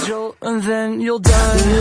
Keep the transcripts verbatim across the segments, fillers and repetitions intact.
jolt and then you'll die.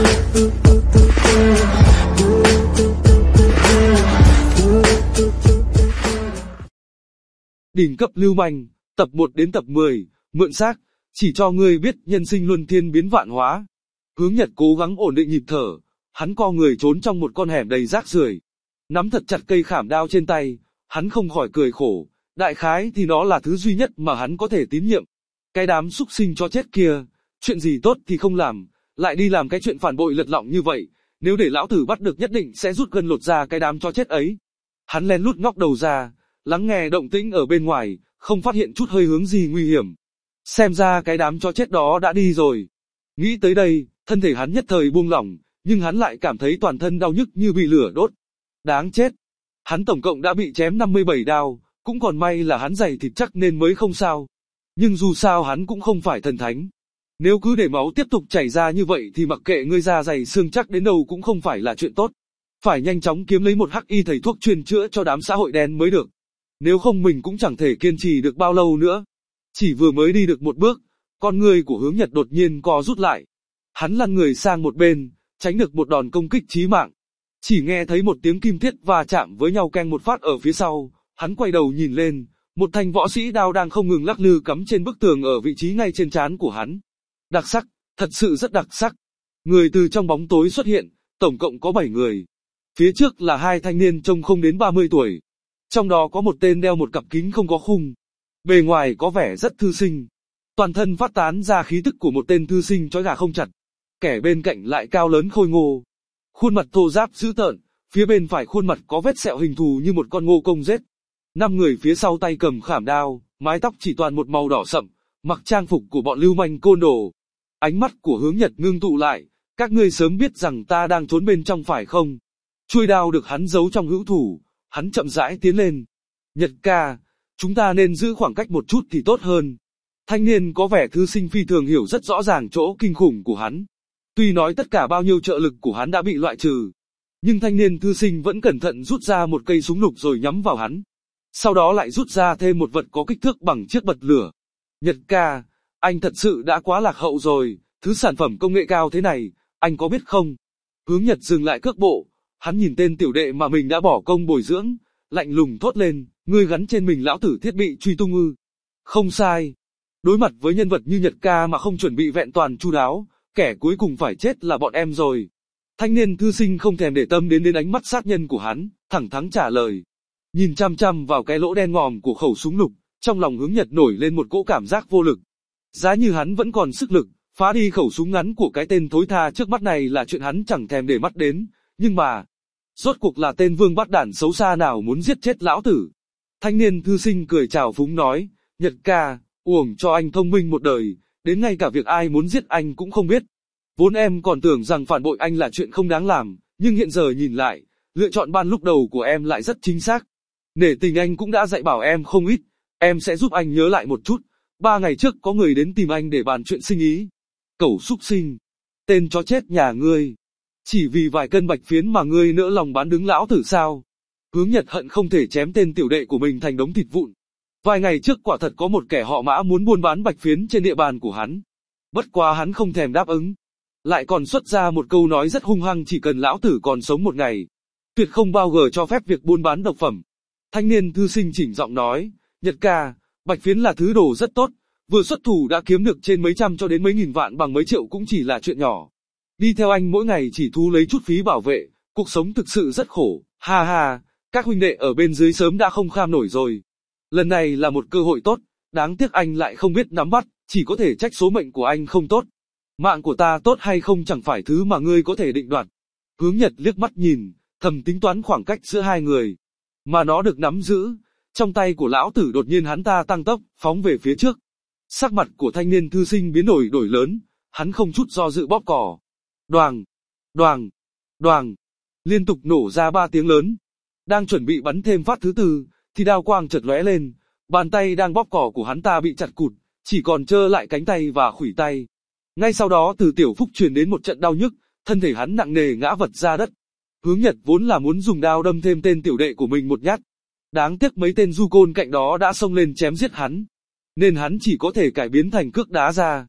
Đỉnh cấp lưu manh, tập một đến tập mười, mượn xác, chỉ cho ngươi biết nhân sinh luân thiên biến vạn hóa. Hướng Nhật cố gắng ổn định nhịp thở, hắn co người trốn trong một con hẻm đầy rác rưởi. Nắm thật chặt cây khảm đao trên tay, hắn không khỏi cười khổ, đại khái thì nó là thứ duy nhất mà hắn có thể tín nhiệm. Cái đám súc sinh chó chết kia, chuyện gì tốt thì không làm, lại đi làm cái chuyện phản bội lật lọng như vậy, nếu để lão tử bắt được nhất định sẽ rút gân lột ra cái đám chó chết ấy. Hắn lén lút ngóc đầu ra, lắng nghe động tĩnh ở bên ngoài, không phát hiện chút hơi hướng gì nguy hiểm. Xem ra cái đám chó chết đó đã đi rồi. Nghĩ tới đây, thân thể hắn nhất thời buông lỏng, nhưng hắn lại cảm thấy toàn thân đau nhức như bị lửa đốt. Đáng chết. Hắn tổng cộng đã bị chém năm mươi bảy đao, cũng còn may là hắn dày thịt chắc nên mới không sao. Nhưng dù sao hắn cũng không phải thần thánh. Nếu cứ để máu tiếp tục chảy ra như vậy thì mặc kệ ngươi da dày xương chắc đến đâu cũng không phải là chuyện tốt. Phải nhanh chóng kiếm lấy một hắc y thầy thuốc chuyên chữa cho đám xã hội đen mới được. Nếu không mình cũng chẳng thể kiên trì được bao lâu nữa. Chỉ vừa mới đi được một bước, con người của Hướng Nhật đột nhiên co rút lại. Hắn lăn người sang một bên, tránh được một đòn công kích chí mạng. Chỉ nghe thấy một tiếng kim thiết va chạm với nhau keng một phát ở phía sau, hắn quay đầu nhìn lên, một thanh võ sĩ đao đang không ngừng lắc lư cắm trên bức tường ở vị trí ngay trên trán của hắn. Đặc sắc, thật sự rất đặc sắc. Người từ trong bóng tối xuất hiện, tổng cộng có bảy người. Phía trước là hai thanh niên trông không đến ba mươi tuổi. Trong đó có một tên đeo một cặp kính không có khung. Bề ngoài có vẻ rất thư sinh. Toàn thân phát tán ra khí tức của một tên thư sinh trói gà không chặt. Kẻ bên cạnh lại cao lớn khôi ngô. Khuôn mặt thô ráp dữ tợn, phía bên phải khuôn mặt có vết sẹo hình thù như một con ngô công rết. Năm người phía sau tay cầm khảm đao, mái tóc chỉ toàn một màu đỏ sậm, mặc trang phục của bọn lưu manh côn đồ. Ánh mắt của Hướng Nhật ngưng tụ lại, các ngươi sớm biết rằng ta đang trốn bên trong phải không? Chuôi đao được hắn giấu trong hữu thủ, hắn chậm rãi tiến lên. Nhật ca, chúng ta nên giữ khoảng cách một chút thì tốt hơn. Thanh niên có vẻ thư sinh phi thường hiểu rất rõ ràng chỗ kinh khủng của hắn. Tuy nói tất cả bao nhiêu trợ lực của hắn đã bị loại trừ, nhưng thanh niên thư sinh vẫn cẩn thận rút ra một cây súng lục rồi nhắm vào hắn. Sau đó lại rút ra thêm một vật có kích thước bằng chiếc bật lửa. Nhật ca, anh thật sự đã quá lạc hậu rồi, thứ sản phẩm công nghệ cao thế này, anh có biết không? Hướng Nhật dừng lại cước bộ, hắn nhìn tên tiểu đệ mà mình đã bỏ công bồi dưỡng, lạnh lùng thốt lên, ngươi gắn trên mình lão tử thiết bị truy tung ư? Không sai. Đối mặt với nhân vật như Nhật ca mà không chuẩn bị vẹn toàn chu đáo, kẻ cuối cùng phải chết là bọn em rồi. Thanh niên thư sinh không thèm để tâm đến đến ánh mắt sát nhân của hắn, thẳng thắn trả lời. Nhìn chăm chăm vào cái lỗ đen ngòm của khẩu súng lục, trong lòng Hướng Nhật nổi lên một cỗ cảm giác vô lực. Giá như hắn vẫn còn sức lực, phá đi khẩu súng ngắn của cái tên thối tha trước mắt này là chuyện hắn chẳng thèm để mắt đến, nhưng mà, rốt cuộc là tên vương bát đản xấu xa nào muốn giết chết lão tử. Thanh niên thư sinh cười chào phúng nói, Nhật ca, uổng cho anh thông minh một đời, đến ngay cả việc ai muốn giết anh cũng không biết. Vốn em còn tưởng rằng phản bội anh là chuyện không đáng làm, nhưng hiện giờ nhìn lại, lựa chọn ban lúc đầu của em lại rất chính xác. Nể tình anh cũng đã dạy bảo em không ít, em sẽ giúp anh nhớ lại một chút. Ba ngày trước có người đến tìm anh để bàn chuyện sinh ý. Cẩu súc sinh, tên chó chết nhà ngươi. Chỉ vì vài cân bạch phiến mà ngươi nỡ lòng bán đứng lão tử sao? Hướng Nhật hận không thể chém tên tiểu đệ của mình thành đống thịt vụn. Vài ngày trước quả thật có một kẻ họ Mã muốn buôn bán bạch phiến trên địa bàn của hắn. Bất quá hắn không thèm đáp ứng. Lại còn xuất ra một câu nói rất hung hăng, chỉ cần lão tử còn sống một ngày, tuyệt không bao giờ cho phép việc buôn bán độc phẩm. Thanh niên thư sinh chỉnh giọng nói, Nhật ca, bạch phiến là thứ đồ rất tốt, vừa xuất thủ đã kiếm được trên mấy trăm cho đến mấy nghìn vạn bằng mấy triệu cũng chỉ là chuyện nhỏ. Đi theo anh mỗi ngày chỉ thu lấy chút phí bảo vệ, cuộc sống thực sự rất khổ, ha ha, các huynh đệ ở bên dưới sớm đã không kham nổi rồi. Lần này là một cơ hội tốt, đáng tiếc anh lại không biết nắm bắt, chỉ có thể trách số mệnh của anh không tốt. Mạng của ta tốt hay không chẳng phải thứ mà ngươi có thể định đoạt. Hướng Nhật liếc mắt nhìn, thầm tính toán khoảng cách giữa hai người. Mà nó được nắm giữ, trong tay của lão tử đột nhiên hắn ta tăng tốc, phóng về phía trước. Sắc mặt của thanh niên thư sinh biến đổi đổi lớn, hắn không chút do dự bóp cò. Đoàng, đoàng, đoàng, liên tục nổ ra ba tiếng lớn. Đang chuẩn bị bắn thêm phát thứ tư, thì đao quang chợt lóe lên, bàn tay đang bóp cò của hắn ta bị chặt cụt, chỉ còn trơ lại cánh tay và khuỷu tay. Ngay sau đó từ tiểu phúc truyền đến một trận đau nhức, thân thể hắn nặng nề ngã vật ra đất. Hướng Nhật vốn là muốn dùng đao đâm thêm tên tiểu đệ của mình một nhát. Đáng tiếc mấy tên du côn cạnh đó đã xông lên chém giết hắn, nên hắn chỉ có thể cải biến thành cước đá ra.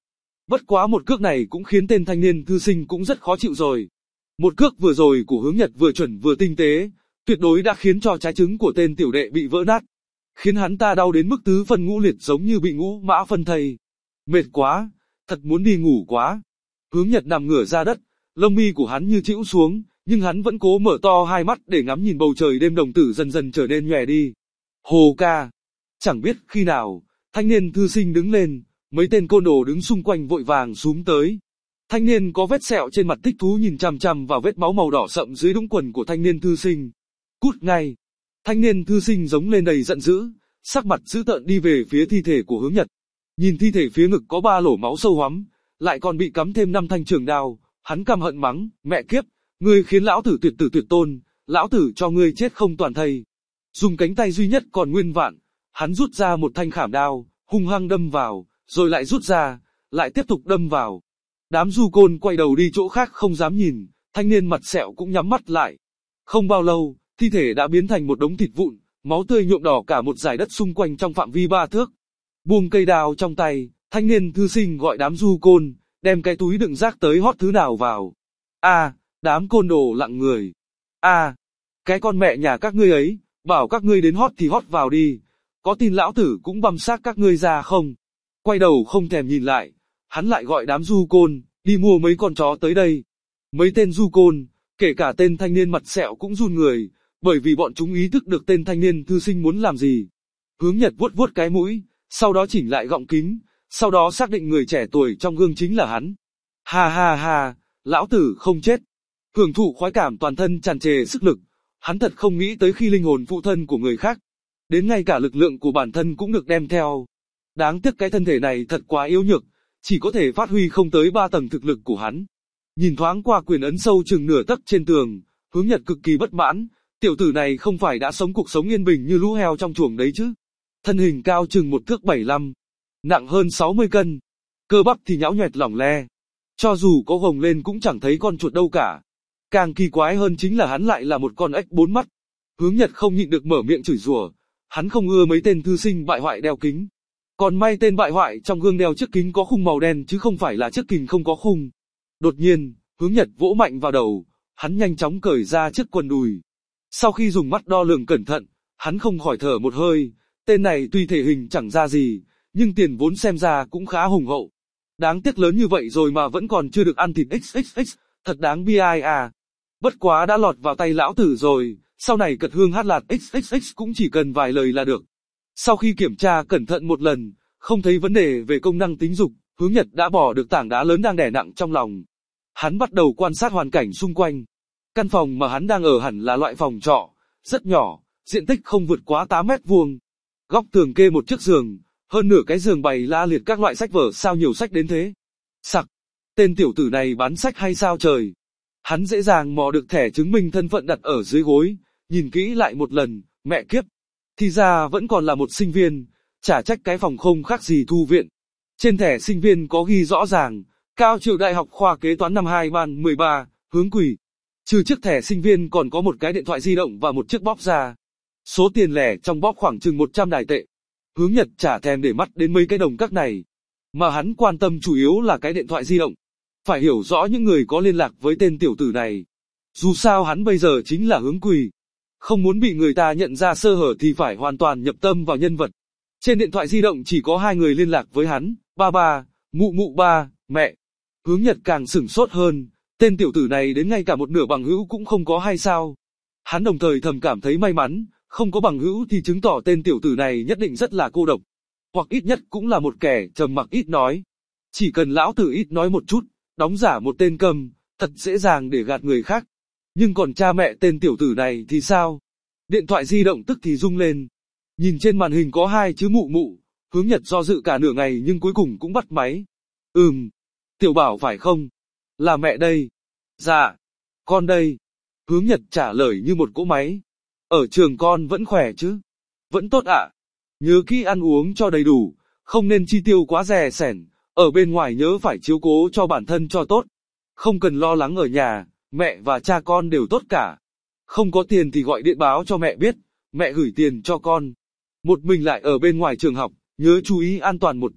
Bất quá một cước này cũng khiến tên thanh niên thư sinh cũng rất khó chịu rồi. Một cước vừa rồi của Hướng Nhật vừa chuẩn vừa tinh tế, tuyệt đối đã khiến cho trái trứng của tên tiểu đệ bị vỡ nát, khiến hắn ta đau đến mức tứ phân ngũ liệt giống như bị ngũ mã phân thây. Mệt quá, thật muốn đi ngủ quá. Hướng Nhật nằm ngửa ra đất, lông mi của hắn như chĩu xuống, nhưng hắn vẫn cố mở to hai mắt để ngắm nhìn bầu trời đêm đồng tử dần dần trở nên nhòe đi. Hồ ca! Chẳng biết khi nào, thanh niên thư sinh đứng lên, mấy tên côn đồ đứng xung quanh vội vàng xúm tới. Thanh niên có vết sẹo trên mặt thích thú nhìn chằm chằm vào vết máu màu đỏ sậm dưới đũng quần của thanh niên thư sinh. Cút ngay! Thanh niên thư sinh giống lên đầy giận dữ, sắc mặt dữ tợn đi về phía thi thể của Hướng Nhật. Nhìn thi thể phía ngực có ba lỗ máu sâu hoắm, lại còn bị cắm thêm năm thanh trường đao, hắn căm hận mắng, mẹ kiếp, ngươi khiến lão tử tuyệt tử tuyệt tôn, lão tử cho ngươi chết không toàn thây. Dùng cánh tay duy nhất còn nguyên vạn, hắn rút ra một thanh khảm đao, hung hăng đâm vào, rồi lại rút ra, lại tiếp tục đâm vào. Đám du côn quay đầu đi chỗ khác không dám nhìn, thanh niên mặt sẹo cũng nhắm mắt lại. Không bao lâu, thi thể đã biến thành một đống thịt vụn, máu tươi nhuộm đỏ cả một dải đất xung quanh trong phạm vi ba thước. Buông cây đao trong tay, thanh niên thư sinh gọi đám du côn, đem cái túi đựng rác tới hót thứ nào vào. A, à, đám côn đồ lặng người. A, à, cái con mẹ nhà các ngươi ấy, bảo các ngươi đến hót thì hót vào đi, có tin lão tử cũng băm xác các ngươi ra không? Quay đầu không thèm nhìn lại, hắn lại gọi đám du côn, đi mua mấy con chó tới đây. Mấy tên du côn, kể cả tên thanh niên mặt sẹo cũng run người, bởi vì bọn chúng ý thức được tên thanh niên thư sinh muốn làm gì. Hướng Nhật vuốt vuốt cái mũi, sau đó chỉnh lại gọng kính, sau đó xác định người trẻ tuổi trong gương chính là hắn. Ha ha ha, lão tử không chết. Hưởng thụ khoái cảm toàn thân tràn trề sức lực, hắn thật không nghĩ tới khi linh hồn phụ thân của người khác, đến ngay cả lực lượng của bản thân cũng được đem theo. Đáng tiếc cái thân thể này thật quá yếu nhược, chỉ có thể phát huy không tới ba tầng thực lực của hắn. Nhìn thoáng qua quyền ấn sâu chừng nửa tấc trên tường, Hướng Nhật cực kỳ bất mãn, tiểu tử này không phải đã sống cuộc sống yên bình như lũ heo trong chuồng đấy chứ. Thân hình cao chừng một thước bảy lăm, nặng hơn sáu mươi cân, cơ bắp thì nhão nhoẹt lỏng le. Cho dù có gồng lên cũng chẳng thấy con chuột đâu cả. Càng kỳ quái hơn chính là hắn lại là một con ếch bốn mắt. Hướng Nhật không nhịn được mở miệng chửi rủa, hắn không ưa mấy tên thư sinh bại hoại đeo kính. Còn may tên bại hoại trong gương đeo chiếc kính có khung màu đen chứ không phải là chiếc kính không có khung. Đột nhiên, Hướng Nhật vỗ mạnh vào đầu, hắn nhanh chóng cởi ra chiếc quần đùi. Sau khi dùng mắt đo lường cẩn thận, hắn không khỏi thở một hơi, tên này tuy thể hình chẳng ra gì, nhưng tiền vốn xem ra cũng khá hùng hậu. Đáng tiếc lớn như vậy rồi mà vẫn còn chưa được ăn thịt ích ích ích, thật đáng bi ai à. Bất quá đã lọt vào tay lão tử rồi, sau này cật hương hát lạt ích ích ích cũng chỉ cần vài lời là được. Sau khi kiểm tra cẩn thận một lần, không thấy vấn đề về công năng tính dục, Hướng Nhật đã bỏ được tảng đá lớn đang đè nặng trong lòng. Hắn bắt đầu quan sát hoàn cảnh xung quanh. Căn phòng mà hắn đang ở hẳn là loại phòng trọ, rất nhỏ, diện tích không vượt quá tám mét vuông. Góc tường kê một chiếc giường, hơn nửa cái giường bày la liệt các loại sách vở, sao nhiều sách đến thế? Sặc, tên tiểu tử này bán sách hay sao trời? Hắn dễ dàng mò được thẻ chứng minh thân phận đặt ở dưới gối, nhìn kỹ lại một lần, mẹ kiếp. Thì ra vẫn còn là một sinh viên, chả trách cái phòng không khác gì thu viện. Trên thẻ sinh viên có ghi rõ ràng, Cao Triệu Đại học khoa kế toán năm hai ban mười ba, Hướng Quỳ. Trừ chiếc thẻ sinh viên còn có một cái điện thoại di động và một chiếc bóp da. Số tiền lẻ trong bóp khoảng chừng một trăm đài tệ. Hướng Nhật chả thèm để mắt đến mấy cái đồng các này, mà hắn quan tâm chủ yếu là cái điện thoại di động. Phải hiểu rõ những người có liên lạc với tên tiểu tử này. Dù sao hắn bây giờ chính là Hướng Quỳ. Không muốn bị người ta nhận ra sơ hở thì phải hoàn toàn nhập tâm vào nhân vật. Trên điện thoại di động chỉ có hai người liên lạc với hắn, ba ba, mụ mụ ba, mẹ. Hướng Nhật càng sửng sốt hơn, tên tiểu tử này đến ngay cả một nửa bằng hữu cũng không có hay sao? Hắn đồng thời thầm cảm thấy may mắn, không có bằng hữu thì chứng tỏ tên tiểu tử này nhất định rất là cô độc. Hoặc ít nhất cũng là một kẻ trầm mặc ít nói. Chỉ cần lão tử ít nói một chút, đóng giả một tên câm, thật dễ dàng để gạt người khác. Nhưng còn cha mẹ tên tiểu tử này thì sao? Điện thoại di động tức thì rung lên. Nhìn trên màn hình có hai chữ mụ mụ, Hướng Nhật do dự cả nửa ngày nhưng cuối cùng cũng bắt máy. Ừm, Tiểu Bảo phải không? Là mẹ đây. Dạ, con đây. Hướng Nhật trả lời như một cỗ máy. Ở trường con vẫn khỏe chứ? Vẫn tốt ạ. Nhớ kỹ ăn uống cho đầy đủ, không nên chi tiêu quá rè sẻn, ở bên ngoài nhớ phải chiếu cố cho bản thân cho tốt. Không cần lo lắng ở nhà, mẹ và cha con đều tốt cả. Không có tiền thì gọi điện báo cho mẹ biết, mẹ gửi tiền cho con. Một mình lại ở bên ngoài trường học, nhớ chú ý an toàn một chút,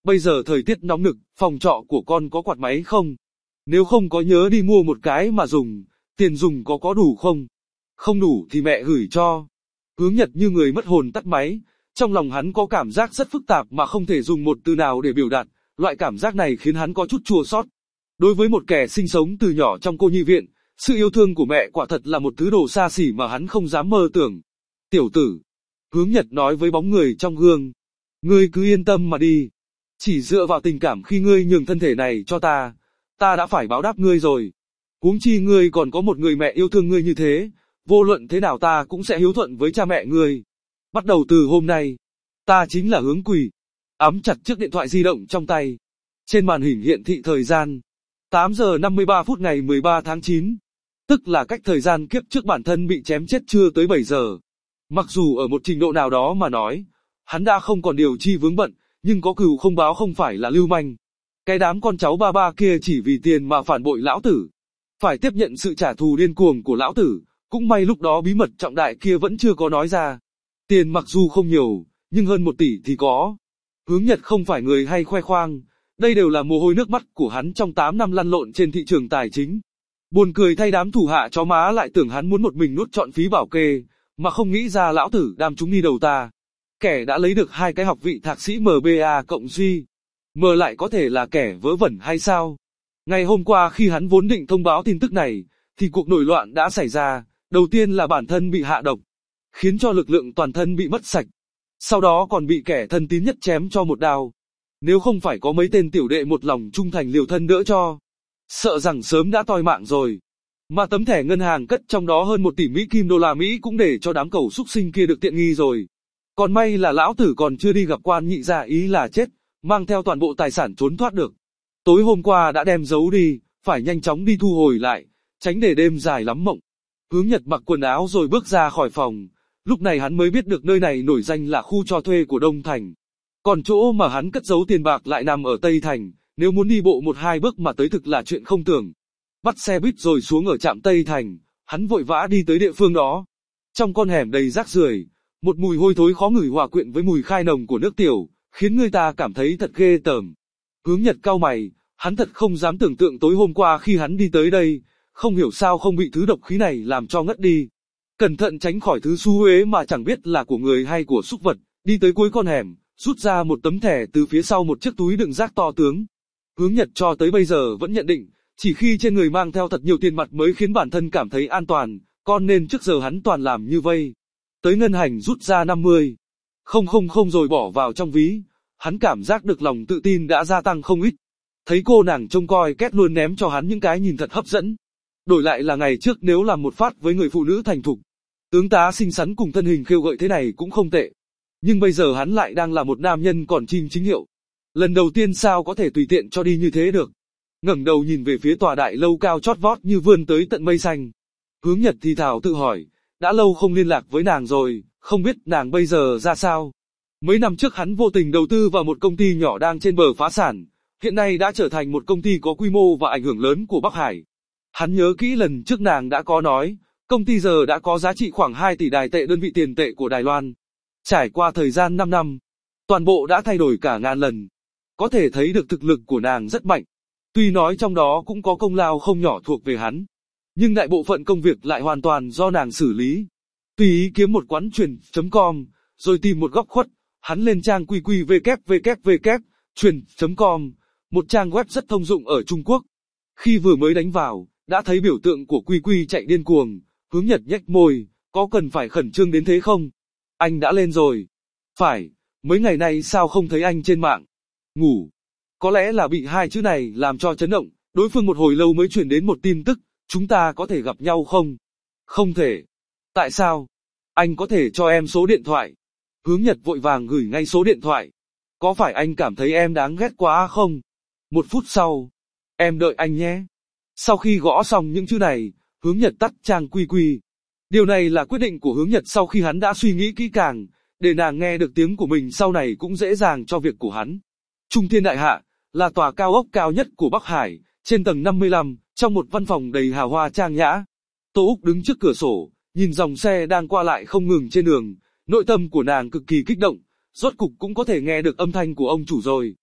Bây giờ thời tiết nóng nực, phòng trọ của con có quạt máy không? Nếu không có nhớ đi mua một cái mà dùng, tiền dùng có có đủ không? Không đủ thì mẹ gửi cho. Hướng Nhật như người mất hồn tắt máy, trong lòng hắn có cảm giác rất phức tạp mà không thể dùng một từ nào để biểu đạt, loại cảm giác này khiến hắn có chút chua xót. Đối với một kẻ sinh sống từ nhỏ trong cô nhi viện, sự yêu thương của mẹ quả thật là một thứ đồ xa xỉ mà hắn không dám mơ tưởng. Tiểu tử, Hướng Nhật nói với bóng người trong gương, ngươi cứ yên tâm mà đi. Chỉ dựa vào tình cảm khi ngươi nhường thân thể này cho ta, ta đã phải báo đáp ngươi rồi. Huống chi ngươi còn có một người mẹ yêu thương ngươi như thế, vô luận thế nào ta cũng sẽ hiếu thuận với cha mẹ ngươi. Bắt đầu từ hôm nay, ta chính là Hướng Quỳ. Ắm chặt chiếc điện thoại di động trong tay. Trên màn hình hiển thị thời gian, tám giờ năm mươi ba phút ngày mười ba tháng chín. Tức là cách thời gian kiếp trước bản thân bị chém chết chưa tới bảy giờ. Mặc dù ở một trình độ nào đó mà nói, hắn đã không còn điều chi vướng bận, nhưng có cừu không báo không phải là lưu manh. Cái đám con cháu ba ba kia chỉ vì tiền mà phản bội lão tử. Phải tiếp nhận sự trả thù điên cuồng của lão tử, cũng may lúc đó bí mật trọng đại kia vẫn chưa có nói ra. Tiền mặc dù không nhiều, nhưng hơn một tỷ thì có. Hướng Nhật không phải người hay khoe khoang, đây đều là mồ hôi nước mắt của hắn trong tám năm lăn lộn trên thị trường tài chính. Buồn cười thay đám thủ hạ chó má lại tưởng hắn muốn một mình nuốt trọn phí bảo kê, mà không nghĩ ra lão tử đam chúng đi đầu ta. Kẻ đã lấy được hai cái học vị thạc sĩ em bê a cộng Duy, mờ lại có thể là kẻ vớ vẩn hay sao? Ngày hôm qua khi hắn vốn định thông báo tin tức này, thì cuộc nổi loạn đã xảy ra, đầu tiên là bản thân bị hạ độc, khiến cho lực lượng toàn thân bị mất sạch. Sau đó còn bị kẻ thân tín nhất chém cho một đao. Nếu không phải có mấy tên tiểu đệ một lòng trung thành liều thân đỡ cho, sợ rằng sớm đã toi mạng rồi. Mà tấm thẻ ngân hàng cất trong đó hơn một tỷ Mỹ Kim đô la Mỹ cũng để cho đám cẩu súc sinh kia được tiện nghi rồi. Còn may là lão tử còn chưa đi gặp quan nhị gia, ý là chết, mang theo toàn bộ tài sản trốn thoát được. Tối hôm qua đã đem giấu đi, phải nhanh chóng đi thu hồi lại, tránh để đêm dài lắm mộng. Hướng Nhật mặc quần áo rồi bước ra khỏi phòng, lúc này hắn mới biết được nơi này nổi danh là khu cho thuê của Đông Thành. Còn chỗ mà hắn cất giấu tiền bạc lại nằm ở Tây Thành, nếu muốn đi bộ một hai bước mà tới thực là chuyện không tưởng. Bắt xe buýt rồi xuống ở trạm Tây Thành, hắn vội vã đi tới địa phương đó. Trong con hẻm đầy rác rưởi, một mùi hôi thối khó ngửi hòa quyện với mùi khai nồng của nước tiểu, khiến người ta cảm thấy thật ghê tởm. Hướng Nhật cau mày, hắn thật không dám tưởng tượng tối hôm qua khi hắn đi tới đây, không hiểu sao không bị thứ độc khí này làm cho ngất đi. Cẩn thận tránh khỏi thứ xú uế mà chẳng biết là của người hay của súc vật, đi tới cuối con hẻm, rút ra một tấm thẻ từ phía sau một chiếc túi đựng rác to tướng. Hướng Nhật cho tới bây giờ vẫn nhận định, chỉ khi trên người mang theo thật nhiều tiền mặt mới khiến bản thân cảm thấy an toàn, con nên trước giờ hắn toàn làm như vây. Tới ngân hàng rút ra năm mươi, không không không rồi bỏ vào trong ví, hắn cảm giác được lòng tự tin đã gia tăng không ít. Thấy cô nàng trông coi két luôn ném cho hắn những cái nhìn thật hấp dẫn. Đổi lại là ngày trước nếu làm một phát với người phụ nữ thành thục, tướng tá xinh xắn cùng thân hình khêu gợi thế này cũng không tệ. Nhưng bây giờ hắn lại đang là một nam nhân còn chim chính hiệu. Lần đầu tiên sao có thể tùy tiện cho đi như thế được. Ngẩng đầu nhìn về phía tòa đại lâu cao chót vót như vươn tới tận mây xanh. Hướng Nhật thì thào tự hỏi, đã lâu không liên lạc với nàng rồi, không biết nàng bây giờ ra sao. Mấy năm trước hắn vô tình đầu tư vào một công ty nhỏ đang trên bờ phá sản, hiện nay đã trở thành một công ty có quy mô và ảnh hưởng lớn của Bắc Hải. Hắn nhớ kỹ lần trước nàng đã có nói, công ty giờ đã có giá trị khoảng hai tỷ đài tệ đơn vị tiền tệ của Đài Loan. Trải qua thời gian năm năm, toàn bộ đã thay đổi cả ngàn lần. Có thể thấy được thực lực của nàng rất mạnh. Tuy nói trong đó cũng có công lao không nhỏ thuộc về hắn, nhưng đại bộ phận công việc lại hoàn toàn do nàng xử lý. Tùy ý kiếm một quán truyền chấm com, rồi tìm một góc khuất, hắn lên trang quy quy vê kép vê kép vê kép truyền chấm com, một trang web rất thông dụng ở Trung Quốc. Khi vừa mới đánh vào, đã thấy biểu tượng của quy quy chạy điên cuồng, Hướng Nhật nhếch môi, có cần phải khẩn trương đến thế không? Anh đã lên rồi. Phải, mấy ngày nay sao không thấy anh trên mạng? Ngủ. Có lẽ là bị hai chữ này làm cho chấn động, đối phương một hồi lâu mới truyền đến một tin tức, chúng ta có thể gặp nhau không? Không thể. Tại sao? Anh có thể cho em số điện thoại. Hướng Nhật vội vàng gửi ngay số điện thoại. Có phải anh cảm thấy em đáng ghét quá không? Một phút sau. Em đợi anh nhé. Sau khi gõ xong những chữ này, Hướng Nhật tắt trang quy quy. Điều này là quyết định của Hướng Nhật sau khi hắn đã suy nghĩ kỹ càng, để nàng nghe được tiếng của mình sau này cũng dễ dàng cho việc của hắn. Trung Thiên Đại Hạ là tòa cao ốc cao nhất của Bắc Hải, trên tầng năm mươi lăm, trong một văn phòng đầy hào hoa trang nhã. Tô Úc đứng trước cửa sổ, nhìn dòng xe đang qua lại không ngừng trên đường, nội tâm của nàng cực kỳ kích động, rốt cục cũng có thể nghe được âm thanh của ông chủ rồi.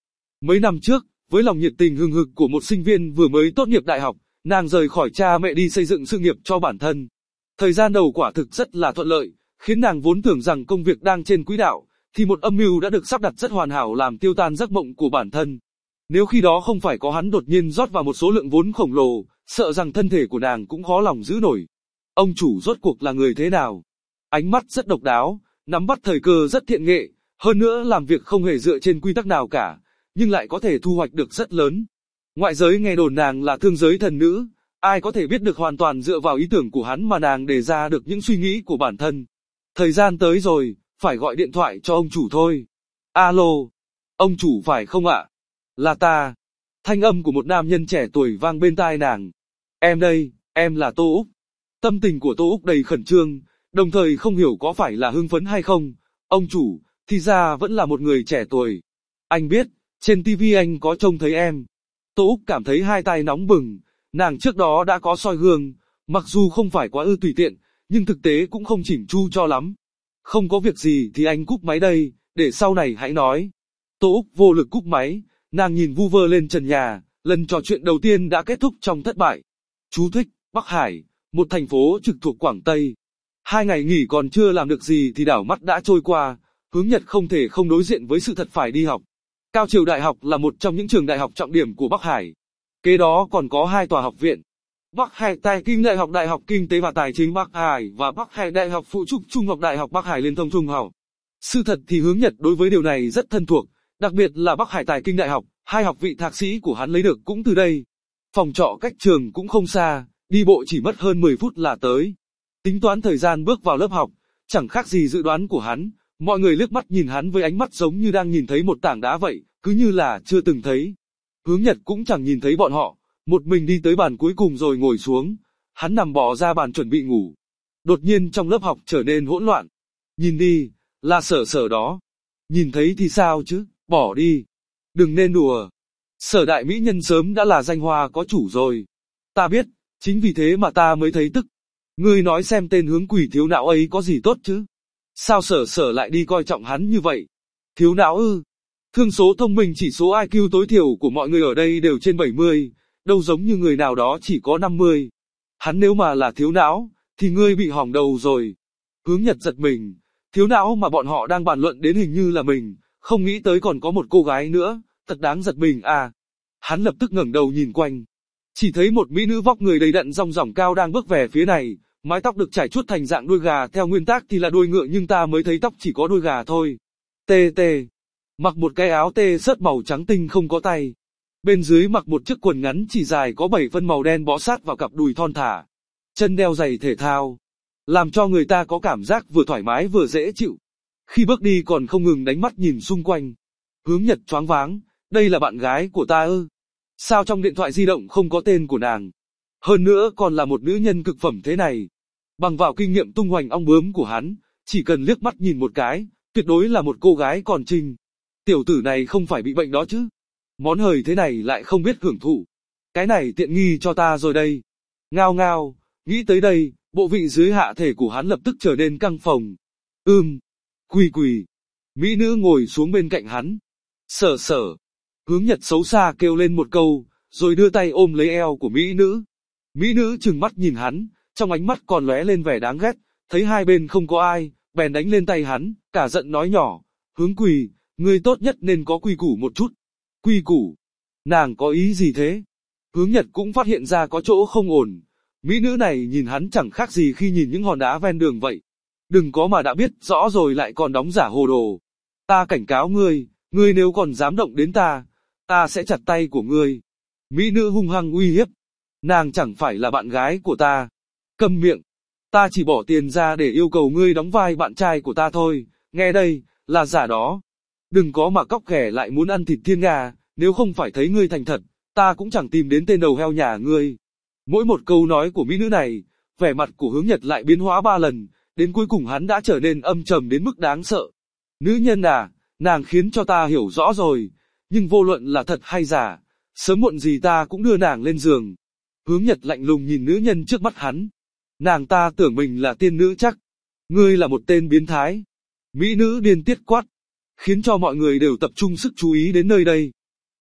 Mấy năm trước, với lòng nhiệt tình hừng hực của một sinh viên vừa mới tốt nghiệp đại học, nàng rời khỏi cha mẹ đi xây dựng sự nghiệp cho bản thân. Thời gian đầu quả thực rất là thuận lợi, khiến nàng vốn tưởng rằng công việc đang trên quỹ đạo, thì một âm mưu đã được sắp đặt rất hoàn hảo làm tiêu tan giấc mộng của bản thân. Nếu khi đó không phải có hắn đột nhiên rót vào một số lượng vốn khổng lồ, sợ rằng thân thể của nàng cũng khó lòng giữ nổi. Ông chủ rốt cuộc là người thế nào? Ánh mắt rất độc đáo, nắm bắt thời cơ rất thiện nghệ, hơn nữa làm việc không hề dựa trên quy tắc nào cả, nhưng lại có thể thu hoạch được rất lớn. Ngoại giới nghe đồn nàng là thương giới thần nữ, ai có thể biết được hoàn toàn dựa vào ý tưởng của hắn mà nàng đề ra được những suy nghĩ của bản thân. Thời gian tới rồi, phải gọi điện thoại cho ông chủ thôi. Alo, ông chủ phải không ạ? Là ta. Thanh âm của một nam nhân trẻ tuổi vang bên tai nàng. Em đây, em là Tô Úc. Tâm tình của Tô Úc đầy khẩn trương, đồng thời không hiểu có phải là hưng phấn hay không. Ông chủ, thì ra vẫn là một người trẻ tuổi. Anh biết, trên ti vi anh có trông thấy em. Tô Úc cảm thấy hai tay nóng bừng, nàng trước đó đã có soi gương, mặc dù không phải quá ư tùy tiện, nhưng thực tế cũng không chỉnh chu cho lắm. Không có việc gì thì anh cúp máy đây, để sau này hãy nói. Tô Úc vô lực cúp máy, nàng nhìn vu vơ lên trần nhà, lần trò chuyện đầu tiên đã kết thúc trong thất bại. Chú thích, Bắc Hải, một thành phố trực thuộc Quảng Tây. Hai ngày nghỉ còn chưa làm được gì thì đảo mắt đã trôi qua, Hướng Nhật không thể không đối diện với sự thật phải đi học. Cao Triều Đại học là một trong những trường đại học trọng điểm của Bắc Hải. Kế đó còn có hai tòa học viện. Bắc Hải Tài Kinh Đại học Đại học Kinh tế và Tài chính Bắc Hải và Bắc Hải Đại học Phụ trúc Trung học Đại học Bắc Hải Liên thông Trung học. Sự thật thì Hướng Nhật đối với điều này rất thân thuộc, đặc biệt là Bắc Hải Tài Kinh Đại học, hai học vị thạc sĩ của hắn lấy được cũng từ đây. Phòng trọ cách trường cũng không xa, đi bộ chỉ mất hơn mười phút là tới. Tính toán thời gian bước vào lớp học, chẳng khác gì dự đoán của hắn, mọi người liếc mắt nhìn hắn với ánh mắt giống như đang nhìn thấy một tảng đá vậy, cứ như là chưa từng thấy. Hướng Nhật cũng chẳng nhìn thấy bọn họ, một mình đi tới bàn cuối cùng rồi ngồi xuống, hắn nằm bò ra bàn chuẩn bị ngủ. Đột nhiên trong lớp học trở nên hỗn loạn. Nhìn đi, là Sở Sở đó. Nhìn thấy thì sao chứ, bỏ đi. Đừng nên đùa. Sở đại mỹ nhân sớm đã là danh hoa có chủ rồi. Ta biết, chính vì thế mà ta mới thấy tức. Ngươi nói xem tên Hướng quỷ thiếu não ấy có gì tốt chứ? Sao Sở Sở lại đi coi trọng hắn như vậy? Thiếu não ư? Thương số thông minh chỉ số i kiu tối thiểu của mọi người ở đây đều trên bảy mươi, đâu giống như người nào đó chỉ có năm mươi. Hắn nếu mà là thiếu não, thì ngươi bị hỏng đầu rồi. Hướng Nhật giật mình, thiếu não mà bọn họ đang bàn luận đến hình như là mình, không nghĩ tới còn có một cô gái nữa, thật đáng giật mình à. Hắn lập tức ngẩng đầu nhìn quanh. Chỉ thấy một mỹ nữ vóc người đầy đặn rong ròng cao đang bước về phía này, mái tóc được trải chuốt thành dạng đuôi gà, theo nguyên tắc thì là đuôi ngựa nhưng ta mới thấy tóc chỉ có đuôi gà thôi. Tê tê. Mặc một cái áo tê sớt màu trắng tinh không có tay. Bên dưới mặc một chiếc quần ngắn chỉ dài có bảy phân màu đen bó sát vào cặp đùi thon thả. Chân đeo giày thể thao, làm cho người ta có cảm giác vừa thoải mái vừa dễ chịu. Khi bước đi còn không ngừng đánh mắt nhìn xung quanh. Hướng Nhật choáng váng, đây là bạn gái của ta ư? Sao trong điện thoại di động không có tên của nàng? Hơn nữa còn là một nữ nhân cực phẩm thế này. Bằng vào kinh nghiệm tung hoành ong bướm của hắn, chỉ cần liếc mắt nhìn một cái, tuyệt đối là một cô gái còn trinh. Tiểu tử này không phải bị bệnh đó chứ? Món hời thế này lại không biết hưởng thụ. Cái này tiện nghi cho ta rồi đây. Ngao ngao, nghĩ tới đây, bộ vị dưới hạ thể của hắn lập tức trở nên căng phồng. Ưm, quỳ quỳ. Mỹ nữ ngồi xuống bên cạnh hắn. Sở Sở. Hướng Nhật xấu xa kêu lên một câu, rồi đưa tay ôm lấy eo của mỹ nữ. Mỹ nữ trừng mắt nhìn hắn, trong ánh mắt còn lóe lên vẻ đáng ghét, thấy hai bên không có ai, bèn đánh lên tay hắn, cả giận nói nhỏ, Hướng quỳ, ngươi tốt nhất nên có quy củ một chút. Quy củ? Nàng có ý gì thế? Hướng Nhật cũng phát hiện ra có chỗ không ổn. Mỹ nữ này nhìn hắn chẳng khác gì khi nhìn những hòn đá ven đường vậy. Đừng có mà đã biết rõ rồi lại còn đóng giả hồ đồ. Ta cảnh cáo ngươi, ngươi nếu còn dám động đến ta, ta sẽ chặt tay của ngươi. Mỹ nữ hung hăng uy hiếp. Nàng chẳng phải là bạn gái của ta. Câm miệng. Ta chỉ bỏ tiền ra để yêu cầu ngươi đóng vai bạn trai của ta thôi. Nghe đây, là giả đó. Đừng có mà cóc ghẻ lại muốn ăn thịt thiên nga, nếu không phải thấy ngươi thành thật, ta cũng chẳng tìm đến tên đầu heo nhà ngươi. Mỗi một câu nói của mỹ nữ này, vẻ mặt của Hướng Nhật lại biến hóa ba lần, đến cuối cùng hắn đã trở nên âm trầm đến mức đáng sợ. Nữ nhân à, nàng khiến cho ta hiểu rõ rồi, nhưng vô luận là thật hay giả, sớm muộn gì ta cũng đưa nàng lên giường. Hướng Nhật lạnh lùng nhìn nữ nhân trước mắt hắn. Nàng ta tưởng mình là tiên nữ chắc. Ngươi là một tên biến thái. Mỹ nữ điên tiết quát, khiến cho mọi người đều tập trung sức chú ý đến nơi đây.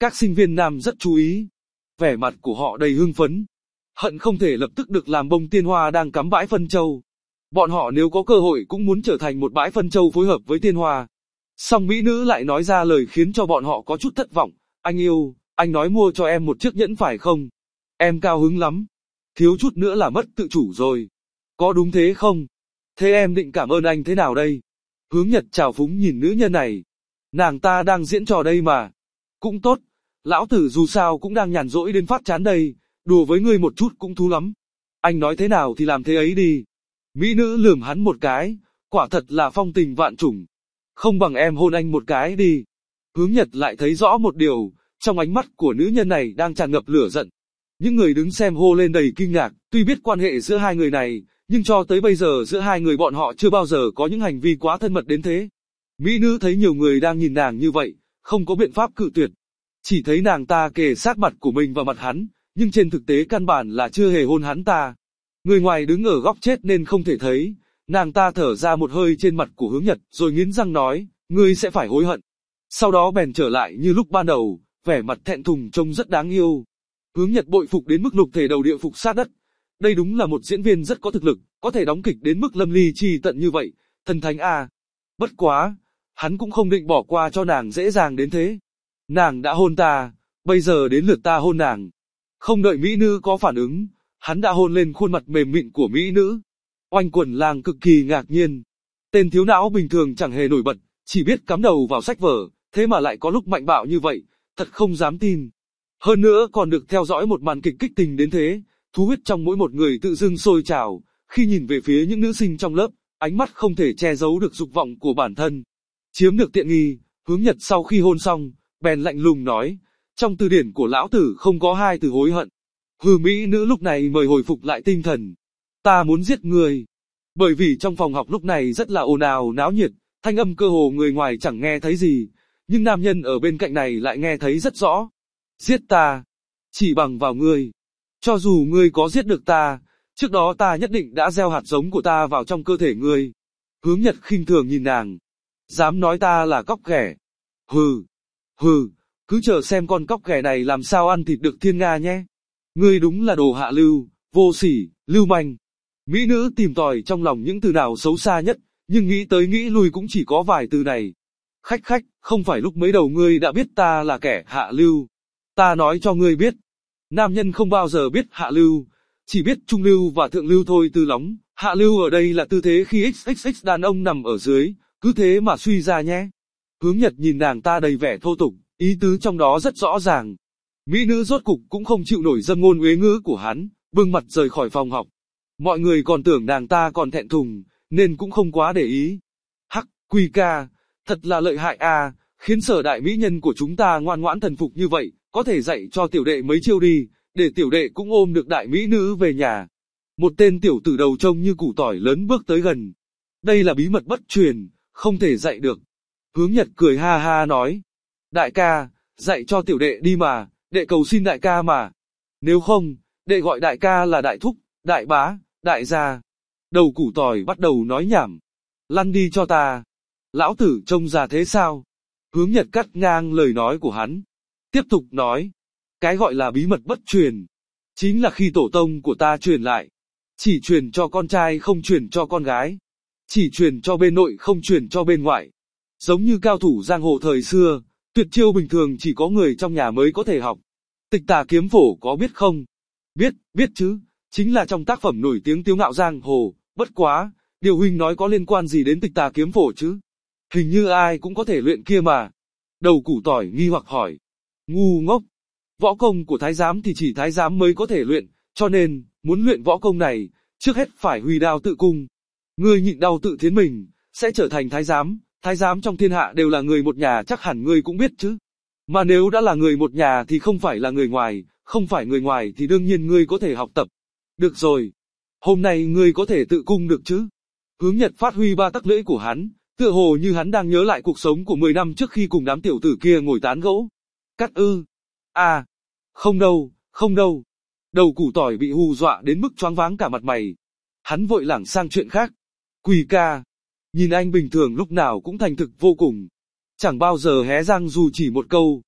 Các sinh viên nam rất chú ý. Vẻ mặt của họ đầy hưng phấn. Hận không thể lập tức được làm bông tiên hoa đang cắm bãi phân châu. Bọn họ nếu có cơ hội cũng muốn trở thành một bãi phân châu phối hợp với tiên hoa. Song mỹ nữ lại nói ra lời khiến cho bọn họ có chút thất vọng. Anh yêu, anh nói mua cho em một chiếc nhẫn phải không? Em cao hứng lắm. Thiếu chút nữa là mất tự chủ rồi. Có đúng thế không? Thế em định cảm ơn anh thế nào đây? Hướng Nhật trào phúng nhìn nữ nhân này. Nàng ta đang diễn trò đây mà. Cũng tốt. Lão tử dù sao cũng đang nhàn rỗi đến phát chán đây. Đùa với ngươi một chút cũng thú lắm. Anh nói thế nào thì làm thế ấy đi. Mỹ nữ lườm hắn một cái. Quả thật là phong tình vạn trùng. Không bằng em hôn anh một cái đi. Hướng Nhật lại thấy rõ một điều. Trong ánh mắt của nữ nhân này đang tràn ngập lửa giận. Những người đứng xem hô lên đầy kinh ngạc. Tuy biết quan hệ giữa hai người này, nhưng cho tới bây giờ giữa hai người bọn họ chưa bao giờ có những hành vi quá thân mật đến thế. Mỹ nữ thấy nhiều người đang nhìn nàng như vậy, không có biện pháp cự tuyệt. Chỉ thấy nàng ta kề sát mặt của mình vào mặt hắn, nhưng trên thực tế căn bản là chưa hề hôn hắn ta. Người ngoài đứng ở góc chết nên không thể thấy, nàng ta thở ra một hơi trên mặt của Hướng Nhật rồi nghiến răng nói, ngươi sẽ phải hối hận. Sau đó bèn trở lại như lúc ban đầu, vẻ mặt thẹn thùng trông rất đáng yêu. Hướng Nhật bội phục đến mức lục thể đầu địa phục sát đất. Đây đúng là một diễn viên rất có thực lực, có thể đóng kịch đến mức lâm ly chi tận như vậy, thần thánh a. Bất quá, hắn cũng không định bỏ qua cho nàng dễ dàng đến thế. Nàng đã hôn ta, bây giờ đến lượt ta hôn nàng. Không đợi mỹ nữ có phản ứng, hắn đã hôn lên khuôn mặt mềm mịn của mỹ nữ. Oanh quần làng cực kỳ ngạc nhiên. Tên thiếu não bình thường chẳng hề nổi bật, chỉ biết cắm đầu vào sách vở, thế mà lại có lúc mạnh bạo như vậy, thật không dám tin. Hơn nữa còn được theo dõi một màn kịch kích tình đến thế, thú huyết trong mỗi một người tự dưng sôi trào, khi nhìn về phía những nữ sinh trong lớp, ánh mắt không thể che giấu được dục vọng của bản thân. Chiếm được tiện nghi, Hướng Nhật sau khi hôn xong, bèn lạnh lùng nói, trong từ điển của lão tử không có hai từ hối hận. Hừ mỹ nữ lúc này mời hồi phục lại tinh thần. Ta muốn giết người. Bởi vì trong phòng học lúc này rất là ồn ào náo nhiệt, thanh âm cơ hồ người ngoài chẳng nghe thấy gì, nhưng nam nhân ở bên cạnh này lại nghe thấy rất rõ. Giết ta. Chỉ bằng vào ngươi. Cho dù ngươi có giết được ta, trước đó ta nhất định đã gieo hạt giống của ta vào trong cơ thể ngươi. Hướng Nhật khinh thường nhìn nàng. Dám nói ta là cóc ghẻ. Hừ. Hừ. Cứ chờ xem con cóc ghẻ này làm sao ăn thịt được thiên nga nhé. Ngươi đúng là đồ hạ lưu, vô sỉ, lưu manh. Mỹ nữ tìm tòi trong lòng những từ nào xấu xa nhất, nhưng nghĩ tới nghĩ lui cũng chỉ có vài từ này. Khách khách, không phải lúc mới đầu ngươi đã biết ta là kẻ hạ lưu. Ta nói cho ngươi biết. Nam nhân không bao giờ biết hạ lưu, chỉ biết trung lưu và thượng lưu thôi Tư Lóng. Hạ lưu ở đây là tư thế khi xx xx đàn ông nằm ở dưới, cứ thế mà suy ra nhé. Hướng Nhật nhìn nàng ta đầy vẻ thô tục, ý tứ trong đó rất rõ ràng. Mỹ nữ rốt cục cũng không chịu nổi dâm ngôn uế ngữ của hắn, bưng mặt rời khỏi phòng học. Mọi người còn tưởng nàng ta còn thẹn thùng, nên cũng không quá để ý. Hắc, Quy ca, thật là lợi hại à, khiến sở đại mỹ nhân của chúng ta ngoan ngoãn thần phục như vậy, có thể dạy cho tiểu đệ mấy chiêu đi, để tiểu đệ cũng ôm được đại mỹ nữ về nhà. Một tên tiểu tử đầu trông như củ tỏi lớn bước tới gần. Đây là bí mật bất truyền, không thể dạy được. Hướng Nhật cười ha ha nói. Đại ca, dạy cho tiểu đệ đi mà, đệ cầu xin đại ca mà. Nếu không, đệ gọi đại ca là đại thúc, đại bá, đại gia. Đầu củ tỏi bắt đầu nói nhảm. Lăn đi cho ta. Lão tử trông già thế sao? Hướng Nhật cắt ngang lời nói của hắn. Tiếp tục nói. Cái gọi là bí mật bất truyền. Chính là khi tổ tông của ta truyền lại. Chỉ truyền cho con trai không truyền cho con gái. Chỉ truyền cho bên nội không truyền cho bên ngoại. Giống như cao thủ giang hồ thời xưa, tuyệt chiêu bình thường chỉ có người trong nhà mới có thể học. Tịch Tà Kiếm Phổ có biết không? Biết, biết chứ, chính là trong tác phẩm nổi tiếng Tiếu Ngạo Giang Hồ, bất quá, điều huynh nói có liên quan gì đến Tịch Tà Kiếm Phổ chứ? Hình như ai cũng có thể luyện kia mà. Đầu củ tỏi nghi hoặc hỏi. Ngu ngốc. Võ công của thái giám thì chỉ thái giám mới có thể luyện, cho nên, muốn luyện võ công này, trước hết phải huy đao tự cung. Ngươi nhịn đau tự thiến mình, sẽ trở thành thái giám, thái giám trong thiên hạ đều là người một nhà chắc hẳn ngươi cũng biết chứ. Mà nếu đã là người một nhà thì không phải là người ngoài, không phải người ngoài thì đương nhiên ngươi có thể học tập. Được rồi. Hôm nay ngươi có thể tự cung được chứ? Hướng Nhật phát huy ba tắc lưỡi của hắn, tựa hồ như hắn đang nhớ lại cuộc sống của mười năm trước khi cùng đám tiểu tử kia ngồi tán gẫu. Cắt ư. À. Không đâu, không đâu. Đầu củ tỏi bị hù dọa đến mức choáng váng cả mặt mày. Hắn vội lảng sang chuyện khác. Quỳ ca. Nhìn anh bình thường lúc nào cũng thành thực vô cùng. Chẳng bao giờ hé răng dù chỉ một câu.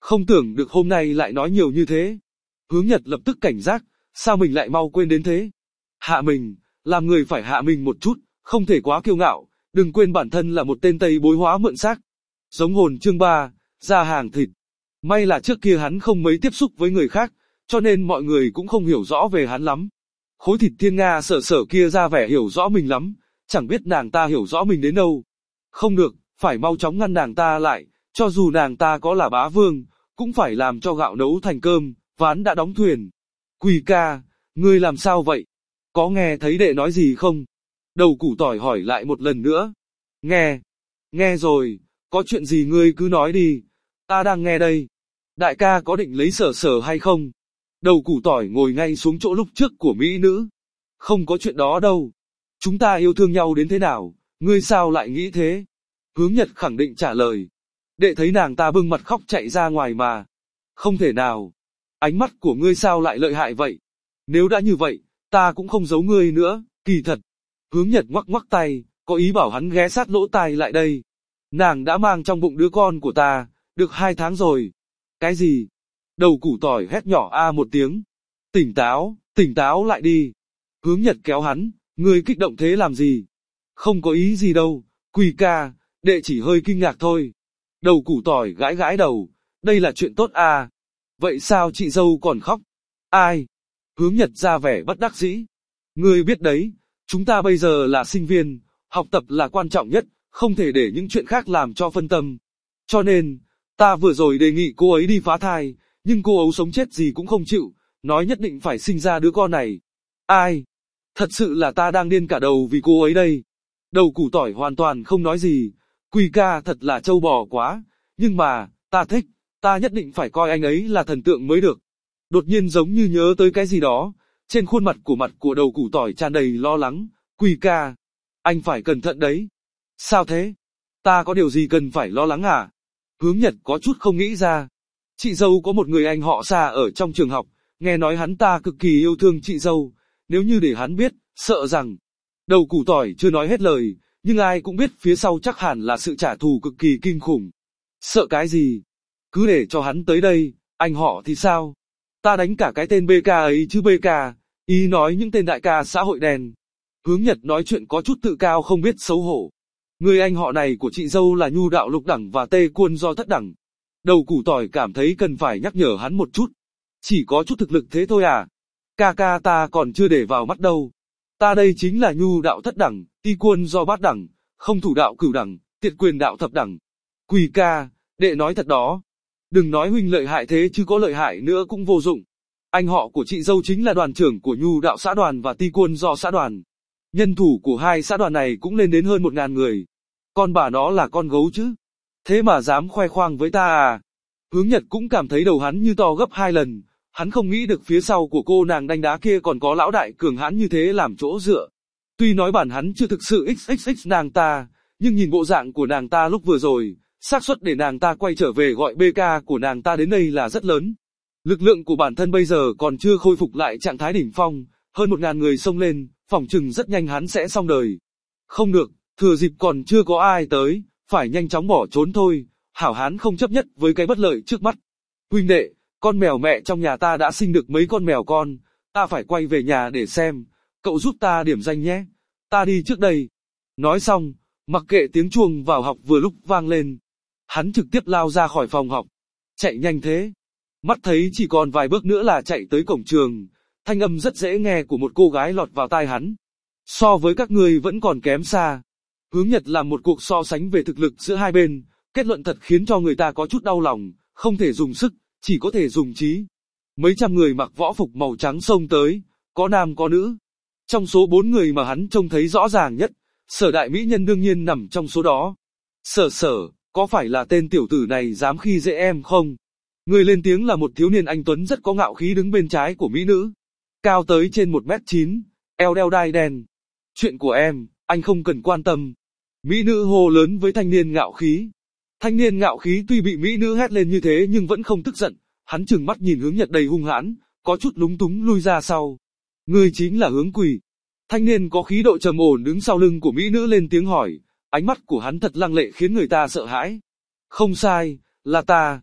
Không tưởng được hôm nay lại nói nhiều như thế. Hướng Nhật lập tức cảnh giác, sao mình lại mau quên đến thế? Hạ mình, làm người phải hạ mình một chút, không thể quá kiêu ngạo, đừng quên bản thân là một tên Tây bối hóa mượn xác. Giống hồn chương ba, ra hàng thịt. May là trước kia hắn không mấy tiếp xúc với người khác, cho nên mọi người cũng không hiểu rõ về hắn lắm. Khối thịt thiên nga sở sở kia ra vẻ hiểu rõ mình lắm, chẳng biết nàng ta hiểu rõ mình đến đâu. Không được, phải mau chóng ngăn nàng ta lại, cho dù nàng ta có là bá vương, cũng phải làm cho gạo nấu thành cơm, ván đã đóng thuyền. Quỳ ca, ngươi làm sao vậy? Có nghe thấy đệ nói gì không? Đầu củ tỏi hỏi lại một lần nữa. Nghe, nghe rồi, có chuyện gì ngươi cứ nói đi, ta đang nghe đây. Đại ca có định lấy sở sở hay không? Đầu củ tỏi ngồi ngay xuống chỗ lúc trước của mỹ nữ. Không có chuyện đó đâu. Chúng ta yêu thương nhau đến thế nào, ngươi sao lại nghĩ thế? Hướng Nhật khẳng định trả lời. Đệ thấy nàng ta bưng mặt khóc chạy ra ngoài mà. Không thể nào. Ánh mắt của ngươi sao lại lợi hại vậy? Nếu đã như vậy, ta cũng không giấu ngươi nữa, kỳ thật. Hướng Nhật ngoắc ngoắc tay, có ý bảo hắn ghé sát lỗ tai lại đây. Nàng đã mang trong bụng đứa con của ta, được hai tháng rồi. Cái gì? Đầu củ tỏi hét nhỏ a một tiếng. Tỉnh táo, tỉnh táo lại đi. Hướng Nhật kéo hắn, ngươi kích động thế làm gì? Không có ý gì đâu, Quỳ ca, đệ chỉ hơi kinh ngạc thôi. Đầu củ tỏi gãi gãi đầu, đây là chuyện tốt à. Vậy sao chị dâu còn khóc? Ai? Hướng Nhật ra vẻ bất đắc dĩ. Ngươi biết đấy, chúng ta bây giờ là sinh viên, học tập là quan trọng nhất, không thể để những chuyện khác làm cho phân tâm. Cho nên, ta vừa rồi đề nghị cô ấy đi phá thai, nhưng cô ấu sống chết gì cũng không chịu, nói nhất định phải sinh ra đứa con này. Ai? Thật sự là ta đang điên cả đầu vì cô ấy đây. Đầu củ tỏi hoàn toàn không nói gì. Quỳ ca thật là trâu bò quá, nhưng mà, ta thích, ta nhất định phải coi anh ấy là thần tượng mới được. Đột nhiên giống như nhớ tới cái gì đó, trên khuôn mặt của mặt của đầu củ tỏi tràn đầy lo lắng. Quỳ ca, anh phải cẩn thận đấy. Sao thế? Ta có điều gì cần phải lo lắng à? Hướng Nhật có chút không nghĩ ra. Chị dâu có một người anh họ xa ở trong trường học, nghe nói hắn ta cực kỳ yêu thương chị dâu, nếu như để hắn biết, sợ rằng. Đầu củ tỏi chưa nói hết lời, nhưng ai cũng biết phía sau chắc hẳn là sự trả thù cực kỳ kinh khủng. Sợ cái gì? Cứ để cho hắn tới đây, anh họ thì sao? Ta đánh cả cái tên bê ca ấy chứ bê ca, ý nói những tên đại ca xã hội đen. Hướng Nhật nói chuyện có chút tự cao không biết xấu hổ. Người anh họ này của chị dâu là nhu đạo lục đẳng và tê quân do thất đẳng. Đầu củ tỏi cảm thấy cần phải nhắc nhở hắn một chút. Chỉ có chút thực lực thế thôi à? Ca ca ta còn chưa để vào mắt đâu. Ta đây chính là nhu đạo thất đẳng, ti quân do bát đẳng, không thủ đạo cửu đẳng, tiệt quyền đạo thập đẳng. Quỳ ca, đệ nói thật đó. Đừng nói huynh lợi hại thế chứ có lợi hại nữa cũng vô dụng. Anh họ của chị dâu chính là đoàn trưởng của nhu đạo xã đoàn và ti quân do xã đoàn. Nhân thủ của hai xã đoàn này cũng lên đến hơn một ngàn người. Con bà nó là con gấu chứ. Thế mà dám khoe khoang với ta à? Hướng Nhật cũng cảm thấy đầu hắn như to gấp hai lần. Hắn không nghĩ được phía sau của cô nàng đanh đá kia còn có lão đại cường hãn như thế làm chỗ dựa. Tuy nói bản hắn chưa thực sự xx xx nàng ta, nhưng nhìn bộ dạng của nàng ta lúc vừa rồi, xác suất để nàng ta quay trở về gọi bê ca của nàng ta đến đây là rất lớn. Lực lượng của bản thân bây giờ còn chưa khôi phục lại trạng thái đỉnh phong, hơn một ngàn người xông lên, phỏng chừng rất nhanh hắn sẽ xong đời. Không được, thừa dịp còn chưa có ai tới, phải nhanh chóng bỏ trốn thôi, hảo hán không chấp nhất với cái bất lợi trước mắt. Huynh đệ, con mèo mẹ trong nhà ta đã sinh được mấy con mèo con, ta phải quay về nhà để xem, cậu giúp ta điểm danh nhé, ta đi trước đây. Nói xong, mặc kệ tiếng chuông vào học vừa lúc vang lên, hắn trực tiếp lao ra khỏi phòng học, chạy nhanh thế. Mắt thấy chỉ còn vài bước nữa là chạy tới cổng trường, thanh âm rất dễ nghe của một cô gái lọt vào tai hắn. So với các ngươi vẫn còn kém xa. Hướng Nhật làm một cuộc so sánh về thực lực giữa hai bên, kết luận thật khiến cho người ta có chút đau lòng, không thể dùng sức, chỉ có thể dùng trí. Mấy trăm người mặc võ phục màu trắng xông tới, có nam có nữ. Trong số bốn người mà hắn trông thấy rõ ràng nhất, Sở đại mỹ nhân đương nhiên nằm trong số đó. Sở sở, có phải là tên tiểu tử này dám khi dễ em không? Người lên tiếng là một thiếu niên anh tuấn rất có ngạo khí đứng bên trái của mỹ nữ. Cao tới trên một mét chín, eo đeo đai đen. Chuyện của em, anh không cần quan tâm. Mỹ nữ hô lớn với thanh niên ngạo khí. Thanh niên ngạo khí tuy bị mỹ nữ hét lên như thế nhưng vẫn không tức giận. Hắn trừng mắt nhìn Hướng Nhật đầy hung hãn, có chút lúng túng lui ra sau. Ngươi chính là Hướng Quỳ. Thanh niên có khí độ trầm ổn đứng sau lưng của mỹ nữ lên tiếng hỏi. Ánh mắt của hắn thật lăng lệ khiến người ta sợ hãi. Không sai, là ta.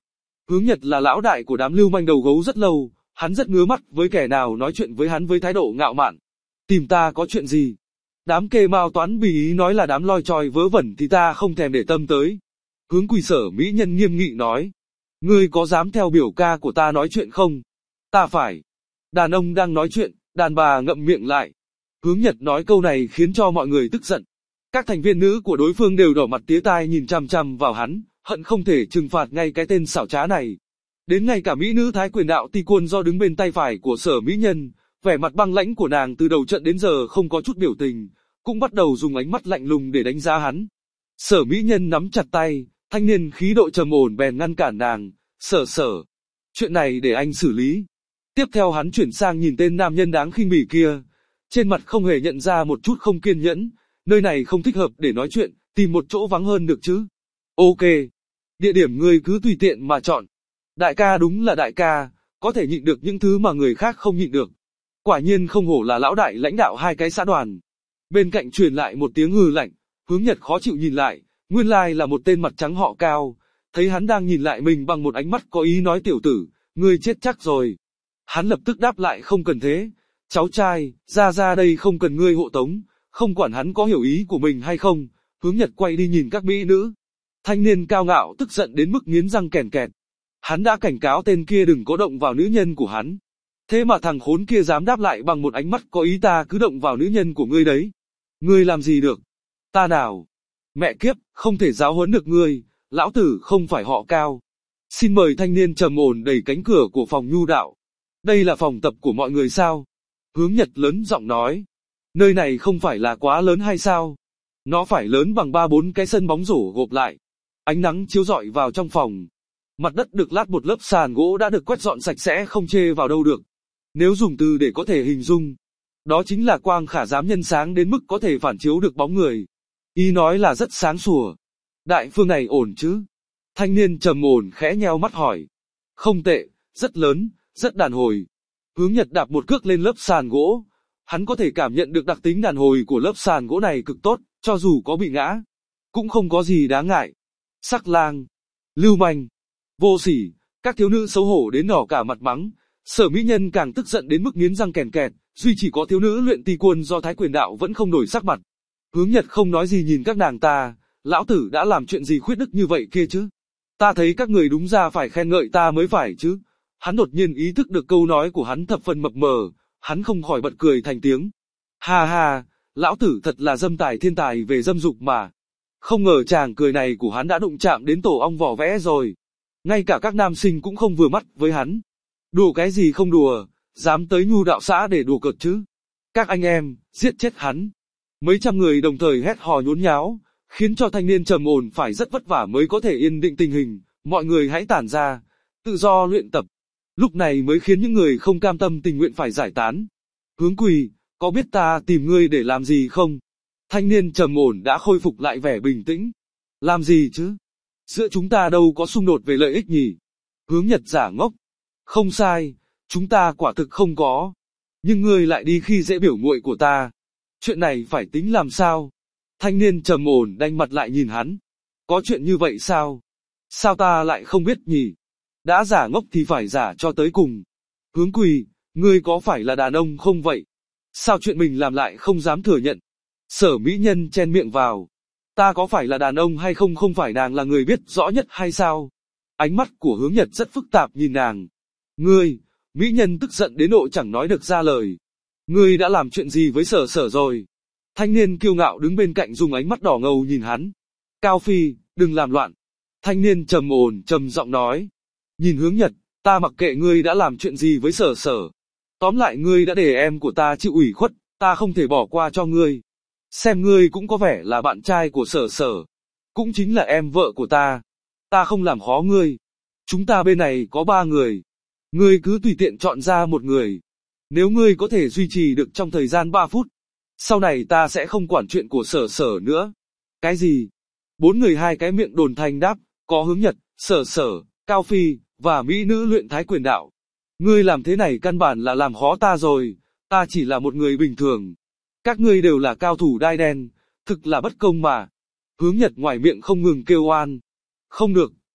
Hướng Nhật là lão đại của đám lưu manh đầu gấu rất lâu, hắn rất ngứa mắt với kẻ nào nói chuyện với hắn với thái độ ngạo mạn. Tìm ta có chuyện gì? Đám kê mao toán bì ý nói là đám loi choi vớ vẩn thì ta không thèm để tâm tới. Hướng Quỳ Sở mỹ nhân nghiêm nghị nói. Ngươi có dám theo biểu ca của ta nói chuyện không? Ta phải. Đàn ông đang nói chuyện, đàn bà ngậm miệng lại. Hướng Nhật nói câu này khiến cho mọi người tức giận. Các thành viên nữ của đối phương đều đỏ mặt tía tai nhìn chằm chằm vào hắn, hận không thể trừng phạt ngay cái tên xảo trá này. Đến ngay cả mỹ nữ Thái Quyền Đạo Ti Quân do đứng bên tay phải của Sở mỹ nhân, vẻ mặt băng lãnh của nàng từ đầu trận đến giờ không có chút biểu tình, cũng bắt đầu dùng ánh mắt lạnh lùng để đánh giá hắn. Sở mỹ nhân nắm chặt tay, thanh niên khí độ trầm ổn bèn ngăn cản nàng. Sở Sở, chuyện này để anh xử lý. Tiếp theo hắn chuyển sang nhìn tên nam nhân đáng khinh bỉ kia, trên mặt không hề nhận ra một chút không kiên nhẫn. Nơi này không thích hợp để nói chuyện, tìm một chỗ vắng hơn được chứ. Ok, địa điểm ngươi cứ tùy tiện mà chọn. Đại ca đúng là đại ca, có thể nhịn được những thứ mà người khác không nhịn được. Quả nhiên không hổ là lão đại lãnh đạo hai cái xã đoàn. Bên cạnh truyền lại một tiếng hừ lạnh, Hướng Nhật khó chịu nhìn lại, nguyên lai là một tên mặt trắng họ Cao, thấy hắn đang nhìn lại mình bằng một ánh mắt có ý nói tiểu tử, ngươi chết chắc rồi. Hắn lập tức đáp lại không cần thế, cháu trai, ra ra đây không cần ngươi hộ tống, không quản hắn có hiểu ý của mình hay không. Hướng Nhật quay đi nhìn các mỹ nữ. Thanh niên cao ngạo tức giận đến mức nghiến răng kèn kẹt. Hắn đã cảnh cáo tên kia đừng có động vào nữ nhân của hắn. Thế mà thằng khốn kia dám đáp lại bằng một ánh mắt có ý ta cứ động vào nữ nhân của ngươi đấy. Ngươi làm gì được? Ta nào? Mẹ kiếp, không thể giáo huấn được ngươi, lão tử không phải họ Cao. Xin mời thanh niên trầm ổn đẩy cánh cửa của phòng nhu đạo. Đây là phòng tập của mọi người sao? Hướng Nhật lớn giọng nói. Nơi này không phải là quá lớn hay sao? Nó phải lớn bằng ba bốn cái sân bóng rổ gộp lại. Ánh nắng chiếu rọi vào trong phòng. Mặt đất được lát một lớp sàn gỗ đã được quét dọn sạch sẽ không chê vào đâu được. Nếu dùng từ để có thể hình dung, đó chính là quang khả giám nhân sáng đến mức có thể phản chiếu được bóng người. Ý nói là rất sáng sủa. Đại phương này ổn chứ? Thanh niên trầm ổn khẽ nheo mắt hỏi. Không tệ, rất lớn, rất đàn hồi. Hướng Nhật đạp một cước lên lớp sàn gỗ. Hắn có thể cảm nhận được đặc tính đàn hồi của lớp sàn gỗ này cực tốt, cho dù có bị ngã, cũng không có gì đáng ngại. Sắc lang, lưu manh, vô sỉ, các thiếu nữ xấu hổ đến đỏ cả mặt mắng. Sở mỹ nhân càng tức giận đến mức nghiến răng kèn kẹt, duy chỉ có thiếu nữ luyện ti quân do Thái Quyền Đạo vẫn không đổi sắc mặt. Hướng Nhật không nói gì nhìn các nàng ta, lão tử đã làm chuyện gì khuyết đức như vậy kia chứ? Ta thấy các người đúng ra phải khen ngợi ta mới phải chứ. Hắn đột nhiên ý thức được câu nói của hắn thập phần mập mờ, hắn không khỏi bật cười thành tiếng. Ha ha, lão tử thật là dâm tài thiên tài về dâm dục mà. Không ngờ chàng cười này của hắn đã đụng chạm đến tổ ong vỏ vẽ rồi. Ngay cả các nam sinh cũng không vừa mắt với hắn. Đùa cái gì không đùa, dám tới nhu đạo xã để đùa cợt chứ. Các anh em, giết chết hắn. Mấy trăm người đồng thời hét hò nhốn nháo, khiến cho thanh niên trầm ổn phải rất vất vả mới có thể yên định tình hình. Mọi người hãy tản ra, tự do luyện tập. Lúc này mới khiến những người không cam tâm tình nguyện phải giải tán. Hướng Quỳ, có biết ta tìm ngươi để làm gì không? Thanh niên trầm ổn đã khôi phục lại vẻ bình tĩnh. Làm gì chứ? Giữa chúng ta đâu có xung đột về lợi ích nhỉ? Hướng Nhật giả ngốc. Không sai, chúng ta quả thực không có. Nhưng ngươi lại đi khi dễ biểu muội của ta. Chuyện này phải tính làm sao? Thanh niên trầm ổn đanh mặt lại nhìn hắn. Có chuyện như vậy sao? Sao ta lại không biết nhỉ? Đã giả ngốc thì phải giả cho tới cùng. Hướng Quỳ, ngươi có phải là đàn ông không vậy? Sao chuyện mình làm lại không dám thừa nhận? Sở mỹ nhân chen miệng vào. Ta có phải là đàn ông hay không không phải nàng là người biết rõ nhất hay sao? Ánh mắt của Hướng Nhật rất phức tạp nhìn nàng. Ngươi, mỹ nhân tức giận đến độ chẳng nói được ra lời. Ngươi đã làm chuyện gì với Sở Sở rồi? Thanh niên kiêu ngạo đứng bên cạnh dùng ánh mắt đỏ ngầu nhìn hắn. Cao Phi, đừng làm loạn. Thanh niên trầm ổn trầm giọng nói. Nhìn Hướng Nhật, ta mặc kệ ngươi đã làm chuyện gì với Sở Sở. Tóm lại ngươi đã để em của ta chịu ủy khuất, ta không thể bỏ qua cho ngươi. Xem ngươi cũng có vẻ là bạn trai của Sở Sở, cũng chính là em vợ của ta. Ta không làm khó ngươi. Chúng ta bên này có ba người. Ngươi cứ tùy tiện chọn ra một người. Nếu ngươi có thể duy trì được trong thời gian ba phút, sau này ta sẽ không quản chuyện của Sở Sở nữa. Cái gì? Bốn người hai cái miệng đồn thanh đáp, có Hướng Nhật, Sở Sở, Cao Phi, và mỹ nữ luyện Thái Quyền Đạo. Ngươi làm thế này căn bản là làm khó ta rồi, ta chỉ là một người bình thường. Các ngươi đều là cao thủ đai đen, thực là bất công mà. Hướng Nhật ngoài miệng không ngừng kêu oan. Không được,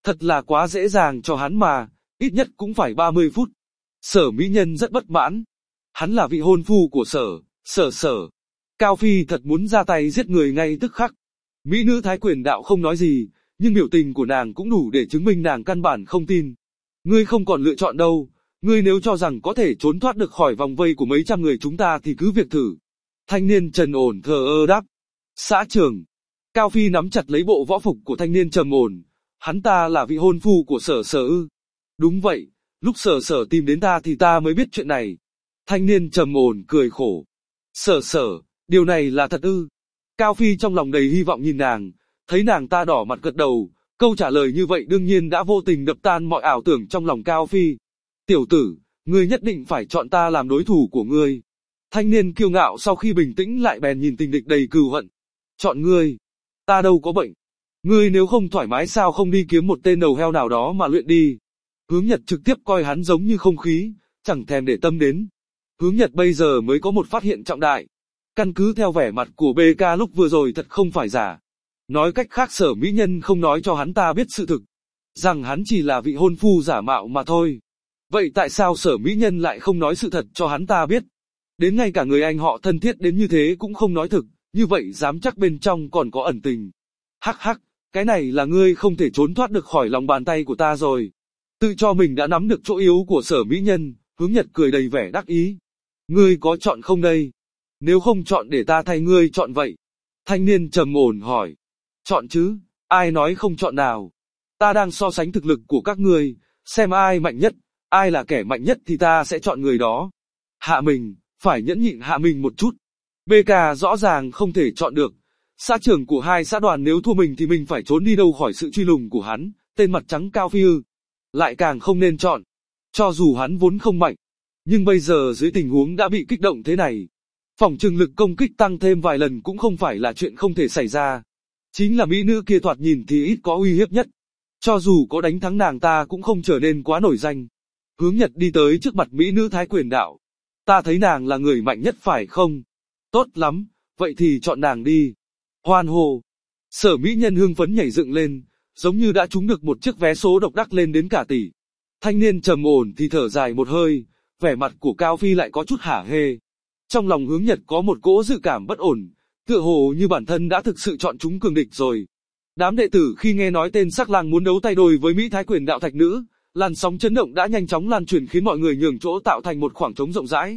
Thật là quá dễ dàng cho hắn mà, ít nhất cũng phải ba mươi phút. Sở Mỹ Nhân rất bất mãn. Hắn là vị hôn phu của Sở, Sở Sở. Cao Phi thật muốn ra tay giết người ngay tức khắc. Mỹ nữ Thái Quyền Đạo không nói gì, nhưng biểu tình của nàng cũng đủ để chứng minh nàng căn bản không tin. Ngươi không còn lựa chọn đâu, ngươi nếu cho rằng có thể trốn thoát được khỏi vòng vây của mấy trăm người chúng ta thì cứ việc thử. Thanh niên Trần Ổn thờ ơ đáp. Xã trưởng. Cao Phi nắm chặt lấy bộ võ phục của thanh niên Trầm Ổn. Hắn ta là vị hôn phu của Sở Sở ư? Đúng vậy, lúc Sở Sở tìm đến ta thì ta mới biết chuyện này. Thanh niên Trầm Ổn cười khổ. Sở Sở, điều này là thật ư? Cao Phi trong lòng đầy hy vọng nhìn nàng, thấy nàng ta đỏ mặt gật đầu, câu trả lời như vậy đương nhiên đã vô tình đập tan mọi ảo tưởng trong lòng Cao Phi. Tiểu tử, ngươi nhất định phải chọn ta làm đối thủ của ngươi. Thanh niên kiêu ngạo sau khi bình tĩnh lại bèn nhìn tình địch đầy cừu hận. Chọn ngươi? Ta đâu có bệnh. Ngươi nếu không thoải mái sao không đi kiếm một tên đầu heo nào đó mà luyện đi. Hướng Nhật trực tiếp coi hắn giống như không khí, chẳng thèm để tâm đến. Hướng Nhật bây giờ mới có một phát hiện trọng đại. Căn cứ theo vẻ mặt của bê ca lúc vừa rồi thật không phải giả. Nói cách khác Sở Mỹ Nhân không nói cho hắn ta biết sự thực. Rằng hắn chỉ là vị hôn phu giả mạo mà thôi. Vậy tại sao Sở Mỹ Nhân lại không nói sự thật cho hắn ta biết? Đến ngay cả người anh họ thân thiết đến như thế cũng không nói thực, như vậy dám chắc bên trong còn có ẩn tình. Hắc hắc, cái này là ngươi không thể trốn thoát được khỏi lòng bàn tay của ta rồi. Tự cho mình đã nắm được chỗ yếu của Sở Mỹ Nhân, Hướng Nhật cười đầy vẻ đắc ý. Ngươi có chọn không đây? Nếu không chọn để ta thay ngươi chọn vậy. Thanh niên Trầm Ổn hỏi. Chọn chứ, ai nói không chọn nào. Ta đang so sánh thực lực của các ngươi, xem ai mạnh nhất, ai là kẻ mạnh nhất thì ta sẽ chọn người đó. Hạ mình, phải nhẫn nhịn hạ mình một chút. bê ca rõ ràng không thể chọn được. Xã trưởng của hai xã đoàn nếu thua mình thì mình phải trốn đi đâu khỏi sự truy lùng của hắn, tên mặt trắng Cao Phi ư. Lại càng không nên chọn. Cho dù hắn vốn không mạnh, nhưng bây giờ dưới tình huống đã bị kích động thế này, phỏng chừng lực công kích tăng thêm vài lần cũng không phải là chuyện không thể xảy ra. Chính là mỹ nữ kia thoạt nhìn thì ít có uy hiếp nhất. Cho dù có đánh thắng nàng ta cũng không trở nên quá nổi danh. Hướng Nhật đi tới trước mặt mỹ nữ Thái Quyền Đạo. Ta thấy nàng là người mạnh nhất phải không? Tốt lắm, vậy thì chọn nàng đi. Hoan hô. Sở Mỹ Nhân hưng phấn nhảy dựng lên, giống như đã trúng được một chiếc vé số độc đắc lên đến cả tỷ. Thanh niên Trầm Ổn thì thở dài một hơi, vẻ mặt của Cao Phi lại có chút hả hê. Trong lòng Hướng Nhật có một cỗ dự cảm bất ổn, tựa hồ như bản thân đã thực sự chọn chúng cường địch rồi. Đám đệ tử khi nghe nói tên sắc lang muốn đấu tay đôi với Mỹ Thái Quyền Đạo thạch nữ, làn sóng chấn động đã nhanh chóng lan truyền khiến mọi người nhường chỗ tạo thành một khoảng trống rộng rãi.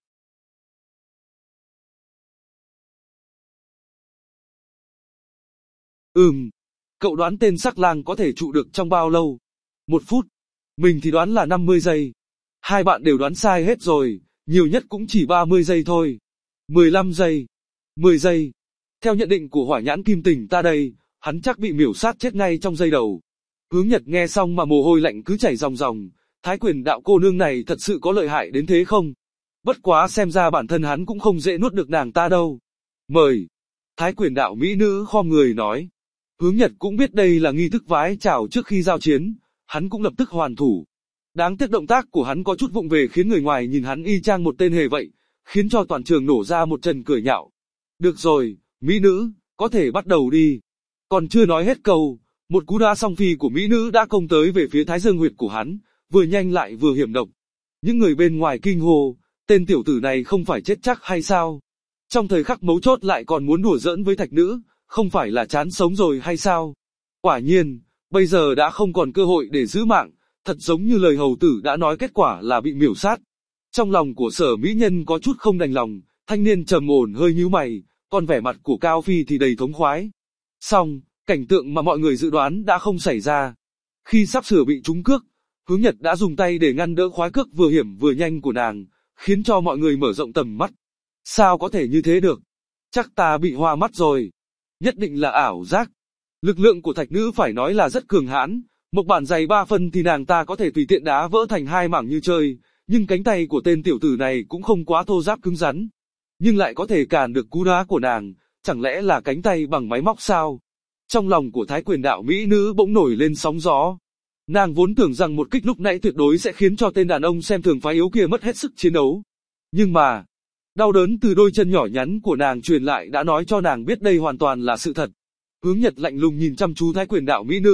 Ừm, cậu đoán tên sắc lang có thể trụ được trong bao lâu? Một phút. Mình thì đoán là năm mươi giây. Hai bạn đều đoán sai hết rồi, nhiều nhất cũng chỉ ba mươi giây thôi. mười lăm giây. mười giây. Theo nhận định của Hỏa Nhãn Kim Tình ta đây, hắn chắc bị miểu sát chết ngay trong giây đầu. Hướng Nhật nghe xong mà mồ hôi lạnh cứ chảy ròng ròng, Thái Quyền Đạo cô nương này thật sự có lợi hại đến thế không? Bất quá xem ra bản thân hắn cũng không dễ nuốt được nàng ta đâu. Mời. Thái Quyền Đạo mỹ nữ khom người nói. Hướng Nhật cũng biết đây là nghi thức vái chào trước khi giao chiến, hắn cũng lập tức hoàn thủ. Đáng tiếc động tác của hắn có chút vụng về khiến người ngoài nhìn hắn y chang một tên hề vậy, khiến cho toàn trường nổ ra một trận cười nhạo. Được rồi, mỹ nữ, có thể bắt đầu đi. Còn chưa nói hết câu, một cú đá song phi của mỹ nữ đã công tới về phía thái dương huyệt của hắn, vừa nhanh lại vừa hiểm độc. Những người bên ngoài kinh hô, tên tiểu tử này không phải chết chắc hay sao? Trong thời khắc mấu chốt lại còn muốn đùa giỡn với thạch nữ, không phải là chán sống rồi hay sao? Quả nhiên, bây giờ đã không còn cơ hội để giữ mạng, thật giống như lời hầu tử đã nói kết quả là bị miểu sát. Trong lòng của Sở Mỹ Nhân có chút không đành lòng, thanh niên Trầm Ổn hơi nhíu mày, còn vẻ mặt của Cao Phi thì đầy thống khoái. Xong, cảnh tượng mà mọi người dự đoán đã không xảy ra. Khi sắp sửa bị trúng cước, Hướng Nhật đã dùng tay để ngăn đỡ khoái cước vừa hiểm vừa nhanh của nàng, khiến cho mọi người mở rộng tầm mắt. Sao có thể như thế được? Chắc ta bị hoa mắt rồi. Nhất định là ảo giác. Lực lượng của thạch nữ phải nói là rất cường hãn, một bản dày ba phân thì nàng ta có thể tùy tiện đá vỡ thành hai mảng như chơi, nhưng cánh tay của tên tiểu tử này cũng không quá thô ráp cứng rắn. Nhưng lại có thể cản được cú đá của nàng, chẳng lẽ là cánh tay bằng máy móc sao? Trong lòng của Thái Quyền Đạo mỹ nữ bỗng nổi lên sóng gió. Nàng vốn tưởng rằng một kích lúc nãy tuyệt đối sẽ khiến cho tên đàn ông xem thường phái yếu kia mất hết sức chiến đấu. Nhưng mà, đau đớn từ đôi chân nhỏ nhắn của nàng truyền lại đã nói cho nàng biết đây hoàn toàn là sự thật. Hướng Nhật lạnh lùng nhìn chăm chú Thái Quyền Đạo mỹ nữ,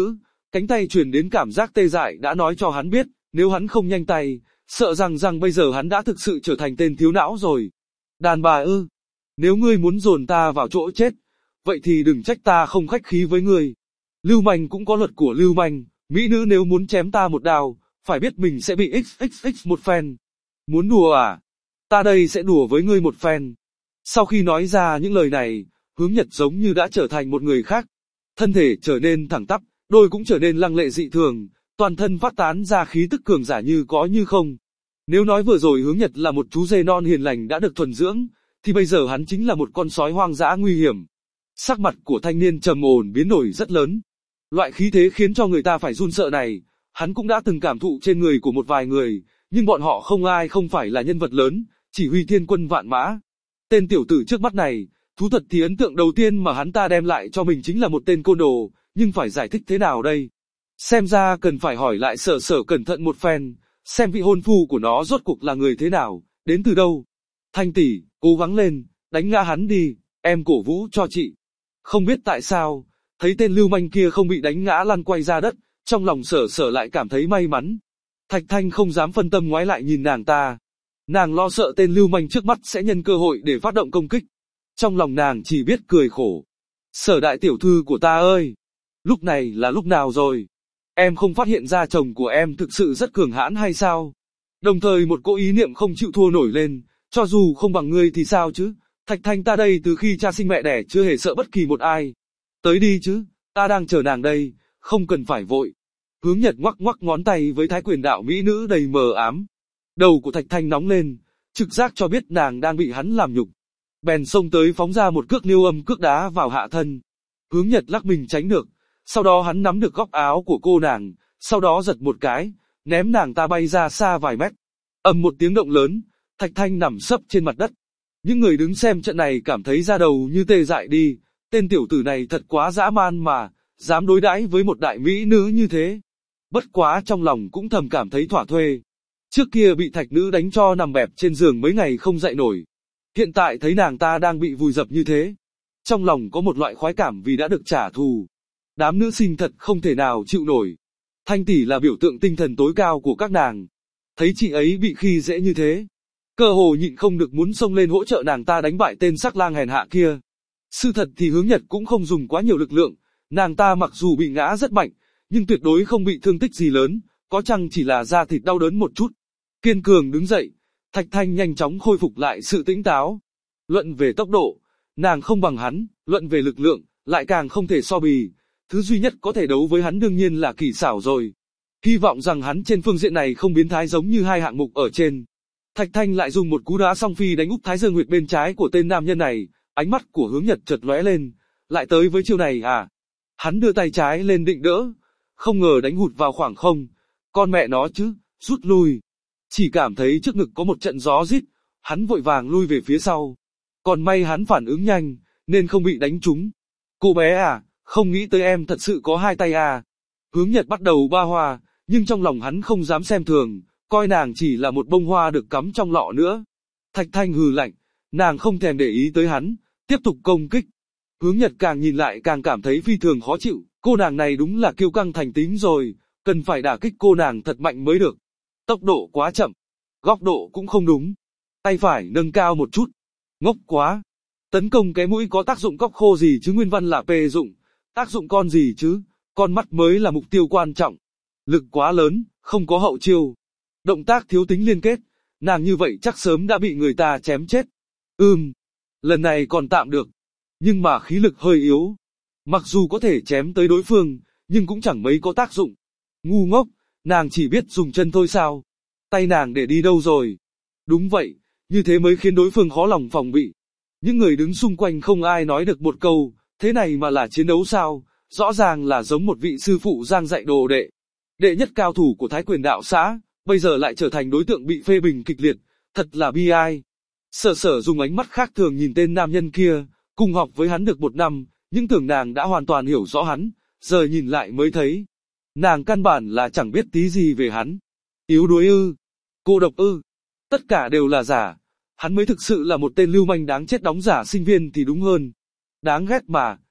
Cánh tay truyền đến cảm giác tê dại đã nói cho hắn biết, nếu hắn không nhanh tay, sợ rằng rằng bây giờ hắn đã thực sự trở thành tên thiếu não rồi. Đàn bà ư, nếu ngươi muốn dồn ta vào chỗ chết, vậy thì đừng trách ta không khách khí với ngươi. Lưu manh cũng có luật của lưu manh, mỹ nữ nếu muốn chém ta một đao, phải biết mình sẽ bị xx x một phen. Muốn đùa à? Ta đây sẽ đùa với ngươi một phen. Sau khi nói ra những lời này, Hướng Nhật giống như đã trở thành một người khác. Thân thể trở nên thẳng tắp, đôi cũng trở nên lăng lệ dị thường, toàn thân phát tán ra khí tức cường giả như có như không. Nếu nói vừa rồi Hướng Nhật là một chú dê non hiền lành đã được thuần dưỡng, thì bây giờ hắn chính là một con sói hoang dã nguy hiểm. Sắc mặt của thanh niên trầm ổn biến đổi rất lớn. Loại khí thế khiến cho người ta phải run sợ này, hắn cũng đã từng cảm thụ trên người của một vài người, nhưng bọn họ không ai không phải là nhân vật lớn, chỉ huy thiên quân vạn mã. Tên tiểu tử trước mắt này, thú thật thì ấn tượng đầu tiên mà hắn ta đem lại cho mình chính là một tên côn đồ, nhưng phải giải thích thế nào đây? Xem ra cần phải hỏi lại Sở Sở cẩn thận một phen, xem vị hôn phu của nó rốt cuộc là người thế nào, đến từ đâu. Thanh tỷ, cố gắng lên, đánh ngã hắn đi, em cổ vũ cho chị. Không biết tại sao, thấy tên lưu manh kia không bị đánh ngã lăn quay ra đất, trong lòng Sở Sở lại cảm thấy may mắn. Thạch Thanh không dám phân tâm ngoái lại nhìn nàng ta. Nàng lo sợ tên lưu manh trước mắt sẽ nhân cơ hội để phát động công kích. Trong lòng nàng chỉ biết cười khổ. Sở đại tiểu thư của ta ơi! Lúc này là lúc nào rồi? Em không phát hiện ra chồng của em thực sự rất cường hãn hay sao? Đồng thời một cỗ ý niệm không chịu thua nổi lên, cho dù không bằng ngươi thì sao chứ? Thạch Thanh ta đây từ khi cha sinh mẹ đẻ chưa hề sợ bất kỳ một ai. Tới đi chứ, ta đang chờ nàng đây, không cần phải vội. Hướng Nhật ngoắc ngoắc ngón tay với thái quyền đạo mỹ nữ đầy mờ ám. Đầu của Thạch Thanh nóng lên, trực giác cho biết nàng đang bị hắn làm nhục. Bèn xông tới phóng ra một cước liêu âm cước đá vào hạ thân. Hướng Nhật lắc mình tránh được, sau đó hắn nắm được góc áo của cô nàng, sau đó giật một cái, ném nàng ta bay ra xa vài mét. Ầm một tiếng động lớn, Thạch Thanh nằm sấp trên mặt đất. Những người đứng xem trận này cảm thấy da đầu như tê dại đi, tên tiểu tử này thật quá dã man mà, dám đối đãi với một đại mỹ nữ như thế. Bất quá trong lòng cũng thầm cảm thấy thỏa thuê. Trước kia bị thạch nữ đánh cho nằm bẹp trên giường mấy ngày không dậy nổi. Hiện tại thấy nàng ta đang bị vùi dập như thế. Trong lòng có một loại khoái cảm vì đã được trả thù. Đám nữ sinh thật không thể nào chịu nổi. Thanh tỷ là biểu tượng tinh thần tối cao của các nàng. Thấy chị ấy bị khi dễ như thế, cơ hồ nhịn không được muốn xông lên hỗ trợ nàng ta đánh bại tên sắc lang hèn hạ kia. Sự thật thì Hướng Nhật cũng không dùng quá nhiều lực lượng. Nàng ta mặc dù bị ngã rất mạnh, nhưng tuyệt đối không bị thương tích gì lớn, có chăng chỉ là da thịt đau đớn một chút. Kiên cường đứng dậy, Thạch Thanh nhanh chóng khôi phục lại sự tĩnh táo. Luận về tốc độ, nàng không bằng hắn, luận về lực lượng, lại càng không thể so bì. Thứ duy nhất có thể đấu với hắn đương nhiên là kỳ xảo rồi. Hy vọng rằng hắn trên phương diện này không biến thái giống như hai hạng mục ở trên. Thạch Thanh lại dùng một cú đá song phi đánh úp Thái Dương Nguyệt bên trái của tên nam nhân này, ánh mắt của Hướng Nhật chợt lóe lên, lại tới với chiêu này à? Hắn đưa tay trái lên định đỡ, không ngờ đánh hụt vào khoảng không. Con mẹ nó chứ, rút lui. Chỉ cảm thấy trước ngực có một trận gió rít, hắn vội vàng lui về phía sau. Còn may hắn phản ứng nhanh, nên không bị đánh trúng. Cô bé à, không nghĩ tới em thật sự có hai tay à. Hướng Nhật bắt đầu ba hoa, nhưng trong lòng hắn không dám xem thường, coi nàng chỉ là một bông hoa được cắm trong lọ nữa. Thạch Thanh hừ lạnh, nàng không thèm để ý tới hắn, tiếp tục công kích. Hướng Nhật càng nhìn lại càng cảm thấy phi thường khó chịu, cô nàng này đúng là kiêu căng thành tính rồi, cần phải đả kích cô nàng thật mạnh mới được. Tốc độ quá chậm, góc độ cũng không đúng, tay phải nâng cao một chút, ngốc quá. Tấn công cái mũi có tác dụng cóc khô gì chứ, nguyên văn là p dụng, tác dụng con gì chứ, con mắt mới là mục tiêu quan trọng. Lực quá lớn, không có hậu chiêu. Động tác thiếu tính liên kết, nàng như vậy chắc sớm đã bị người ta chém chết. Ừm, lần này còn tạm được, nhưng mà khí lực hơi yếu. Mặc dù có thể chém tới đối phương, nhưng cũng chẳng mấy có tác dụng. Ngu ngốc, nàng chỉ biết dùng chân thôi sao? Tay nàng để đi đâu rồi? Đúng vậy, như thế mới khiến đối phương khó lòng phòng bị. Những người đứng xung quanh không ai nói được một câu, thế này mà là chiến đấu sao? Rõ ràng là giống một vị sư phụ giang dạy đồ đệ. Đệ nhất cao thủ của Thái Quyền đạo xã, bây giờ lại trở thành đối tượng bị phê bình kịch liệt, thật là bi ai. Sở Sở dùng ánh mắt khác thường nhìn tên nam nhân kia, cùng học với hắn được một năm, nhưng tưởng nàng đã hoàn toàn hiểu rõ hắn, giờ nhìn lại mới thấy. Nàng căn bản là chẳng biết tí gì về hắn. Yếu đuối ư, cô độc ư, tất cả đều là giả. Hắn mới thực sự là một tên lưu manh đáng chết, đóng giả sinh viên thì đúng hơn. Đáng ghét mà,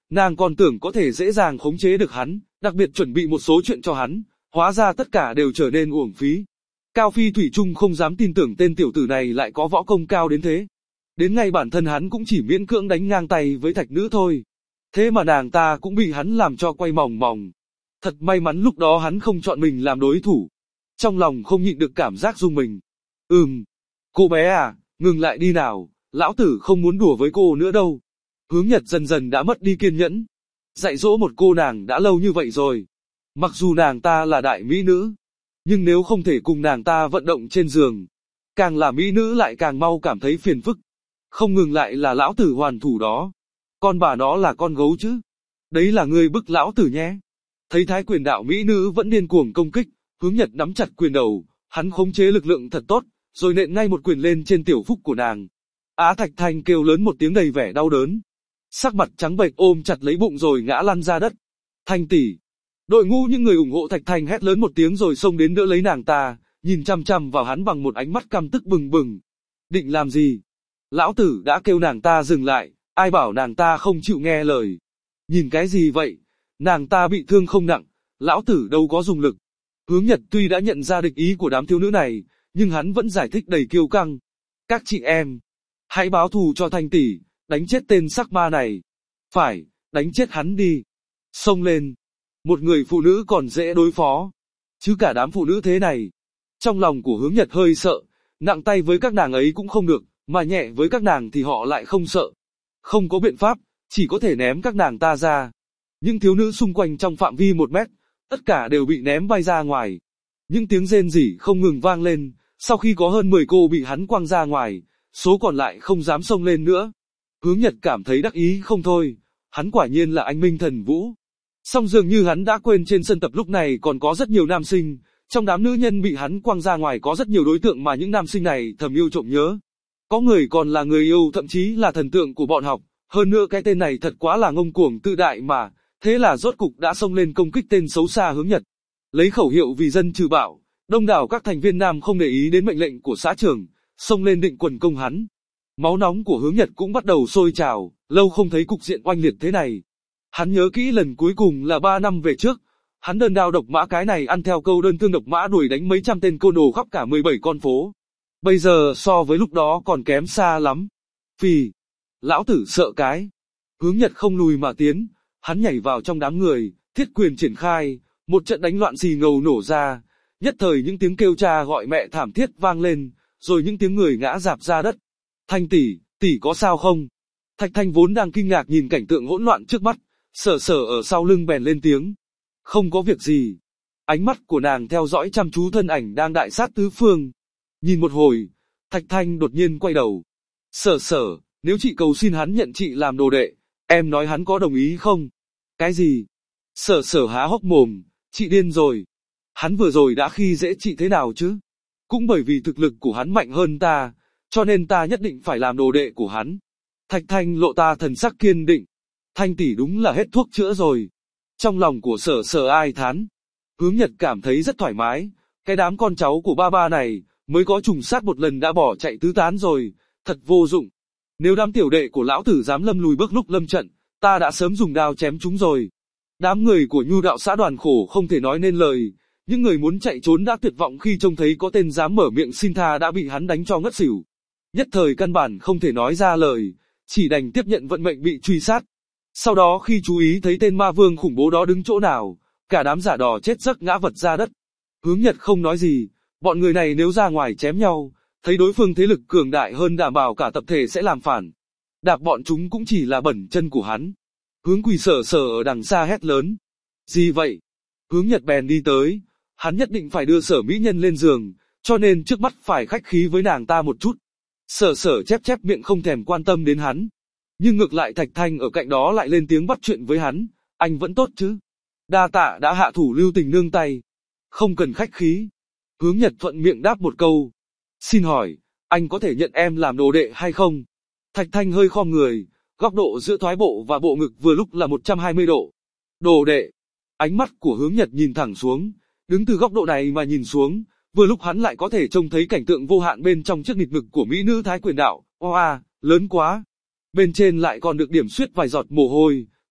Nàng còn tưởng có thể dễ dàng khống chế được hắn, đặc biệt chuẩn bị một số chuyện cho hắn, hóa ra tất cả đều trở nên uổng phí. Cao Phi thủy chung không dám tin tưởng tên tiểu tử này lại có võ công cao đến thế. Đến ngay bản thân hắn cũng chỉ miễn cưỡng đánh ngang tay với thạch nữ thôi. Thế mà nàng ta cũng bị hắn làm cho quay mòng mòng. Thật may mắn lúc đó hắn không chọn mình làm đối thủ. Trong lòng không nhịn được cảm giác rung mình. Ừm, cô bé à, ngừng lại đi nào, lão tử không muốn đùa với cô nữa đâu. Hướng Nhật dần dần đã mất đi kiên nhẫn. Dạy dỗ một cô nàng đã lâu như vậy rồi. Mặc dù nàng ta là đại mỹ nữ, nhưng nếu không thể cùng nàng ta vận động trên giường, càng là mỹ nữ lại càng mau cảm thấy phiền phức. Không ngừng lại là lão tử hoàn thủ đó. Con bà nó là con gấu chứ. Đấy là ngươi bức lão tử nhé. Thấy thái quyền đạo mỹ nữ vẫn điên cuồng công kích, Hướng Nhật nắm chặt quyền đầu, hắn khống chế lực lượng thật tốt, rồi nện ngay một quyền lên trên tiểu phúc của nàng. Á Thạch Thanh kêu lớn một tiếng đầy vẻ đau đớn. Sắc mặt trắng bệch ôm chặt lấy bụng rồi ngã lăn ra đất. Thanh tỷ. Đội ngũ những người ủng hộ Thạch Thanh hét lớn một tiếng rồi xông đến đỡ lấy nàng ta, nhìn chăm chăm vào hắn bằng một ánh mắt căm tức bừng bừng. Định làm gì? Lão tử đã kêu nàng ta dừng lại, ai bảo nàng ta không chịu nghe lời. Nhìn cái gì vậy? Nàng ta bị thương không nặng, lão tử đâu có dùng lực. Hướng Nhật tuy đã nhận ra địch ý của đám thiếu nữ này, nhưng hắn vẫn giải thích đầy kiêu căng. Các chị em, hãy báo thù cho Thanh tỷ, đánh chết tên sắc ma này. Phải, đánh chết hắn đi. Xông lên. Một người phụ nữ còn dễ đối phó. Chứ cả đám phụ nữ thế này. Trong lòng của Hướng Nhật hơi sợ, nặng tay với các nàng ấy cũng không được, mà nhẹ với các nàng thì họ lại không sợ. Không có biện pháp, chỉ có thể ném các nàng ta ra. Những thiếu nữ xung quanh trong phạm vi một mét, tất cả đều bị ném bay ra ngoài. Những tiếng rên rỉ không ngừng vang lên, sau khi có hơn mười cô bị hắn quăng ra ngoài, số còn lại không dám xông lên nữa. Hướng Nhật cảm thấy đắc ý không thôi, hắn quả nhiên là anh minh thần vũ. Song dường như hắn đã quên trên sân tập lúc này còn có rất nhiều nam sinh, trong đám nữ nhân bị hắn quăng ra ngoài có rất nhiều đối tượng mà những nam sinh này thầm yêu trộm nhớ. Có người còn là người yêu thậm chí là thần tượng của bọn học, hơn nữa cái tên này thật quá là ngông cuồng tự đại mà, thế là rốt cục đã xông lên công kích tên xấu xa Hướng Nhật. Lấy khẩu hiệu vì dân trừ bạo, đông đảo các thành viên nam không để ý đến mệnh lệnh của xã trưởng, xông lên định quần công hắn. Máu nóng của Hướng Nhật cũng bắt đầu sôi trào, lâu không thấy cục diện oanh liệt thế này. Hắn nhớ kỹ lần cuối cùng là ba năm về trước, hắn đơn đao độc mã cái này ăn theo câu đơn thương độc mã đuổi đánh mấy trăm tên côn đồ khắp cả mười bảy con phố. Bây giờ so với lúc đó còn kém xa lắm. Phì, lão tử sợ cái. Hướng Nhật không lùi mà tiến, hắn nhảy vào trong đám người, thiết quyền triển khai, một trận đánh loạn xì ngầu nổ ra. Nhất thời những tiếng kêu cha gọi mẹ thảm thiết vang lên, rồi những tiếng người ngã rạp ra đất. Thanh tỷ, tỷ có sao không? Thạch Thanh vốn đang kinh ngạc nhìn cảnh tượng hỗn loạn trước mắt, sở sở ở sau lưng bèn lên tiếng. Không có việc gì. Ánh mắt của nàng theo dõi chăm chú thân ảnh đang đại sát tứ phương. Nhìn một hồi, Thạch Thanh đột nhiên quay đầu. Sở sở, nếu chị cầu xin hắn nhận chị làm đồ đệ, em nói hắn có đồng ý không? Cái gì? Sở sở há hốc mồm, chị điên rồi. Hắn vừa rồi đã khi dễ chị thế nào chứ? Cũng bởi vì thực lực của hắn mạnh hơn ta, cho nên ta nhất định phải làm đồ đệ của hắn. Thạch Thanh lộ ta thần sắc kiên định. Thanh tỷ đúng là hết thuốc chữa rồi. Trong lòng của sở sở ai thán. Hướng Nhật cảm thấy rất thoải mái. Cái đám con cháu của ba ba này, mới có trùng sát một lần đã bỏ chạy tứ tán rồi. Thật vô dụng. Nếu đám tiểu đệ của lão tử dám lâm lùi bước lúc lâm trận, ta đã sớm dùng đao chém chúng rồi. Đám người của Nhu đạo xã Đoàn khổ không thể nói nên lời. Những người muốn chạy trốn đã tuyệt vọng khi trông thấy có tên dám mở miệng xin tha đã bị hắn đánh cho ngất xỉu. Nhất thời căn bản không thể nói ra lời, chỉ đành tiếp nhận vận mệnh bị truy sát. Sau đó khi chú ý thấy tên ma vương khủng bố đó đứng chỗ nào, cả đám giả đò chết giấc ngã vật ra đất. Hướng Nhật không nói gì, bọn người này nếu ra ngoài chém nhau, thấy đối phương thế lực cường đại hơn đảm bảo cả tập thể sẽ làm phản. Đạp bọn chúng cũng chỉ là bẩn chân của hắn. Hướng Quỳ sở sở ở đằng xa hét lớn. Gì vậy? Hướng Nhật bèn đi tới, hắn nhất định phải đưa sở mỹ nhân lên giường, cho nên trước mắt phải khách khí với nàng ta một chút. Sở sở chép chép miệng không thèm quan tâm đến hắn. Nhưng ngược lại Thạch Thanh ở cạnh đó lại lên tiếng bắt chuyện với hắn, anh vẫn tốt chứ? Đa tạ đã hạ thủ lưu tình nương tay. Không cần khách khí. Hướng Nhật thuận miệng đáp một câu. Xin hỏi, anh có thể nhận em làm đồ đệ hay không? Thạch Thanh hơi khom người, góc độ giữa thoái bộ và bộ ngực vừa lúc là một trăm hai mươi độ. Đồ đệ. Ánh mắt của Hướng Nhật nhìn thẳng xuống, đứng từ góc độ này mà nhìn xuống, vừa lúc hắn lại có thể trông thấy cảnh tượng vô hạn bên trong chiếc nghịch ngực của mỹ nữ thái quyền đạo. Oa, lớn quá. Bên trên lại còn được điểm xuyết vài giọt mồ hôi,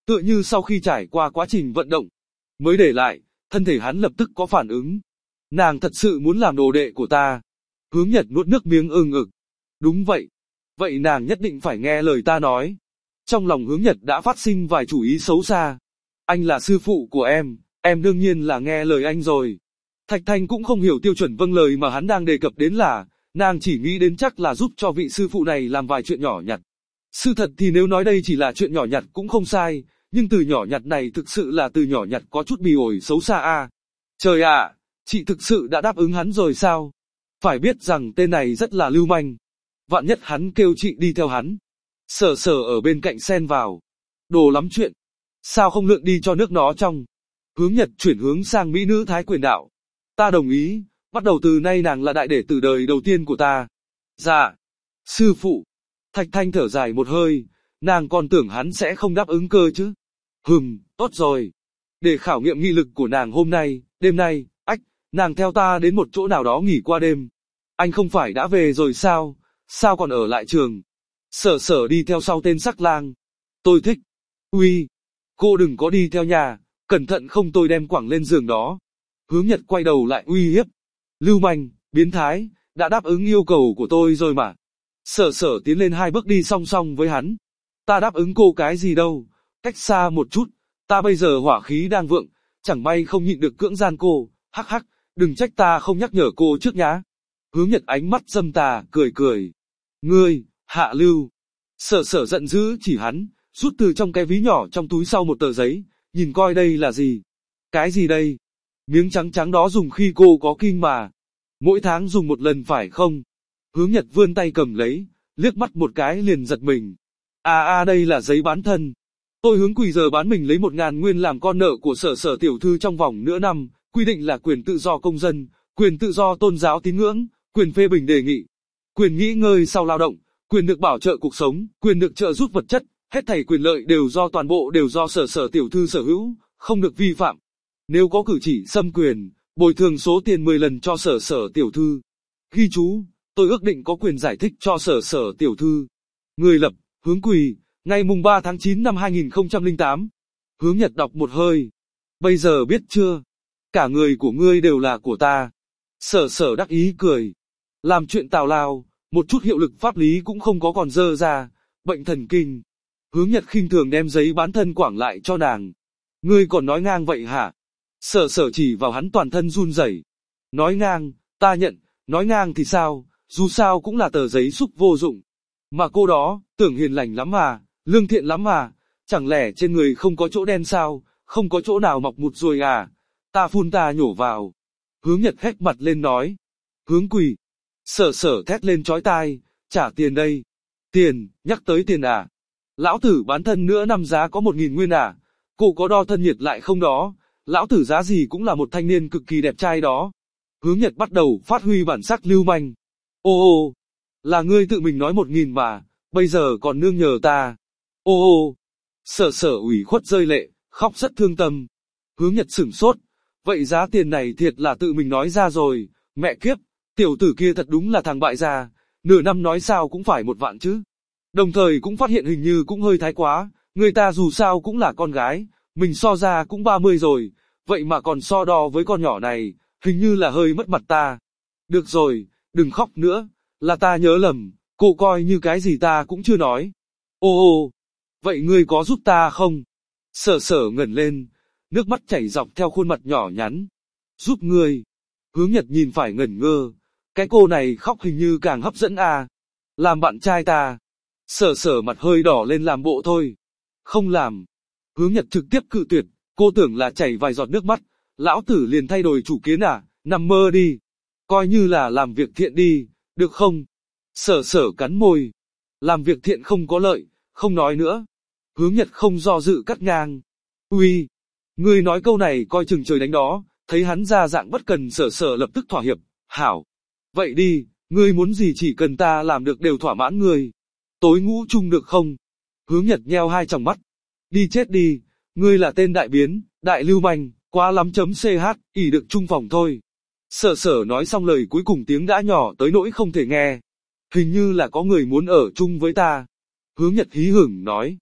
tựa như sau khi trải qua quá trình vận động, mới để lại, thân thể hắn lập tức có phản ứng. Nàng thật sự muốn làm đồ đệ của ta. Hướng Nhật nuốt nước miếng ưng ực. Đúng vậy. Vậy nàng nhất định phải nghe lời ta nói. Trong lòng Hướng Nhật đã phát sinh vài chủ ý xấu xa. Anh là sư phụ của em, em đương nhiên là nghe lời anh rồi. Thạch Thanh cũng không hiểu tiêu chuẩn vâng lời mà hắn đang đề cập đến là, nàng chỉ nghĩ đến chắc là giúp cho vị sư phụ này làm vài chuyện nhỏ nhặt. Sự thật thì nếu nói đây chỉ là chuyện nhỏ nhặt cũng không sai, nhưng từ nhỏ nhặt này thực sự là từ nhỏ nhặt có chút bì ổi xấu xa à. Trời ạ, à, chị thực sự đã đáp ứng hắn rồi sao? Phải biết rằng tên này rất là lưu manh. Vạn nhất hắn kêu chị đi theo hắn. Sở sở ở bên cạnh xen vào. Đồ lắm chuyện. Sao không lượn đi cho nước nó trong? Hướng Nhật chuyển hướng sang mỹ nữ Thái Quyền Đạo. Ta đồng ý, bắt đầu từ nay nàng là đại đệ tử đời đầu tiên của ta. Dạ. Sư phụ. Thạch Thanh thở dài một hơi, nàng còn tưởng hắn sẽ không đáp ứng cơ chứ. Hừm, tốt rồi. Để khảo nghiệm nghị lực của nàng hôm nay, đêm nay, ách, nàng theo ta đến một chỗ nào đó nghỉ qua đêm. Anh không phải đã về rồi sao, sao còn ở lại trường? Sở sở đi theo sau tên sắc lang. Tôi thích. Uy, cô đừng có đi theo nhà, cẩn thận không tôi đem quẳng lên giường đó. Hướng Nhật quay đầu lại uy hiếp. Lưu manh, biến thái, đã đáp ứng yêu cầu của tôi rồi mà. Sở sở tiến lên hai bước đi song song với hắn. Ta đáp ứng cô cái gì đâu, cách xa một chút, ta bây giờ hỏa khí đang vượng, chẳng may không nhịn được cưỡng gian cô, hắc hắc, đừng trách ta không nhắc nhở cô trước nhá. Hướng Nhật ánh mắt dâm tà, cười cười. Ngươi, hạ lưu. Sở sở giận dữ chỉ hắn, rút từ trong cái ví nhỏ trong túi sau một tờ giấy, nhìn coi đây là gì. Cái gì đây? Miếng trắng trắng đó dùng khi cô có kinh mà. Mỗi tháng dùng một lần phải không? Hướng Nhật vươn tay cầm lấy, liếc mắt một cái liền giật mình. À à đây là giấy bán thân. Tôi Hướng Quỳ giờ bán mình lấy một ngàn nguyên làm con nợ của sở sở tiểu thư trong vòng nửa năm, quy định là quyền tự do công dân, quyền tự do tôn giáo tín ngưỡng, quyền phê bình đề nghị, quyền nghỉ ngơi sau lao động, quyền được bảo trợ cuộc sống, quyền được trợ giúp vật chất, hết thảy quyền lợi đều do toàn bộ đều do sở sở tiểu thư sở hữu, không được vi phạm. Nếu có cử chỉ xâm quyền, bồi thường số tiền mười lần cho sở sở tiểu thư. Ghi chú, tôi ước định có quyền giải thích cho sở sở tiểu thư. Người lập, Hướng Quỳ, ngày mùng ba tháng chín năm hai nghìn không trăm lẻ tám. Hướng Nhật đọc một hơi. Bây giờ biết chưa? Cả người của ngươi đều là của ta. Sở sở đắc ý cười. Làm chuyện tào lao, một chút hiệu lực pháp lý cũng không có còn dơ ra. Bệnh thần kinh. Hướng Nhật khinh thường đem giấy bán thân quảng lại cho nàng. Ngươi còn nói ngang vậy hả? Sở sở chỉ vào hắn toàn thân run rẩy. Nói ngang, ta nhận, nói ngang thì sao, dù sao cũng là tờ giấy xúc vô dụng. Mà cô đó, tưởng hiền lành lắm mà, lương thiện lắm mà, chẳng lẽ trên người không có chỗ đen sao, không có chỗ nào mọc mụt rồi à, ta phun ta nhổ vào. Hướng Nhật hét mặt lên nói. Hướng Quỳ. Sở sở thét lên chói tai, trả tiền đây. Tiền, nhắc tới tiền à? Lão tử bán thân nữa năm giá có một nghìn nguyên à? Cô có đo thân nhiệt lại không đó? Lão tử giá gì cũng là một thanh niên cực kỳ đẹp trai đó. Hướng Nhật bắt đầu phát huy bản sắc lưu manh. Ô ô, là ngươi tự mình nói một nghìn mà, bây giờ còn nương nhờ ta. Ô ô, sở sở ủy khuất rơi lệ, khóc rất thương tâm. Hướng Nhật sửng sốt, vậy giá tiền này thiệt là tự mình nói ra rồi, mẹ kiếp, tiểu tử kia thật đúng là thằng bại gia, nửa năm nói sao cũng phải một vạn chứ. Đồng thời cũng phát hiện hình như cũng hơi thái quá, người ta dù sao cũng là con gái, mình so ra cũng ba mươi rồi, vậy mà còn so đo với con nhỏ này, hình như là hơi mất mặt ta. Được rồi, đừng khóc nữa, là ta nhớ lầm, cô coi như cái gì ta cũng chưa nói. Ô ô, vậy ngươi có giúp ta không? Sở sở ngẩng lên, nước mắt chảy dọc theo khuôn mặt nhỏ nhắn. Giúp ngươi? Hướng Nhật nhìn phải ngẩn ngơ, cái cô này khóc hình như càng hấp dẫn à. Làm bạn trai ta. Sở sở mặt hơi đỏ lên làm bộ thôi. Không làm. Hướng Nhật trực tiếp cự tuyệt, cô tưởng là chảy vài giọt nước mắt, lão tử liền thay đổi chủ kiến à, nằm mơ đi. Coi như là làm việc thiện đi, được không? Sở sở cắn môi. Làm việc thiện không có lợi, không nói nữa. Hướng Nhật không do dự cắt ngang. Uy, ngươi nói câu này coi chừng trời đánh đó, thấy hắn ra dạng bất cần sở sở lập tức thỏa hiệp, hảo. Vậy đi, ngươi muốn gì chỉ cần ta làm được đều thỏa mãn ngươi. Tối ngũ chung được không? Hướng Nhật nheo hai tròng mắt. Đi chết đi, ngươi là tên đại biến, đại lưu manh, quá lắm chấm ch, ỉ được chung phòng thôi. Sở sở nói xong lời cuối cùng tiếng đã nhỏ tới nỗi không thể nghe. Hình như là có người muốn ở chung với ta. Hướng Nhật hí hửng nói.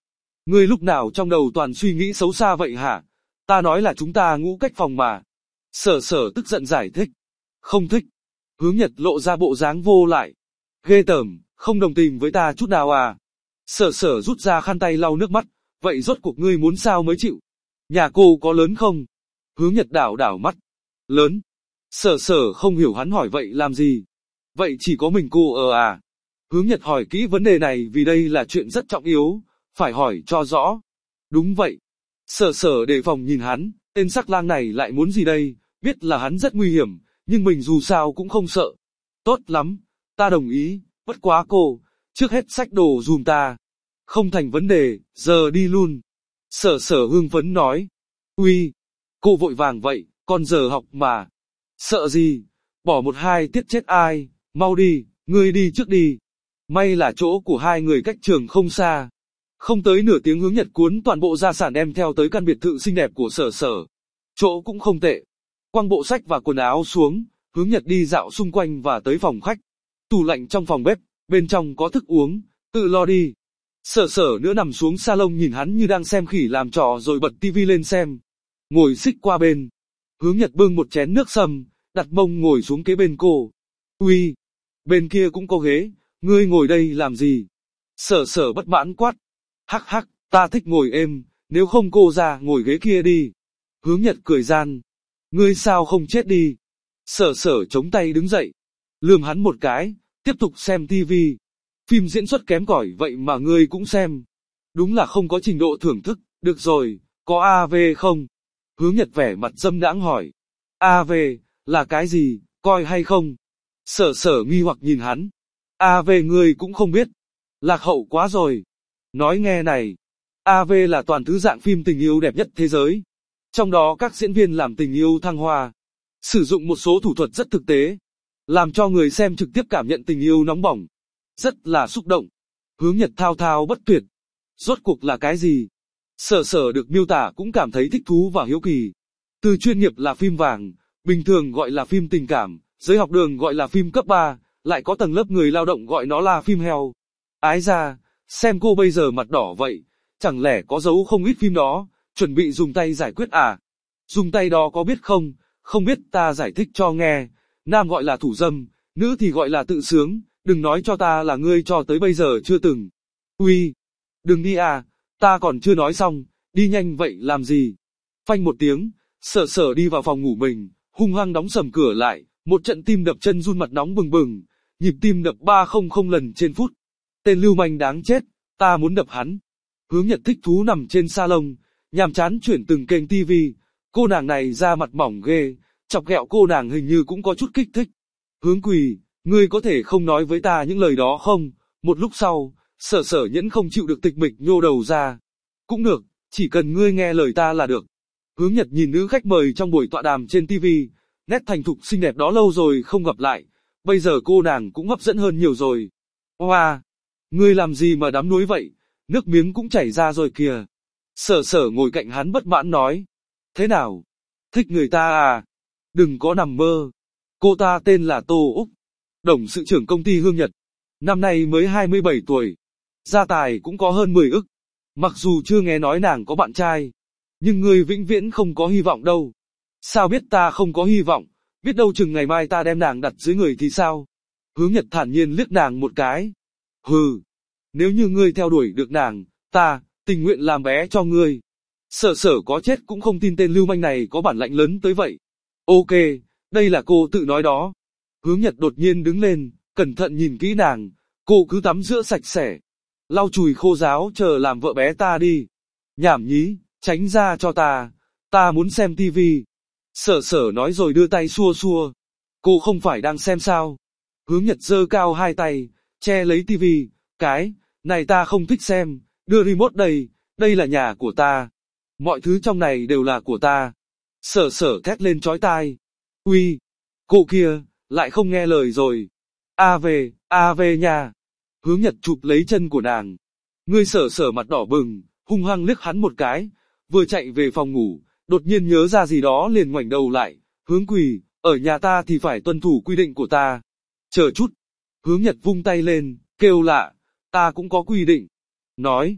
Ngươi lúc nào trong đầu toàn suy nghĩ xấu xa vậy hả? Ta nói là chúng ta ngũ cách phòng mà. Sở sở tức giận giải thích. Không thích. Hướng Nhật lộ ra bộ dáng vô lại. Ghê tởm, không đồng tình với ta chút nào à? Sở sở rút ra khăn tay lau nước mắt. Vậy rốt cuộc ngươi muốn sao mới chịu? Nhà cô có lớn không? Hướng Nhật đảo đảo mắt. Lớn. Sở sở không hiểu hắn hỏi vậy làm gì? Vậy chỉ có mình cô ở à? Hướng Nhật hỏi kỹ vấn đề này vì đây là chuyện rất trọng yếu, phải hỏi cho rõ. Đúng vậy. Sở sở đề phòng nhìn hắn, tên sắc lang này lại muốn gì đây, biết là hắn rất nguy hiểm, nhưng mình dù sao cũng không sợ. Tốt lắm, ta đồng ý, bất quá cô, trước hết xách đồ dùm ta. Không thành vấn đề, giờ đi luôn. Sở sở hưng phấn nói. Uy, cô vội vàng vậy, còn giờ học mà. Sợ gì, bỏ một hai tiết chết ai, mau đi, ngươi đi trước đi. May là chỗ của hai người cách trường không xa. Không tới nửa tiếng Hướng Nhật cuốn toàn bộ gia sản đem theo tới căn biệt thự xinh đẹp của sở sở. Chỗ cũng không tệ. Quăng bộ sách và quần áo xuống, Hướng Nhật đi dạo xung quanh và tới phòng khách. Tủ lạnh trong phòng bếp, bên trong có thức uống, tự lo đi. Sở sở nữa nằm xuống salon nhìn hắn như đang xem khỉ làm trò rồi bật tivi lên xem. Ngồi xích qua bên. Hướng Nhật bưng một chén nước sâm, đặt mông ngồi xuống kế bên cô. Uy, bên kia cũng có ghế, ngươi ngồi đây làm gì? Sở sở bất mãn quát. Hắc hắc, ta thích ngồi êm, nếu không cô ra ngồi ghế kia đi. Hướng Nhật cười gian. Ngươi sao không chết đi? Sở sở chống tay đứng dậy. Lườm hắn một cái, tiếp tục xem tivi. Phim diễn xuất kém cỏi vậy mà ngươi cũng xem. Đúng là không có trình độ thưởng thức, được rồi, có a vê không? Hướng Nhật vẻ mặt dâm đãng hỏi. a vê, là cái gì, coi hay không? Sở sở nghi hoặc nhìn hắn. a vê ngươi cũng không biết. Lạc hậu quá rồi. Nói nghe này. a vê là toàn thứ dạng phim tình yêu đẹp nhất thế giới. Trong đó các diễn viên làm tình yêu thăng hoa. Sử dụng một số thủ thuật rất thực tế. Làm cho người xem trực tiếp cảm nhận tình yêu nóng bỏng. Rất là xúc động. Hướng Nhật thao thao bất tuyệt. Rốt cuộc là cái gì? Sở sở được miêu tả cũng cảm thấy thích thú và hiếu kỳ. Từ chuyên nghiệp là phim vàng, bình thường gọi là phim tình cảm, giới học đường gọi là phim cấp ba, lại có tầng lớp người lao động gọi nó là phim heo. Ái ra, xem cô bây giờ mặt đỏ vậy, chẳng lẽ có dấu không ít phim đó, chuẩn bị dùng tay giải quyết à? Dùng tay đó có biết không? Không biết ta giải thích cho nghe. Nam gọi là thủ dâm, nữ thì gọi là tự sướng, đừng nói cho ta là ngươi cho tới bây giờ chưa từng. Uy, đừng đi à, ta còn chưa nói xong, đi nhanh vậy làm gì? Phanh một tiếng, sở sở đi vào phòng ngủ mình, hung hăng đóng sầm cửa lại, một trận tim đập chân run mặt nóng bừng bừng, nhịp tim đập ba trăm lần trên phút. Tên lưu manh đáng chết, ta muốn đập hắn. Hướng Nhật thích thú nằm trên salon, nhàm chán chuyển từng kênh tivi, cô nàng này da mặt mỏng ghê, chọc ghẹo cô nàng hình như cũng có chút kích thích. Hướng Quỳ, ngươi có thể không nói với ta những lời đó không? Một lúc sau, sở sở nhẫn không chịu được tịch mịch nhô đầu ra. Cũng được, chỉ cần ngươi nghe lời ta là được. Hướng Nhật nhìn nữ khách mời trong buổi tọa đàm trên tivi, nét thành thục xinh đẹp đó lâu rồi không gặp lại, bây giờ cô nàng cũng hấp dẫn hơn nhiều rồi. Hoa, ngươi làm gì mà đắm đuối vậy, nước miếng cũng chảy ra rồi kìa. Sở sở ngồi cạnh hắn bất mãn nói. Thế nào? Thích người ta à? Đừng có nằm mơ. Cô ta tên là Tô Úc,董sự trưởng công ty Hương Nhật. Năm nay mới hai mươi bảy tuổi. Gia tài cũng có hơn mười ức. Mặc dù chưa nghe nói nàng có bạn trai, nhưng ngươi vĩnh viễn không có hy vọng đâu. Sao biết ta không có hy vọng? Biết đâu chừng ngày mai ta đem nàng đặt dưới người thì sao? Hướng Nhật thản nhiên liếc nàng một cái. Hừ, nếu như ngươi theo đuổi được nàng, ta tình nguyện làm bé cho ngươi. Sở sở có chết cũng không tin tên lưu manh này có bản lãnh lớn tới vậy. Ok, đây là cô tự nói đó. Hướng Nhật đột nhiên đứng lên, cẩn thận nhìn kỹ nàng. Cô cứ tắm rửa sạch sẽ, lau chùi khô ráo chờ làm vợ bé ta đi. Nhảm nhí, tránh ra cho ta, ta muốn xem tivi. Sở sở nói rồi đưa tay xua xua. Cô không phải đang xem sao? Hướng Nhật giơ cao hai tay, che lấy tivi. Cái này ta không thích xem, đưa remote đây, đây là nhà của ta. Mọi thứ trong này đều là của ta. Sở sở thét lên chói tai. Uy, cô kia, lại không nghe lời rồi. A về, A về nhà. Hướng Nhật chụp lấy chân của nàng. Ngươi sở sở mặt đỏ bừng, hung hăng liếc hắn một cái, vừa chạy về phòng ngủ, đột nhiên nhớ ra gì đó liền ngoảnh đầu lại. Hướng Quỳ, ở nhà ta thì phải tuân thủ quy định của ta. Chờ chút. Hướng Nhật vung tay lên, kêu lạ, ta cũng có quy định. Nói.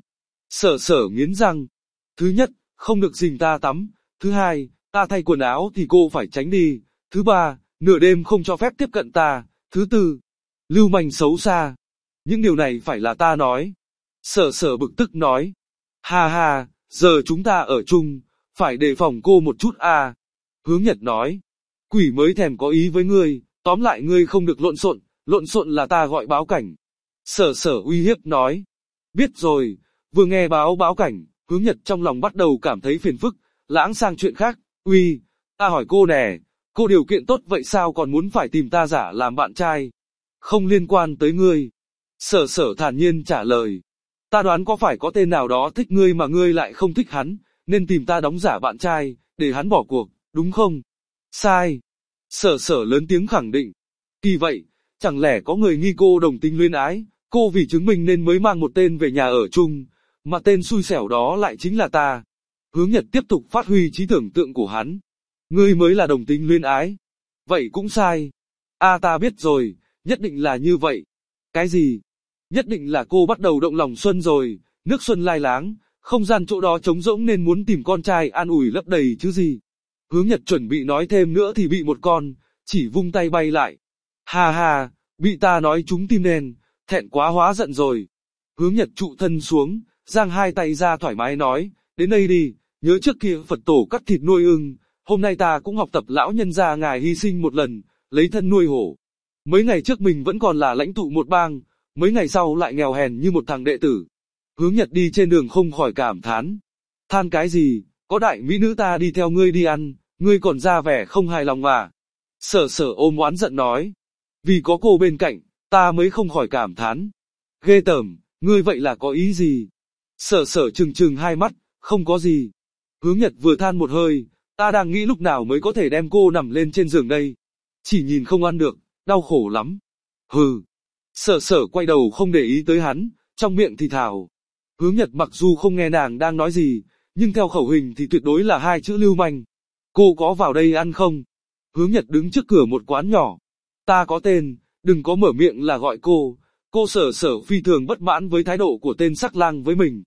Sở sở nghiến răng. Thứ nhất, không được dình ta tắm. Thứ hai, ta thay quần áo thì cô phải tránh đi. Thứ ba, nửa đêm không cho phép tiếp cận ta. Thứ tư, lưu manh xấu xa. Những điều này phải là ta nói. Sở sở bực tức nói. Ha ha, giờ chúng ta ở chung, phải đề phòng cô một chút à. Hướng Nhật nói. Quỷ mới thèm có ý với ngươi, tóm lại ngươi không được lộn xộn, lộn xộn là ta gọi báo cảnh. Sở sở uy hiếp nói. Biết rồi, vừa nghe báo báo cảnh, Hướng Nhật trong lòng bắt đầu cảm thấy phiền phức, lãng sang chuyện khác. Uy, ta hỏi cô nè, cô điều kiện tốt vậy sao còn muốn phải tìm ta giả làm bạn trai? Không liên quan tới ngươi. Sở sở thản nhiên trả lời. Ta đoán có phải có tên nào đó thích ngươi mà ngươi lại không thích hắn, nên tìm ta đóng giả bạn trai, để hắn bỏ cuộc, đúng không? Sai. Sở sở lớn tiếng khẳng định. Kỳ vậy, chẳng lẽ có người nghi cô đồng tính luyến ái, cô vì chứng minh nên mới mang một tên về nhà ở chung, mà tên xui xẻo đó lại chính là ta. Hướng Nhật tiếp tục phát huy trí tưởng tượng của hắn. Ngươi mới là đồng tính luyến ái. Vậy cũng sai. A à, ta biết rồi, nhất định là như vậy. Cái gì? Nhất định là cô bắt đầu động lòng xuân rồi, nước xuân lai láng, không gian chỗ đó trống rỗng nên muốn tìm con trai an ủi lấp đầy chứ gì. Hướng Nhật chuẩn bị nói thêm nữa thì bị một con, chỉ vung tay bay lại. Ha ha, bị ta nói trúng tim đen, thẹn quá hóa giận rồi. Hướng Nhật trụ thân xuống, giang hai tay ra thoải mái nói, đến đây đi, nhớ trước kia Phật tổ cắt thịt nuôi ưng, hôm nay ta cũng học tập lão nhân gia ngài hy sinh một lần, lấy thân nuôi hổ. Mấy ngày trước mình vẫn còn là lãnh tụ một bang, mấy ngày sau lại nghèo hèn như một thằng đệ tử. Hướng Nhật đi trên đường không khỏi cảm thán. Than cái gì, có đại mỹ nữ ta đi theo ngươi đi ăn, ngươi còn ra vẻ không hài lòng mà. Sở sở ôm oán giận nói. Vì có cô bên cạnh, ta mới không khỏi cảm thán. Ghê tởm, ngươi vậy là có ý gì? Sở sở trừng trừng hai mắt, không có gì. Hướng Nhật vừa than một hơi, ta đang nghĩ lúc nào mới có thể đem cô nằm lên trên giường đây. Chỉ nhìn không ăn được, đau khổ lắm. Hừ. Sở sở quay đầu không để ý tới hắn, trong miệng thì thào. Hướng Nhật mặc dù không nghe nàng đang nói gì, nhưng theo khẩu hình thì tuyệt đối là hai chữ lưu manh. Cô có vào đây ăn không? Hướng Nhật đứng trước cửa một quán nhỏ. Ta có tên, đừng có mở miệng là gọi cô. Cô sở sở phi thường bất mãn với thái độ của tên sắc lang với mình.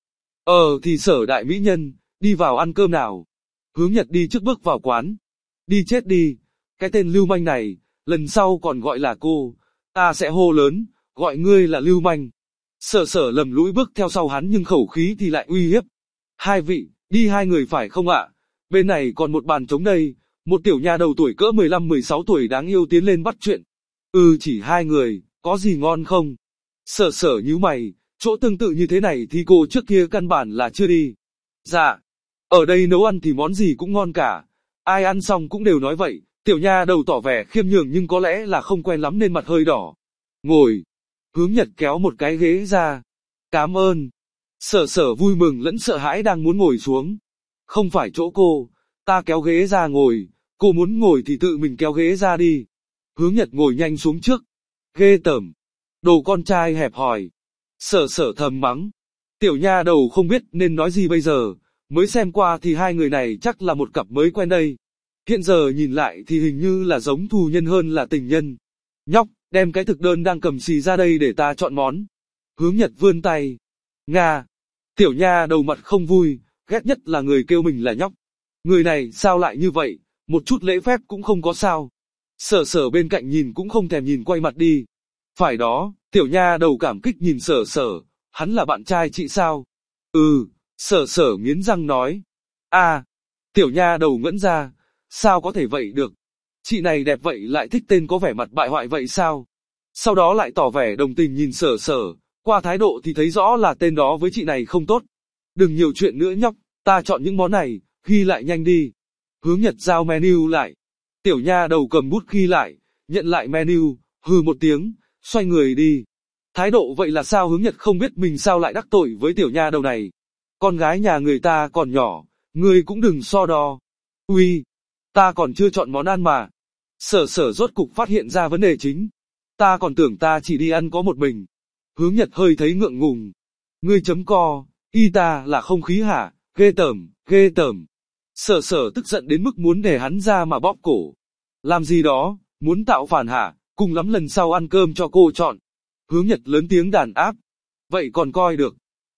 Ờ thì sở đại mỹ nhân, đi vào ăn cơm nào. Hướng Nhật đi trước bước vào quán. Đi chết đi, cái tên lưu manh này, lần sau còn gọi là cô, ta sẽ hô lớn, gọi ngươi là lưu manh. Sở sở lầm lũi bước theo sau hắn nhưng khẩu khí thì lại uy hiếp. Hai vị, đi hai người phải không ạ? Bên này còn một bàn trống đây, một tiểu nha đầu tuổi cỡ mười lăm mười sáu tuổi đáng yêu tiến lên bắt chuyện. Ừ chỉ hai người, có gì ngon không? Sở sở nhíu mày, chỗ tương tự như thế này thì cô trước kia căn bản là chưa đi. Dạ, ở đây nấu ăn thì món gì cũng ngon cả, ai ăn xong cũng đều nói vậy. Tiểu nha đầu tỏ vẻ khiêm nhường nhưng có lẽ là không quen lắm nên mặt hơi đỏ. Ngồi. Hướng Nhật kéo một cái ghế ra. Cảm ơn. Sở sở vui mừng lẫn sợ hãi đang muốn ngồi xuống. Không phải chỗ cô, ta kéo ghế ra ngồi, cô muốn ngồi thì tự mình kéo ghế ra đi. Hướng Nhật ngồi nhanh xuống trước. Ghê tởm. Đồ con trai hẹp hòi. Sở sở thầm mắng. Tiểu nha đầu không biết nên nói gì bây giờ, mới xem qua thì hai người này chắc là một cặp mới quen đây. Hiện giờ nhìn lại thì hình như là giống thù nhân hơn là tình nhân. Nhóc, đem cái thực đơn đang cầm xì ra đây để ta chọn món. Hướng Nhật vươn tay. Nga. Tiểu nha đầu mặt không vui, ghét nhất là người kêu mình là nhóc. Người này sao lại như vậy, một chút lễ phép cũng không có sao. Sở sở bên cạnh nhìn cũng không thèm nhìn quay mặt đi. Phải đó, tiểu nha đầu cảm kích nhìn sở sở, hắn là bạn trai chị sao? Ừ, sở sở nghiến răng nói. À, tiểu nha đầu ngẩn ra. Sao có thể vậy được? Chị này đẹp vậy lại thích tên có vẻ mặt bại hoại vậy sao? Sau đó lại tỏ vẻ đồng tình nhìn sở sở, qua thái độ thì thấy rõ là tên đó với chị này không tốt. Đừng nhiều chuyện nữa nhóc, ta chọn những món này, ghi lại nhanh đi. Hướng Nhật giao menu lại. Tiểu nha đầu cầm bút ghi lại, nhận lại menu, hừ một tiếng, xoay người đi. Thái độ vậy là sao? Hướng Nhật không biết mình sao lại đắc tội với tiểu nha đầu này. Con gái nhà người ta còn nhỏ, ngươi cũng đừng so đo. Uy, ta còn chưa chọn món ăn mà. Sở sở rốt cục phát hiện ra vấn đề chính. Ta còn tưởng ta chỉ đi ăn có một mình. Hướng Nhật hơi thấy ngượng ngùng. Ngươi chấm co, y ta là không khí hả, ghê tởm, ghê tởm. Sở sở tức giận đến mức muốn để hắn ra mà bóp cổ. Làm gì đó, muốn tạo phản hả, cùng lắm lần sau ăn cơm cho cô chọn. Hướng Nhật lớn tiếng đàn áp. Vậy còn coi được.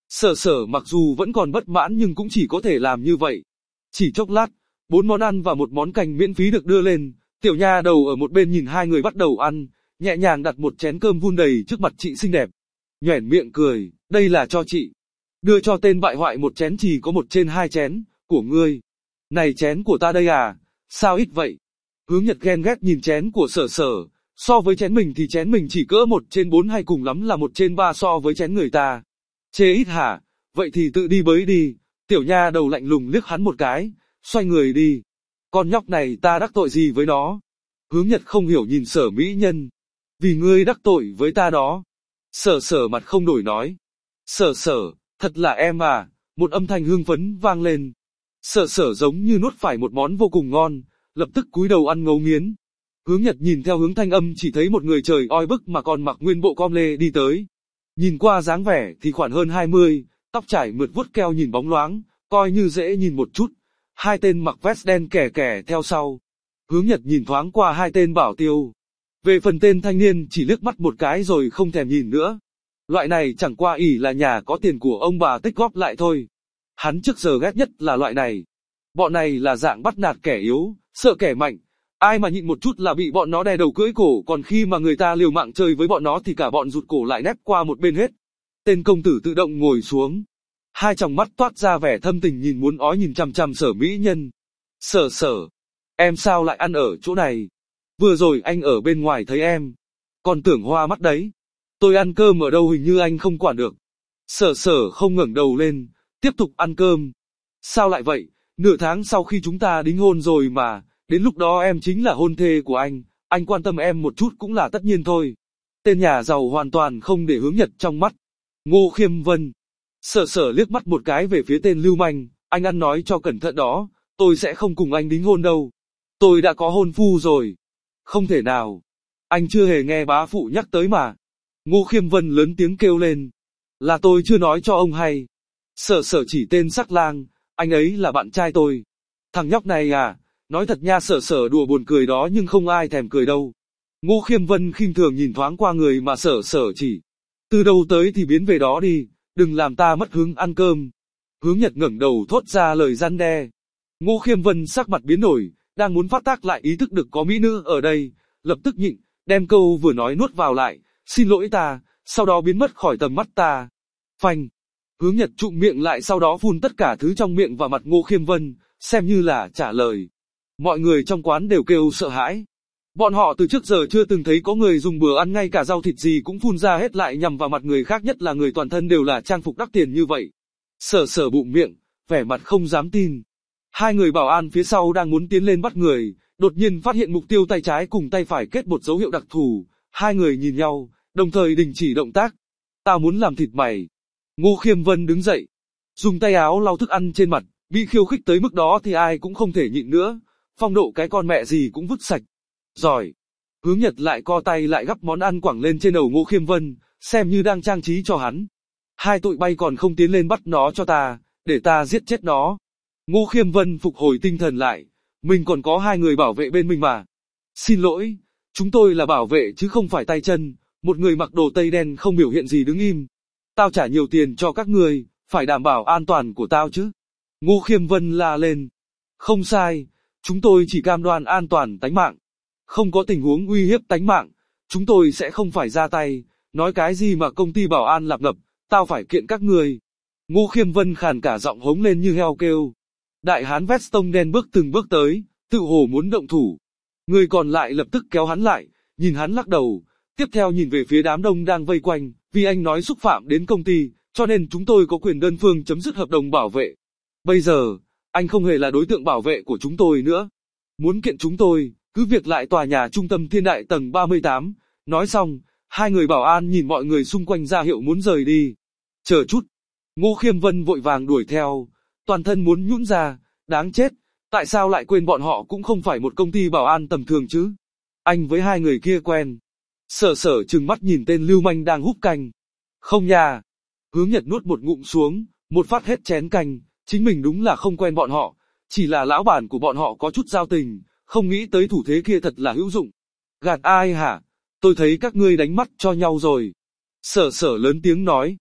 Sở sở mặc dù vẫn còn bất mãn nhưng cũng chỉ có thể làm như vậy. Chỉ chốc lát, bốn món ăn và một món canh miễn phí được đưa lên, tiểu nha đầu ở một bên nhìn hai người bắt đầu ăn, nhẹ nhàng đặt một chén cơm vun đầy trước mặt chị xinh đẹp. Nhoẻn miệng cười, đây là cho chị. Đưa cho tên bại hoại một chén chỉ có một trên hai chén, của ngươi. Này chén của ta đây à, sao ít vậy? Hướng Nhật ghen ghét nhìn chén của sở sở, so với chén mình thì chén mình chỉ cỡ một trên bốn hay cùng lắm là một trên ba so với chén người ta. Chê ít hả, vậy thì tự đi bới đi, tiểu nha đầu lạnh lùng liếc hắn một cái, xoay người đi. Con nhóc này ta đắc tội gì với nó? Hướng Nhật không hiểu nhìn sở mỹ nhân. Vì ngươi đắc tội với ta đó. Sở sở mặt không đổi nói. Sở sở, thật là em à, một âm thanh hưng phấn vang lên. Sở sở giống như nuốt phải một món vô cùng ngon, lập tức cúi đầu ăn ngấu nghiến. Hướng Nhật nhìn theo hướng thanh âm chỉ thấy một người trời oi bức mà còn mặc nguyên bộ com lê đi tới. Nhìn qua dáng vẻ thì khoảng hơn hai mươi, tóc trải mượt vuốt keo nhìn bóng loáng, coi như dễ nhìn một chút. Hai tên mặc vest đen kẻ kẻ theo sau. Hướng Nhật nhìn thoáng qua hai tên bảo tiêu. Về phần tên thanh niên chỉ liếc mắt một cái rồi không thèm nhìn nữa. Loại này chẳng qua ỷ là nhà có tiền của ông bà tích góp lại thôi. Hắn trước giờ ghét nhất là loại này. Bọn này là dạng bắt nạt kẻ yếu, sợ kẻ mạnh. Ai mà nhịn một chút là bị bọn nó đè đầu cưỡi cổ, còn khi mà người ta liều mạng chơi với bọn nó thì cả bọn rụt cổ lại nép qua một bên hết. Tên công tử tự động ngồi xuống. Hai tròng mắt toát ra vẻ thâm tình nhìn muốn ói nhìn chằm chằm sở mỹ nhân. Sở sở, em sao lại ăn ở chỗ này? Vừa rồi anh ở bên ngoài thấy em. Còn tưởng hoa mắt đấy. Tôi ăn cơm ở đâu hình như anh không quản được. Sở sở không ngẩng đầu lên, tiếp tục ăn cơm. Sao lại vậy, nửa tháng sau khi chúng ta đính hôn rồi mà, đến lúc đó em chính là hôn thê của anh, anh quan tâm em một chút cũng là tất nhiên thôi. Tên nhà giàu hoàn toàn không để Hướng Nhật trong mắt. Ngô Khiêm Vân. Sở sở liếc mắt một cái về phía tên lưu manh, anh ăn nói cho cẩn thận đó, tôi sẽ không cùng anh đính hôn đâu. Tôi đã có hôn phu rồi. Không thể nào. Anh chưa hề nghe bá phụ nhắc tới mà. Ngô Khiêm Vân lớn tiếng kêu lên. Là tôi chưa nói cho ông hay. Sở sở chỉ tên Sắc Lang, anh ấy là bạn trai tôi. Thằng nhóc này à, nói thật nha, sở sở đùa buồn cười đó nhưng không ai thèm cười đâu. Ngô Khiêm Vân khinh thường nhìn thoáng qua người mà sở sở chỉ. Từ đâu tới thì biến về đó đi, đừng làm ta mất hứng ăn cơm. Hướng Nhật ngẩng đầu thốt ra lời răn đe. Ngô Khiêm Vân sắc mặt biến đổi, đang muốn phát tác lại ý thức được có mỹ nữ ở đây, lập tức nhịn, đem câu vừa nói nuốt vào lại, xin lỗi ta, sau đó biến mất khỏi tầm mắt ta. Phanh. Hướng Nhật trụm miệng lại sau đó phun tất cả thứ trong miệng vào mặt Ngô Khiêm Vân, xem như là trả lời. Mọi người trong quán đều kêu sợ hãi. Bọn họ từ trước giờ chưa từng thấy có người dùng bữa ăn ngay cả rau thịt gì cũng phun ra hết lại nhằm vào mặt người khác, nhất là người toàn thân đều là trang phục đắt tiền như vậy. Sở sở bụng miệng, vẻ mặt không dám tin. Hai người bảo an phía sau đang muốn tiến lên bắt người, đột nhiên phát hiện mục tiêu tay trái cùng tay phải kết một dấu hiệu đặc thù. Hai người nhìn nhau, đồng thời đình chỉ động tác. Tao muốn làm thịt mày. Ngô Khiêm Vân đứng dậy, dùng tay áo lau thức ăn trên mặt, bị khiêu khích tới mức đó thì ai cũng không thể nhịn nữa. Phong độ cái con mẹ gì cũng vứt sạch. Giỏi. Hướng Nhật lại co tay lại gắp món ăn quẳng lên trên đầu Ngô Khiêm Vân, xem như đang trang trí cho hắn. Hai tụi bay còn không tiến lên bắt nó cho ta, để ta giết chết nó. Ngô Khiêm Vân phục hồi tinh thần lại, mình còn có hai người bảo vệ bên mình mà. Xin lỗi, chúng tôi là bảo vệ chứ không phải tay chân. Một người mặc đồ tây đen không biểu hiện gì đứng im. Tao trả nhiều tiền cho các người, phải đảm bảo an toàn của tao chứ. Ngô Khiêm Vân la lên. Không sai, chúng tôi chỉ cam đoan an toàn tánh mạng. Không có tình huống uy hiếp tánh mạng, chúng tôi sẽ không phải ra tay. Nói cái gì mà công ty bảo an lạp ngập, tao phải kiện các người. Ngô Khiêm Vân khàn cả giọng hống lên như heo kêu. Đại hán vest tông đen bước từng bước tới, tự hồ muốn động thủ. Người còn lại lập tức kéo hắn lại, nhìn hắn lắc đầu. Tiếp theo nhìn về phía đám đông đang vây quanh, vì anh nói xúc phạm đến công ty, cho nên chúng tôi có quyền đơn phương chấm dứt hợp đồng bảo vệ. Bây giờ, anh không hề là đối tượng bảo vệ của chúng tôi nữa. Muốn kiện chúng tôi, cứ việc lại tòa nhà trung tâm Thiên Đại tầng ba mươi tám. Nói xong, hai người bảo an nhìn mọi người xung quanh ra hiệu muốn rời đi. Chờ chút. Ngô Khiêm Vân vội vàng đuổi theo, toàn thân muốn nhũn ra, đáng chết, tại sao lại quên bọn họ cũng không phải một công ty bảo an tầm thường chứ? Anh với hai người kia quen. Sở sở trừng mắt nhìn tên lưu manh đang húp canh. Không nha. Hướng Nhật nuốt một ngụm xuống, một phát hết chén canh, chính mình đúng là không quen bọn họ, chỉ là lão bản của bọn họ có chút giao tình, không nghĩ tới thủ thế kia thật là hữu dụng. Gạt ai hả? Tôi thấy các ngươi đánh mắt cho nhau rồi. Sở sở lớn tiếng nói.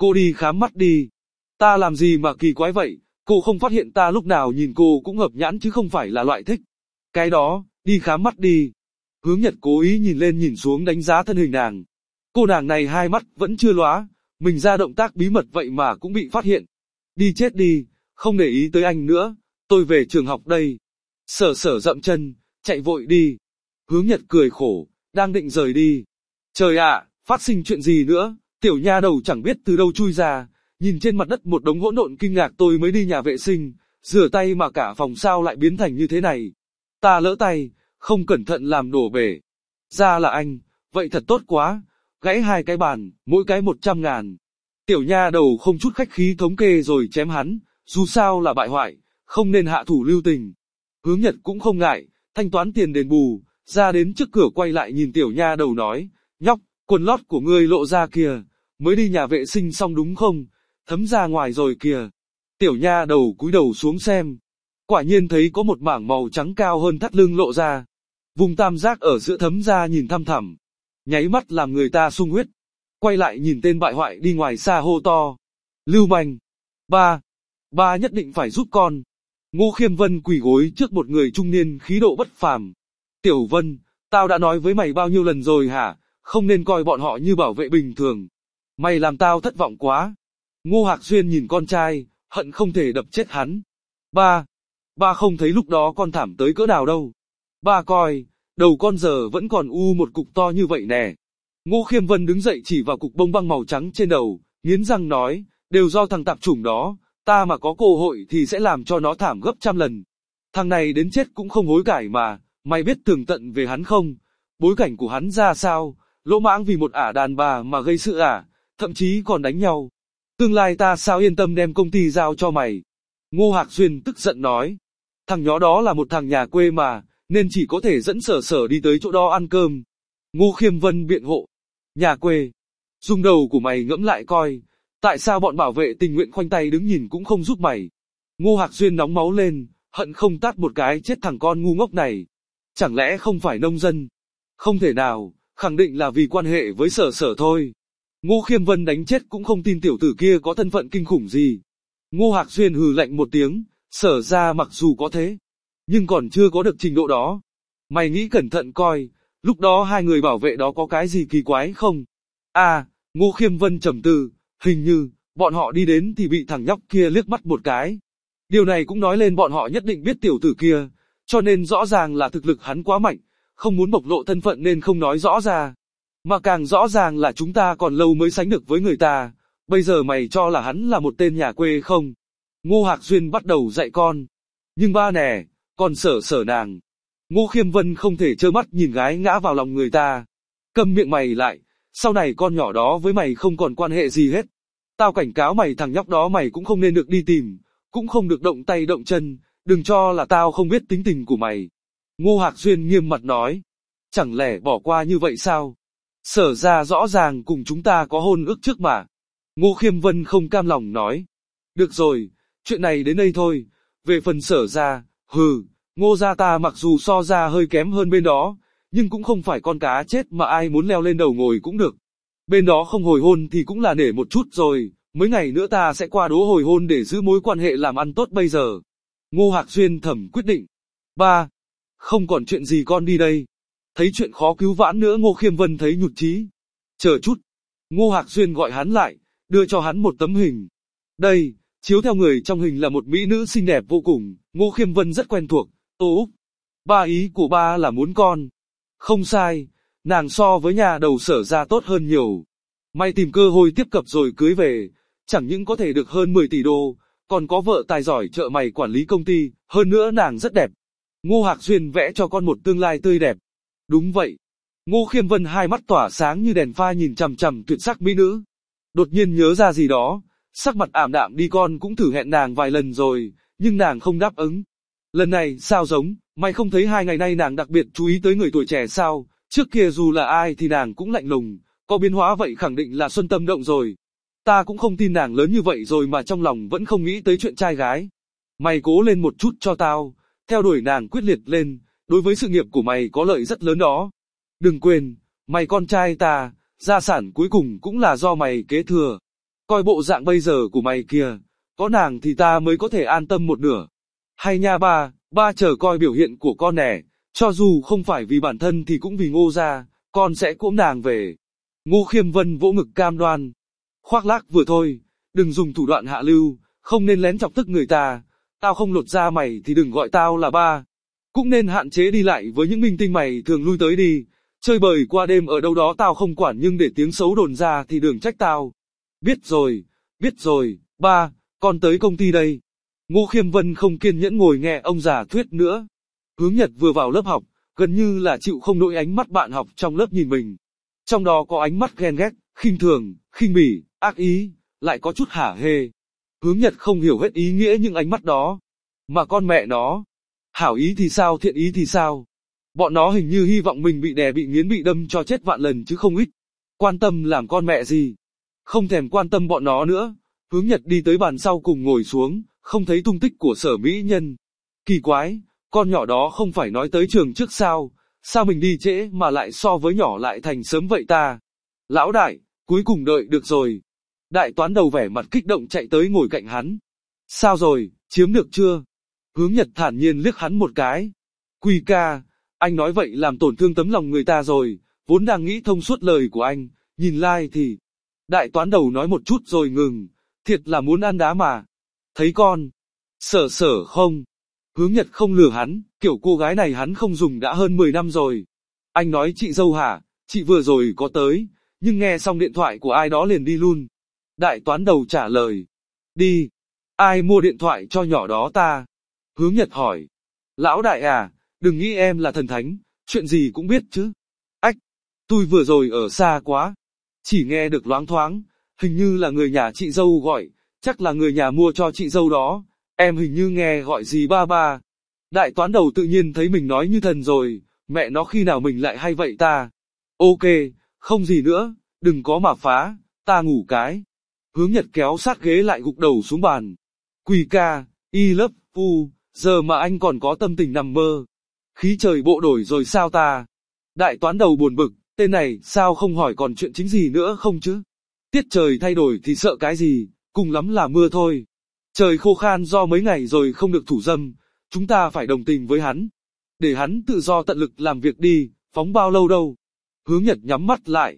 cô đi khám mắt đi. Ta làm gì mà kỳ quái vậy, cô không phát hiện ta lúc nào nhìn cô cũng hợp nhãn chứ không phải là loại thích. Cái đó, đi khám mắt đi. Hướng Nhật cố ý nhìn lên nhìn xuống đánh giá thân hình nàng. Cô nàng này hai mắt vẫn chưa lóa, mình ra động tác bí mật vậy mà cũng bị phát hiện. Đi chết đi, không để ý tới anh nữa, tôi về trường học đây. Sở sở dậm chân, chạy vội đi. Hướng Nhật cười khổ, đang định rời đi. Trời ạ, phát sinh chuyện gì nữa, tiểu nha đầu chẳng biết từ đâu chui ra, nhìn trên mặt đất một đống hỗn độn kinh ngạc tôi mới đi nhà vệ sinh, rửa tay mà cả phòng sao lại biến thành như thế này. Ta lỡ tay, không cẩn thận làm đổ bể. Ra là anh, vậy thật tốt quá, gãy hai cái bàn, mỗi cái một trăm ngàn. Tiểu nha đầu không chút khách khí thống kê rồi chém hắn, dù sao là bại hoại, không nên hạ thủ lưu tình. Hướng Nhật cũng không ngại, thanh toán tiền đền bù, ra đến trước cửa quay lại nhìn tiểu nha đầu nói, nhóc, quần lót của ngươi lộ ra kìa, mới đi nhà vệ sinh xong đúng không, thấm ra ngoài rồi kìa. Tiểu nha đầu cúi đầu xuống xem, quả nhiên thấy có một mảng màu trắng cao hơn thắt lưng lộ ra, vùng tam giác ở giữa thấm ra nhìn thăm thẳm, nháy mắt làm người ta sung huyết. Quay lại nhìn tên bại hoại đi ngoài xa hô to, lưu manh, ba, ba nhất định phải giúp con. Ngô Khiêm Vân quỳ gối trước một người trung niên khí độ bất phàm. Tiểu Vân, tao đã nói với mày bao nhiêu lần rồi hả, không nên coi bọn họ như bảo vệ bình thường. Mày làm tao thất vọng quá. Ngô Hạc Xuyên nhìn con trai, hận không thể đập chết hắn. Ba, ba không thấy lúc đó con thảm tới cỡ nào đâu. Ba coi, đầu con giờ vẫn còn u một cục to như vậy nè. Ngô Khiêm Vân đứng dậy chỉ vào cục bông băng màu trắng trên đầu, nghiến răng nói, đều do thằng tạp chủng đó, ta mà có cơ hội thì sẽ làm cho nó thảm gấp trăm lần. Thằng này đến chết cũng không hối cải mà, mày biết tường tận về hắn không? Bối cảnh của hắn ra sao? Lỗ mãng vì một ả đàn bà mà gây sự ả, thậm chí còn đánh nhau. Tương lai ta sao yên tâm đem công ty giao cho mày? Ngô Hạc Xuyên tức giận nói, thằng nhó đó là một thằng nhà quê mà, nên chỉ có thể dẫn sở sở đi tới chỗ đó ăn cơm. Ngô Khiêm Vân biện hộ, nhà quê, dùng đầu của mày ngẫm lại coi, tại sao bọn bảo vệ tình nguyện khoanh tay đứng nhìn cũng không giúp mày? Ngô Hạc Xuyên nóng máu lên, hận không tát một cái chết thằng con ngu ngốc này. Chẳng lẽ không phải nông dân? Không thể nào, khẳng định là vì quan hệ với sở sở thôi. Ngô Khiêm Vân đánh chết cũng không tin tiểu tử kia có thân phận kinh khủng gì. Ngô Hạc Xuyên hừ lạnh một tiếng, sở ra mặc dù có thế, nhưng còn chưa có được trình độ đó. Mày nghĩ cẩn thận coi, lúc đó hai người bảo vệ đó có cái gì kỳ quái không? À, Ngô Khiêm Vân trầm tư, hình như, bọn họ đi đến thì bị thằng nhóc kia liếc mắt một cái. Điều này cũng nói lên bọn họ nhất định biết tiểu tử kia, cho nên rõ ràng là thực lực hắn quá mạnh, không muốn bộc lộ thân phận nên không nói rõ ra. Mà càng rõ ràng là chúng ta còn lâu mới sánh được với người ta, bây giờ mày cho là hắn là một tên nhà quê không? Ngô Hạc Xuyên bắt đầu dạy con. Nhưng ba nè, còn sở sở nàng. Ngô Khiêm Vân không thể trơ mắt nhìn gái ngã vào lòng người ta. Câm miệng mày lại, sau này con nhỏ đó với mày không còn quan hệ gì hết. Tao cảnh cáo mày thằng nhóc đó mày cũng không nên được đi tìm, cũng không được động tay động chân, đừng cho là tao không biết tính tình của mày. Ngô Hạc Xuyên nghiêm mặt nói, chẳng lẽ bỏ qua như vậy sao? Sở ra rõ ràng cùng chúng ta có hôn ước trước mà. Ngô Khiêm Vân không cam lòng nói, được rồi, chuyện này đến đây thôi, về phần sở ra, hừ, Ngô gia ta mặc dù so ra hơi kém hơn bên đó, nhưng cũng không phải con cá chết mà ai muốn leo lên đầu ngồi cũng được. Bên đó không hồi hôn thì cũng là nể một chút rồi, mấy ngày nữa ta sẽ qua đố hồi hôn để giữ mối quan hệ làm ăn tốt bây giờ. Ngô Hạc Xuyên thầm quyết định. Ba, không còn chuyện gì con đi đây. Thấy chuyện khó cứu vãn nữa Ngô Khiêm Vân thấy nhụt chí. Chờ chút. Ngô Hạc Xuyên gọi hắn lại, đưa cho hắn một tấm hình. Đây, chiếu theo người trong hình là một mỹ nữ xinh đẹp vô cùng, Ngô Khiêm Vân rất quen thuộc. Tô Úc, ba ý của ba là muốn con. Không sai, nàng so với nhà đầu sở ra tốt hơn nhiều. Mày tìm cơ hội tiếp cận rồi cưới về, chẳng những có thể được hơn mười tỷ đô, còn có vợ tài giỏi trợ mày quản lý công ty, hơn nữa nàng rất đẹp. Ngô Hạc Xuyên vẽ cho con một tương lai tươi đẹp. Đúng vậy. Ngô Khiêm Vân hai mắt tỏa sáng như đèn pha nhìn chằm chằm tuyệt sắc mỹ nữ. Đột nhiên nhớ ra gì đó, sắc mặt ảm đạm đi con cũng thử hẹn nàng vài lần rồi, nhưng nàng không đáp ứng. Lần này sao giống, mày không thấy hai ngày nay nàng đặc biệt chú ý tới người tuổi trẻ sao, trước kia dù là ai thì nàng cũng lạnh lùng, có biến hóa vậy khẳng định là xuân tâm động rồi. Ta cũng không tin nàng lớn như vậy rồi mà trong lòng vẫn không nghĩ tới chuyện trai gái. Mày cố lên một chút cho tao, theo đuổi nàng quyết liệt lên, đối với sự nghiệp của mày có lợi rất lớn đó. Đừng quên, mày con trai ta, gia sản cuối cùng cũng là do mày kế thừa. Coi bộ dạng bây giờ của mày kìa, có nàng thì ta mới có thể an tâm một nửa. Hay nha ba, ba chờ coi biểu hiện của con nè, cho dù không phải vì bản thân thì cũng vì Ngô gia, con sẽ cõng nàng về. Ngô Khiêm Vân vỗ ngực cam đoan. Khoác lác vừa thôi, đừng dùng thủ đoạn hạ lưu, không nên lén chọc tức người ta, tao không lột da mày thì đừng gọi tao là ba. Cũng nên hạn chế đi lại với những minh tinh mày thường lui tới đi, chơi bời qua đêm ở đâu đó tao không quản nhưng để tiếng xấu đồn ra thì đừng trách tao. Biết rồi, biết rồi, ba, con tới công ty đây. Ngô Khiêm Vân không kiên nhẫn ngồi nghe ông già thuyết nữa. Hướng Nhật vừa vào lớp học, gần như là chịu không nổi ánh mắt bạn học trong lớp nhìn mình. Trong đó có ánh mắt ghen ghét, khinh thường, khinh bỉ, ác ý, lại có chút hả hê. Hướng Nhật không hiểu hết ý nghĩa những ánh mắt đó. Mà con mẹ nó, hảo ý thì sao thiện ý thì sao? Bọn nó hình như hy vọng mình bị đè bị nghiến bị đâm cho chết vạn lần chứ không ít. Quan tâm làm con mẹ gì? Không thèm quan tâm bọn nó nữa. Hướng Nhật đi tới bàn sau cùng ngồi xuống, không thấy tung tích của Sở Mỹ Nhân. Kỳ quái, con nhỏ đó không phải nói tới trường trước sao? Sao mình đi trễ mà lại so với nhỏ lại thành sớm vậy ta? Lão đại, cuối cùng đợi được rồi. Đại toán đầu vẻ mặt kích động chạy tới ngồi cạnh hắn. Sao rồi, chiếm được chưa? Hướng Nhật thản nhiên liếc hắn một cái. Quy ca, anh nói vậy làm tổn thương tấm lòng người ta rồi, vốn đang nghĩ thông suốt lời của anh, nhìn lai like thì... Đại toán đầu nói một chút rồi ngừng, thiệt là muốn ăn đá mà. Thấy con, sở sở không? Hướng Nhật không lừa hắn, kiểu cô gái này hắn không dùng đã hơn mười năm rồi. Anh nói chị dâu hả, chị vừa rồi có tới, nhưng nghe xong điện thoại của ai đó liền đi luôn. Đại toán đầu trả lời, đi, ai mua điện thoại cho nhỏ đó ta? Hướng Nhật hỏi, lão đại à, đừng nghĩ em là thần thánh, chuyện gì cũng biết chứ. Ách, tôi vừa rồi ở xa quá, chỉ nghe được loáng thoáng, hình như là người nhà chị dâu gọi, chắc là người nhà mua cho chị dâu đó, em hình như nghe gọi gì ba ba. Đại toán đầu tự nhiên thấy mình nói như thần rồi, mẹ nó khi nào mình lại hay vậy ta. Ok, không gì nữa, đừng có mà phá, ta ngủ cái. Hướng Nhật kéo sát ghế lại gục đầu xuống bàn. Quỳ ca, y love u, giờ mà anh còn có tâm tình nằm mơ. Khí trời bộ đổi rồi sao ta? Đại toán đầu buồn bực, tên này sao không hỏi còn chuyện chính gì nữa không chứ? Tiết trời thay đổi thì sợ cái gì, cùng lắm là mưa thôi. Trời khô khan do mấy ngày rồi không được thủ dâm, chúng ta phải đồng tình với hắn. Để hắn tự do tận lực làm việc đi, phóng bao lâu đâu. Hướng Nhật nhắm mắt lại.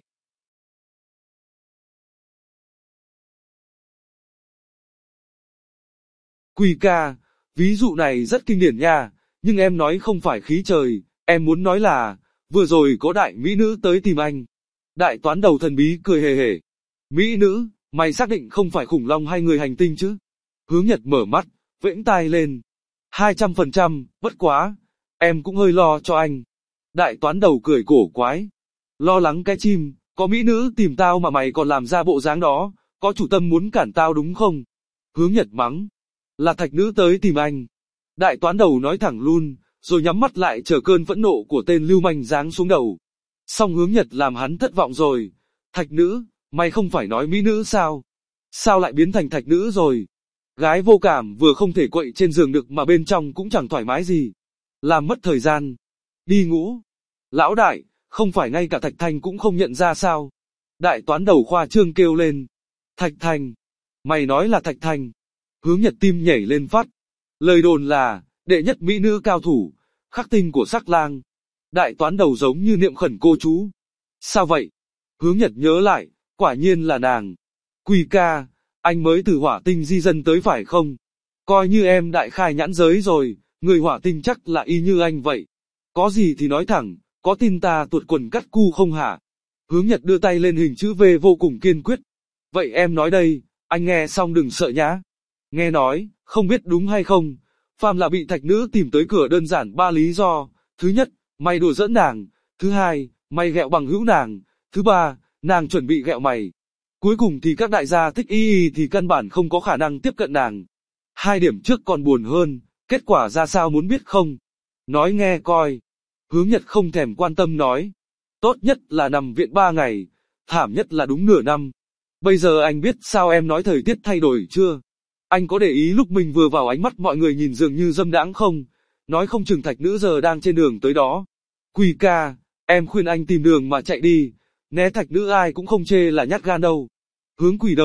Quy ca, ví dụ này rất kinh điển nha, nhưng em nói không phải khí trời, em muốn nói là, vừa rồi có đại mỹ nữ tới tìm anh. Đại toán đầu thần bí cười hề hề. Mỹ nữ, mày xác định không phải khủng long hay người hành tinh chứ? Hướng Nhật mở mắt, vẫy tay lên. hai trăm phần trăm, bất quá, em cũng hơi lo cho anh. Đại toán đầu cười cổ quái. Lo lắng cái chim, có mỹ nữ tìm tao mà mày còn làm ra bộ dáng đó, có chủ tâm muốn cản tao đúng không? Hướng Nhật mắng. Là thạch nữ tới tìm anh. Đại toán đầu nói thẳng luôn, rồi nhắm mắt lại chờ cơn phẫn nộ của tên lưu manh giáng xuống đầu. Xong Hướng Nhật làm hắn thất vọng rồi. Thạch nữ, mày không phải nói mỹ nữ sao? Sao lại biến thành thạch nữ rồi? Gái vô cảm vừa không thể quậy trên giường được mà bên trong cũng chẳng thoải mái gì. Làm mất thời gian. Đi ngủ. Lão đại, không phải ngay cả Thạch Thành cũng không nhận ra sao? Đại toán đầu khoa trương kêu lên. Thạch Thành. Mày nói là Thạch Thành. Hướng Nhật tim nhảy lên phát. Lời đồn là, đệ nhất mỹ nữ cao thủ, khắc tinh của sắc lang. Đại toán đầu giống như niệm khẩn cô chú. Sao vậy? Hướng Nhật nhớ lại, quả nhiên là nàng. Quy ca, anh mới từ hỏa tinh di dân tới phải không? Coi như em đại khai nhãn giới rồi, người hỏa tinh chắc là y như anh vậy. Có gì thì nói thẳng, có tin ta tuột quần cắt cu không hả? Hướng Nhật đưa tay lên hình chữ V vô cùng kiên quyết. Vậy em nói đây, anh nghe xong đừng sợ nhá. Nghe nói, không biết đúng hay không, phàm là bị thạch nữ tìm tới cửa đơn giản ba lý do. Thứ nhất, mày đùa giỡn nàng. Thứ hai, mày ghẹo bằng hữu nàng. Thứ ba, nàng chuẩn bị ghẹo mày. Cuối cùng thì các đại gia thích y y thì căn bản không có khả năng tiếp cận nàng. Hai điểm trước còn buồn hơn, kết quả ra sao muốn biết không? Nói nghe coi. Hướng Nhật không thèm quan tâm nói. Tốt nhất là nằm viện ba ngày, thảm nhất là đúng nửa năm. Bây giờ anh biết sao em nói thời tiết thay đổi chưa? Anh có để ý lúc mình vừa vào ánh mắt mọi người nhìn dường như dâm đãng không? Nói không chừng thạch nữ giờ đang trên đường tới đó. Quy ca, em khuyên anh tìm đường mà chạy đi. Né thạch nữ ai cũng không chê là nhát gan đâu. Hướng Quỷ đâu,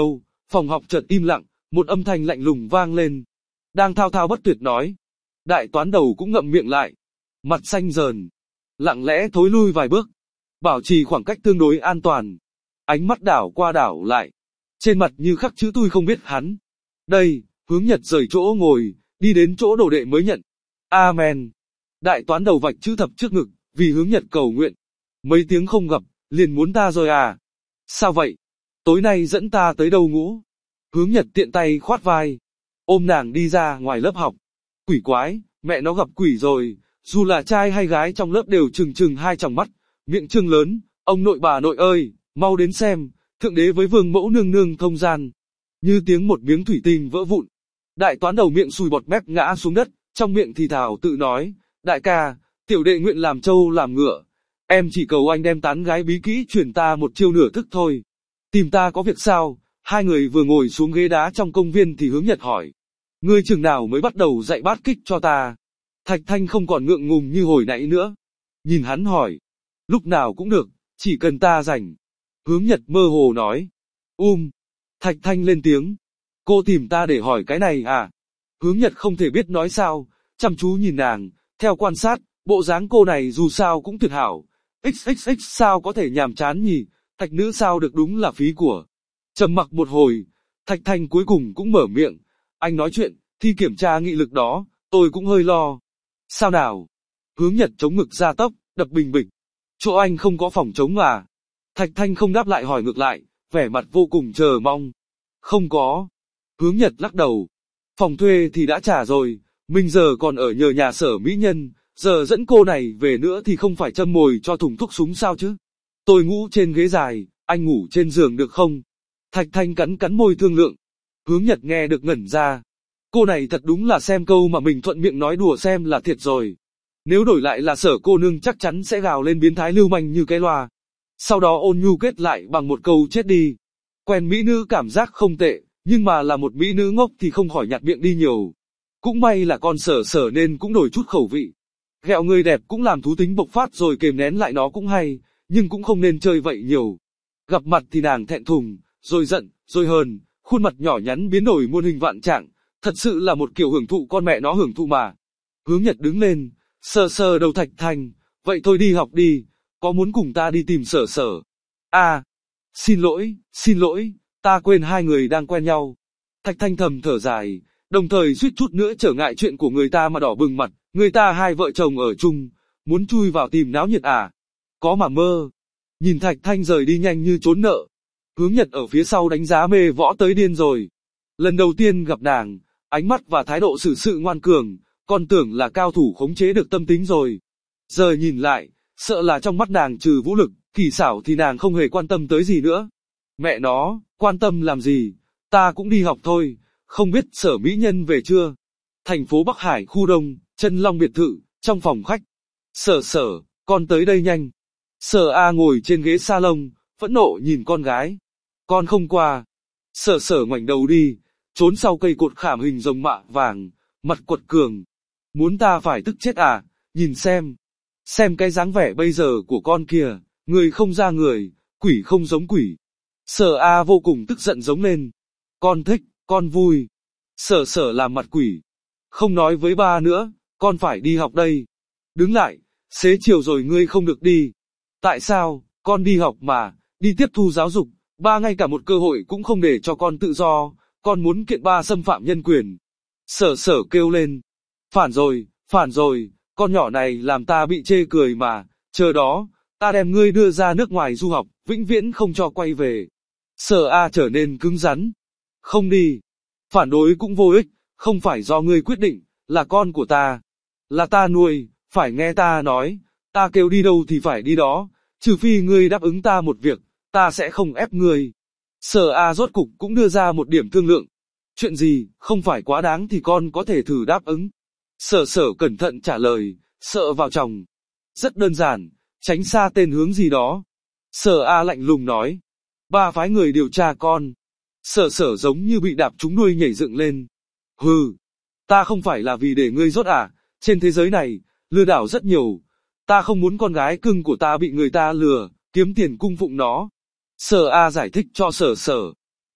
Phòng học chợt im lặng, một âm thanh lạnh lùng vang lên. Đang thao thao bất tuyệt nói. Đại toán đầu cũng ngậm miệng lại. Mặt xanh dờn. Lặng lẽ thối lui vài bước. Bảo trì khoảng cách tương đối an toàn. Ánh mắt đảo qua đảo lại. Trên mặt như khắc chữ tôi không biết hắn. Đây, Hướng Nhật rời chỗ ngồi, đi đến chỗ đồ đệ mới nhận. Amen. Đại toán đầu vạch chữ thập trước ngực, vì Hướng Nhật cầu nguyện. Mấy tiếng không gặp, liền muốn ta rồi à? Sao vậy? Tối nay dẫn ta tới đâu ngủ? Hướng Nhật tiện tay khoát vai. Ôm nàng đi ra ngoài lớp học. Quỷ quái, mẹ nó gặp quỷ rồi. Dù là trai hay gái trong lớp đều trừng trừng hai tròng mắt. Miệng trừng lớn, ông nội bà nội ơi, mau đến xem. Thượng đế với vương mẫu nương nương thông gian. Như tiếng một miếng thủy tinh vỡ vụn. Đại toán đầu miệng sùi bọt mép ngã xuống đất. Trong miệng thì thào tự nói. Đại ca, tiểu đệ nguyện làm trâu làm ngựa. Em chỉ cầu anh đem tán gái bí kỹ chuyển ta một chiêu nửa thức thôi. Tìm ta có việc sao? Hai người vừa ngồi xuống ghế đá trong công viên thì Hướng Nhật hỏi. Ngươi chừng nào mới bắt đầu dạy bát kích cho ta? Thạch Thanh không còn ngượng ngùng như hồi nãy nữa. Nhìn hắn hỏi. Lúc nào cũng được, chỉ cần ta rảnh. Hướng Nhật mơ hồ nói. Um. Thạch Thanh lên tiếng. Cô tìm ta để hỏi cái này à? Hướng Nhật không thể biết nói sao, chăm chú nhìn nàng, theo quan sát, bộ dáng cô này dù sao cũng tuyệt hảo. ích ích ích sao có thể nhàm chán nhỉ, Thạch nữ sao được đúng là phí của. Trầm mặc một hồi, Thạch Thanh cuối cùng cũng mở miệng. Anh nói chuyện, thi kiểm tra nghị lực đó, tôi cũng hơi lo. Sao nào? Hướng Nhật chống ngực ra tốc, đập bình bịch. Chỗ anh không có phòng chống à? Thạch Thanh không đáp lại hỏi ngược lại, vẻ mặt vô cùng chờ mong. Không có. Hướng Nhật lắc đầu. Phòng thuê thì đã trả rồi, mình giờ còn ở nhờ nhà sở mỹ nhân, giờ dẫn cô này về nữa thì không phải châm mồi cho thùng thuốc súng sao chứ? Tôi ngủ trên ghế dài, anh ngủ trên giường được không? Thạch Thanh cắn cắn môi thương lượng. Hướng Nhật nghe được ngẩn ra. Cô này thật đúng là xem câu mà mình thuận miệng nói đùa xem là thiệt rồi. Nếu đổi lại là sở cô nương chắc chắn sẽ gào lên biến thái lưu manh như cái loa. Sau đó ôn nhu kết lại bằng một câu chết đi. Quen mỹ nữ cảm giác không tệ, nhưng mà là một mỹ nữ ngốc thì không khỏi nhạt miệng đi nhiều. Cũng may là con sở sở nên cũng đổi chút khẩu vị. Ghẹo người đẹp cũng làm thú tính bộc phát rồi kềm nén lại nó cũng hay, nhưng cũng không nên chơi vậy nhiều. Gặp mặt thì nàng thẹn thùng, rồi giận, rồi hờn, khuôn mặt nhỏ nhắn biến đổi muôn hình vạn trạng, thật sự là một kiểu hưởng thụ con mẹ nó hưởng thụ mà. Hướng Nhật đứng lên, sờ sờ đầu Thạch Thanh, vậy thôi đi học đi, có muốn cùng ta đi tìm sở sở? À, xin lỗi, xin lỗi, ta quên hai người đang quen nhau. Thạch Thanh thầm thở dài, đồng thời suýt chút nữa trở ngại chuyện của người ta mà đỏ bừng mặt, người ta hai vợ chồng ở chung, muốn chui vào tìm náo nhiệt à? Có mà mơ. Nhìn Thạch Thanh rời đi nhanh như trốn nợ. Hướng Nhật ở phía sau đánh giá mê võ tới điên rồi. Lần đầu tiên gặp nàng, ánh mắt và thái độ xử sự ngoan cường, còn tưởng là cao thủ khống chế được tâm tính rồi. Giờ nhìn lại, sợ là trong mắt nàng trừ vũ lực, kỳ xảo thì nàng không hề quan tâm tới gì nữa. Mẹ nó, quan tâm làm gì, ta cũng đi học thôi, không biết sở mỹ nhân về chưa? Thành phố Bắc Hải khu Đông, Chân Long biệt thự, trong phòng khách. Sở sở, con tới đây nhanh. Sở A ngồi trên ghế salon, phẫn nộ nhìn con gái. Con không qua. Sở sở ngoảnh đầu đi, trốn sau cây cột khảm hình rồng mạ vàng, mặt quật cường. Muốn ta phải tức chết à, nhìn xem. Xem cái dáng vẻ bây giờ của con kìa, người không ra người, quỷ không giống quỷ. Sở A vô cùng tức giận giống lên. Con thích, con vui. Sở sở làm mặt quỷ. Không nói với ba nữa, con phải đi học đây. Đứng lại, xế chiều rồi ngươi không được đi. Tại sao, con đi học mà, đi tiếp thu giáo dục, ba ngay cả một cơ hội cũng không để cho con tự do, con muốn kiện ba xâm phạm nhân quyền. Sở sở kêu lên. Phản rồi, phản rồi, con nhỏ này làm ta bị chê cười mà, chờ đó, ta đem ngươi đưa ra nước ngoài du học, vĩnh viễn không cho quay về. Sở A trở nên cứng rắn. Không đi. Phản đối cũng vô ích, không phải do ngươi quyết định, là con của ta. Là ta nuôi, phải nghe ta nói, ta kêu đi đâu thì phải đi đó, trừ phi ngươi đáp ứng ta một việc, ta sẽ không ép ngươi. Sở A rốt cục cũng đưa ra một điểm thương lượng. Chuyện gì, không phải quá đáng thì con có thể thử đáp ứng. Sở sở cẩn thận trả lời, sợ vào chồng. Rất đơn giản, tránh xa tên hướng gì đó. Sở A lạnh lùng nói. Ba phái người điều tra con. Sở sở giống như bị đạp trúng đuôi nhảy dựng lên. Hừ, ta không phải là vì để ngươi rốt à, trên thế giới này, lừa đảo rất nhiều. Ta không muốn con gái cưng của ta bị người ta lừa, kiếm tiền cung phụng nó. Sở A giải thích cho sở sở.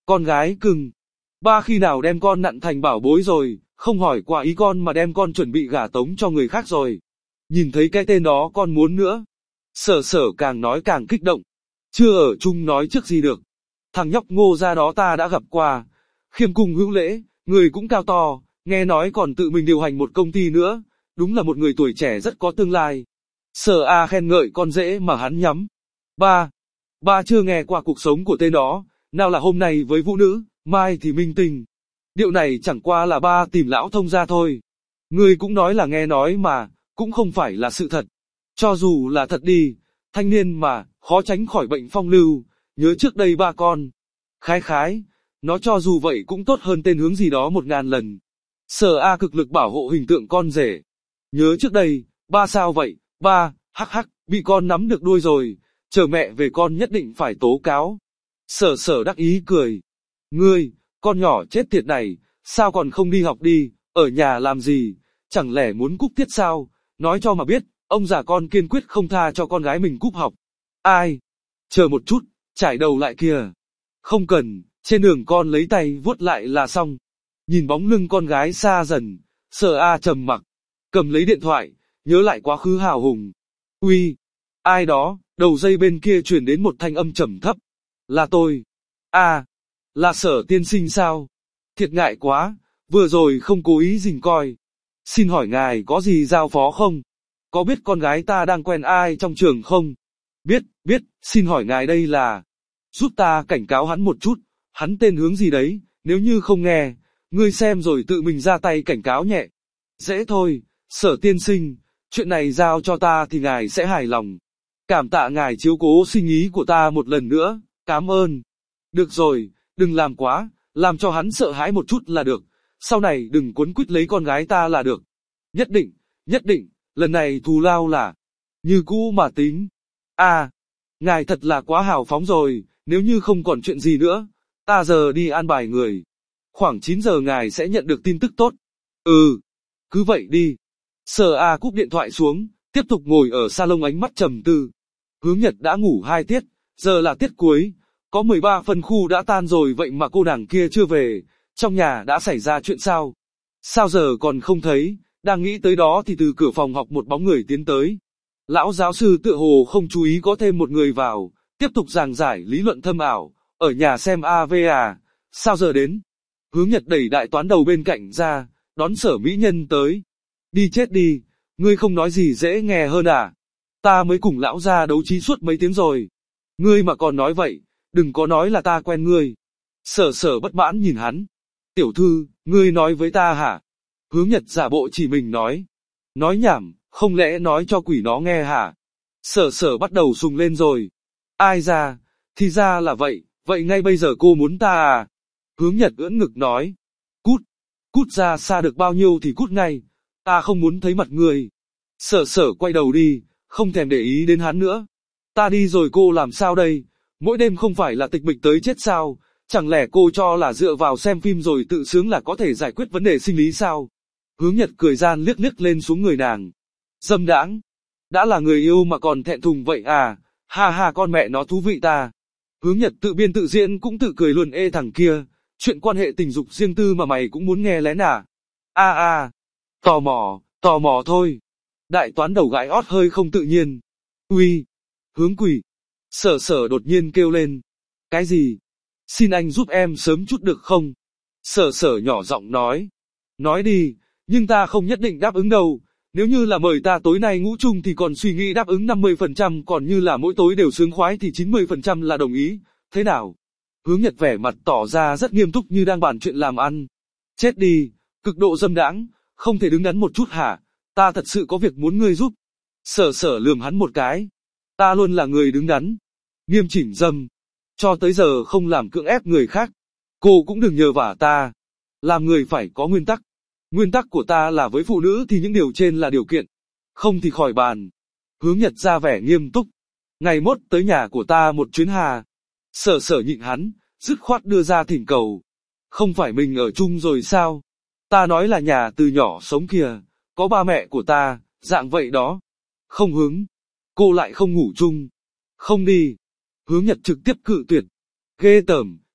Con gái cưng. Ba khi nào đem con nặn thành bảo bối rồi, không hỏi qua ý con mà đem con chuẩn bị gả tống cho người khác rồi. Nhìn thấy cái tên đó con muốn nữa. Sở sở càng nói càng kích động. Chưa ở chung nói trước gì được. Thằng nhóc Ngô gia đó ta đã gặp qua. Khiêm cung hữu lễ, người cũng cao to, nghe nói còn tự mình điều hành một công ty nữa. Đúng là một người tuổi trẻ rất có tương lai. Sở A khen ngợi con dễ mà hắn nhắm. Ba. Ba chưa nghe qua cuộc sống của tên đó, nào là hôm nay với vũ nữ, mai thì minh tinh. Điệu này chẳng qua là ba tìm lão thông gia thôi. Người cũng nói là nghe nói mà, cũng không phải là sự thật. Cho dù là thật đi, thanh niên mà, khó tránh khỏi bệnh phong lưu, nhớ trước đây ba con. Khái khái, nó cho dù vậy cũng tốt hơn tên hướng gì đó một ngàn lần. Sở A cực lực bảo hộ hình tượng con rể. Nhớ trước đây, ba sao vậy, ba, hắc hắc, bị con nắm được đuôi rồi, chờ mẹ về con nhất định phải tố cáo. Sở sở đắc ý cười. Ngươi, con nhỏ chết tiệt này, sao còn không đi học đi, ở nhà làm gì, chẳng lẽ muốn cúp tiết sao, nói cho mà biết, ông già con kiên quyết không tha cho con gái mình cúp học. Ai? Chờ một chút, trải đầu lại kìa. Không cần, trên đường con lấy tay vuốt lại là xong. Nhìn bóng lưng con gái xa dần, Sở A trầm mặc, cầm lấy điện thoại, nhớ lại quá khứ hào hùng. Uy, ai đó, đầu dây bên kia truyền đến một thanh âm trầm thấp. Là tôi. À, là Sở tiên sinh sao? Thiệt ngại quá, vừa rồi không cố ý rình coi. Xin hỏi ngài có gì giao phó không? Có biết con gái ta đang quen ai trong trường không? Biết, biết, xin hỏi ngài đây là... Giúp ta cảnh cáo hắn một chút, hắn tên hướng gì đấy, nếu như không nghe, ngươi xem rồi tự mình ra tay cảnh cáo nhẹ. Dễ thôi, Sở tiên sinh, chuyện này giao cho ta thì ngài sẽ hài lòng. Cảm tạ ngài chiếu cố sinh ý của ta một lần nữa, cảm ơn. Được rồi, đừng làm quá, làm cho hắn sợ hãi một chút là được, sau này đừng cuốn quýt lấy con gái ta là được. Nhất định, nhất định, lần này thù lao là như cũ mà tính. À, ngài thật là quá hào phóng rồi, nếu như không còn chuyện gì nữa, ta giờ đi an bài người. Khoảng chín giờ ngài sẽ nhận được tin tức tốt. Ừ, cứ vậy đi. Sở A cúp điện thoại xuống, tiếp tục ngồi ở salon ánh mắt trầm tư. Hướng Nhật đã ngủ hai tiết, giờ là tiết cuối, có mười ba phân khu đã tan rồi vậy mà cô nàng kia chưa về, trong nhà đã xảy ra chuyện sao? Sao giờ còn không thấy, đang nghĩ tới đó thì từ cửa phòng học một bóng người tiến tới. Lão giáo sư tựa hồ không chú ý có thêm một người vào, tiếp tục giảng giải lý luận thâm ảo, ở nhà xem a vê à, sao giờ đến? Hướng Nhật đẩy đại toán đầu bên cạnh ra, đón Sở mỹ nhân tới. Đi chết đi, ngươi không nói gì dễ nghe hơn à? Ta mới cùng lão gia đấu trí suốt mấy tiếng rồi. Ngươi mà còn nói vậy, đừng có nói là ta quen ngươi. Sở sở bất mãn nhìn hắn. Tiểu thư, ngươi nói với ta hả? Hướng Nhật giả bộ chỉ mình nói. Nói nhảm, không lẽ nói cho quỷ nó nghe hả? Sở sở bắt đầu sùng lên rồi. Ai ra, thì ra là vậy, vậy ngay bây giờ cô muốn ta à? Hướng Nhật ưỡn ngực nói. Cút, cút ra xa được bao nhiêu thì cút ngay, ta không muốn thấy mặt người. Sở sở quay đầu đi, không thèm để ý đến hắn nữa. Ta đi rồi cô làm sao đây? Mỗi đêm không phải là tịch mịch tới chết sao? Chẳng lẽ cô cho là dựa vào xem phim rồi tự sướng là có thể giải quyết vấn đề sinh lý sao? Hướng Nhật cười gian liếc liếc lên xuống người nàng. Dâm đãng, đã là người yêu mà còn thẹn thùng vậy à? Ha ha, con mẹ nó thú vị ta. Hướng Nhật tự biên tự diễn cũng tự cười luôn. Ê thằng kia, chuyện quan hệ tình dục riêng tư mà mày cũng muốn nghe lén à? A a, tò mò, tò mò thôi. Đại toán đầu gãi ót hơi không tự nhiên. Uy, Hướng quỷ. Sở sở đột nhiên kêu lên. Cái gì? Xin anh giúp em sớm chút được không? Sở sở nhỏ giọng nói. Nói đi, nhưng ta không nhất định đáp ứng đâu. Nếu như là mời ta tối nay ngủ chung thì còn suy nghĩ đáp ứng năm mươi phần trăm, còn như là mỗi tối đều sướng khoái thì chín mươi phần trăm là đồng ý. Thế nào? Hướng Nhật vẻ mặt tỏ ra rất nghiêm túc như đang bàn chuyện làm ăn. Chết đi, cực độ dâm đãng, không thể đứng đắn một chút hả? Ta thật sự có việc muốn ngươi giúp. Sở sở lườm hắn một cái. Ta luôn là người đứng đắn, nghiêm chỉnh dâm. Cho tới giờ không làm cưỡng ép người khác. Cô cũng đừng nhờ vả ta. Làm người phải có nguyên tắc. Nguyên tắc của ta là với phụ nữ thì những điều trên là điều kiện. Không thì khỏi bàn. Hướng Nhật ra vẻ nghiêm túc. Ngày mốt tới nhà của ta một chuyến hà. Sở sở nhịn hắn, dứt khoát đưa ra thỉnh cầu. Không phải mình ở chung rồi sao? Ta nói là nhà từ nhỏ sống kìa. Có ba mẹ của ta, dạng vậy đó. Không hứng. Cô lại không ngủ chung. Không đi. Hướng Nhật trực tiếp cự tuyệt. Ghê tởm,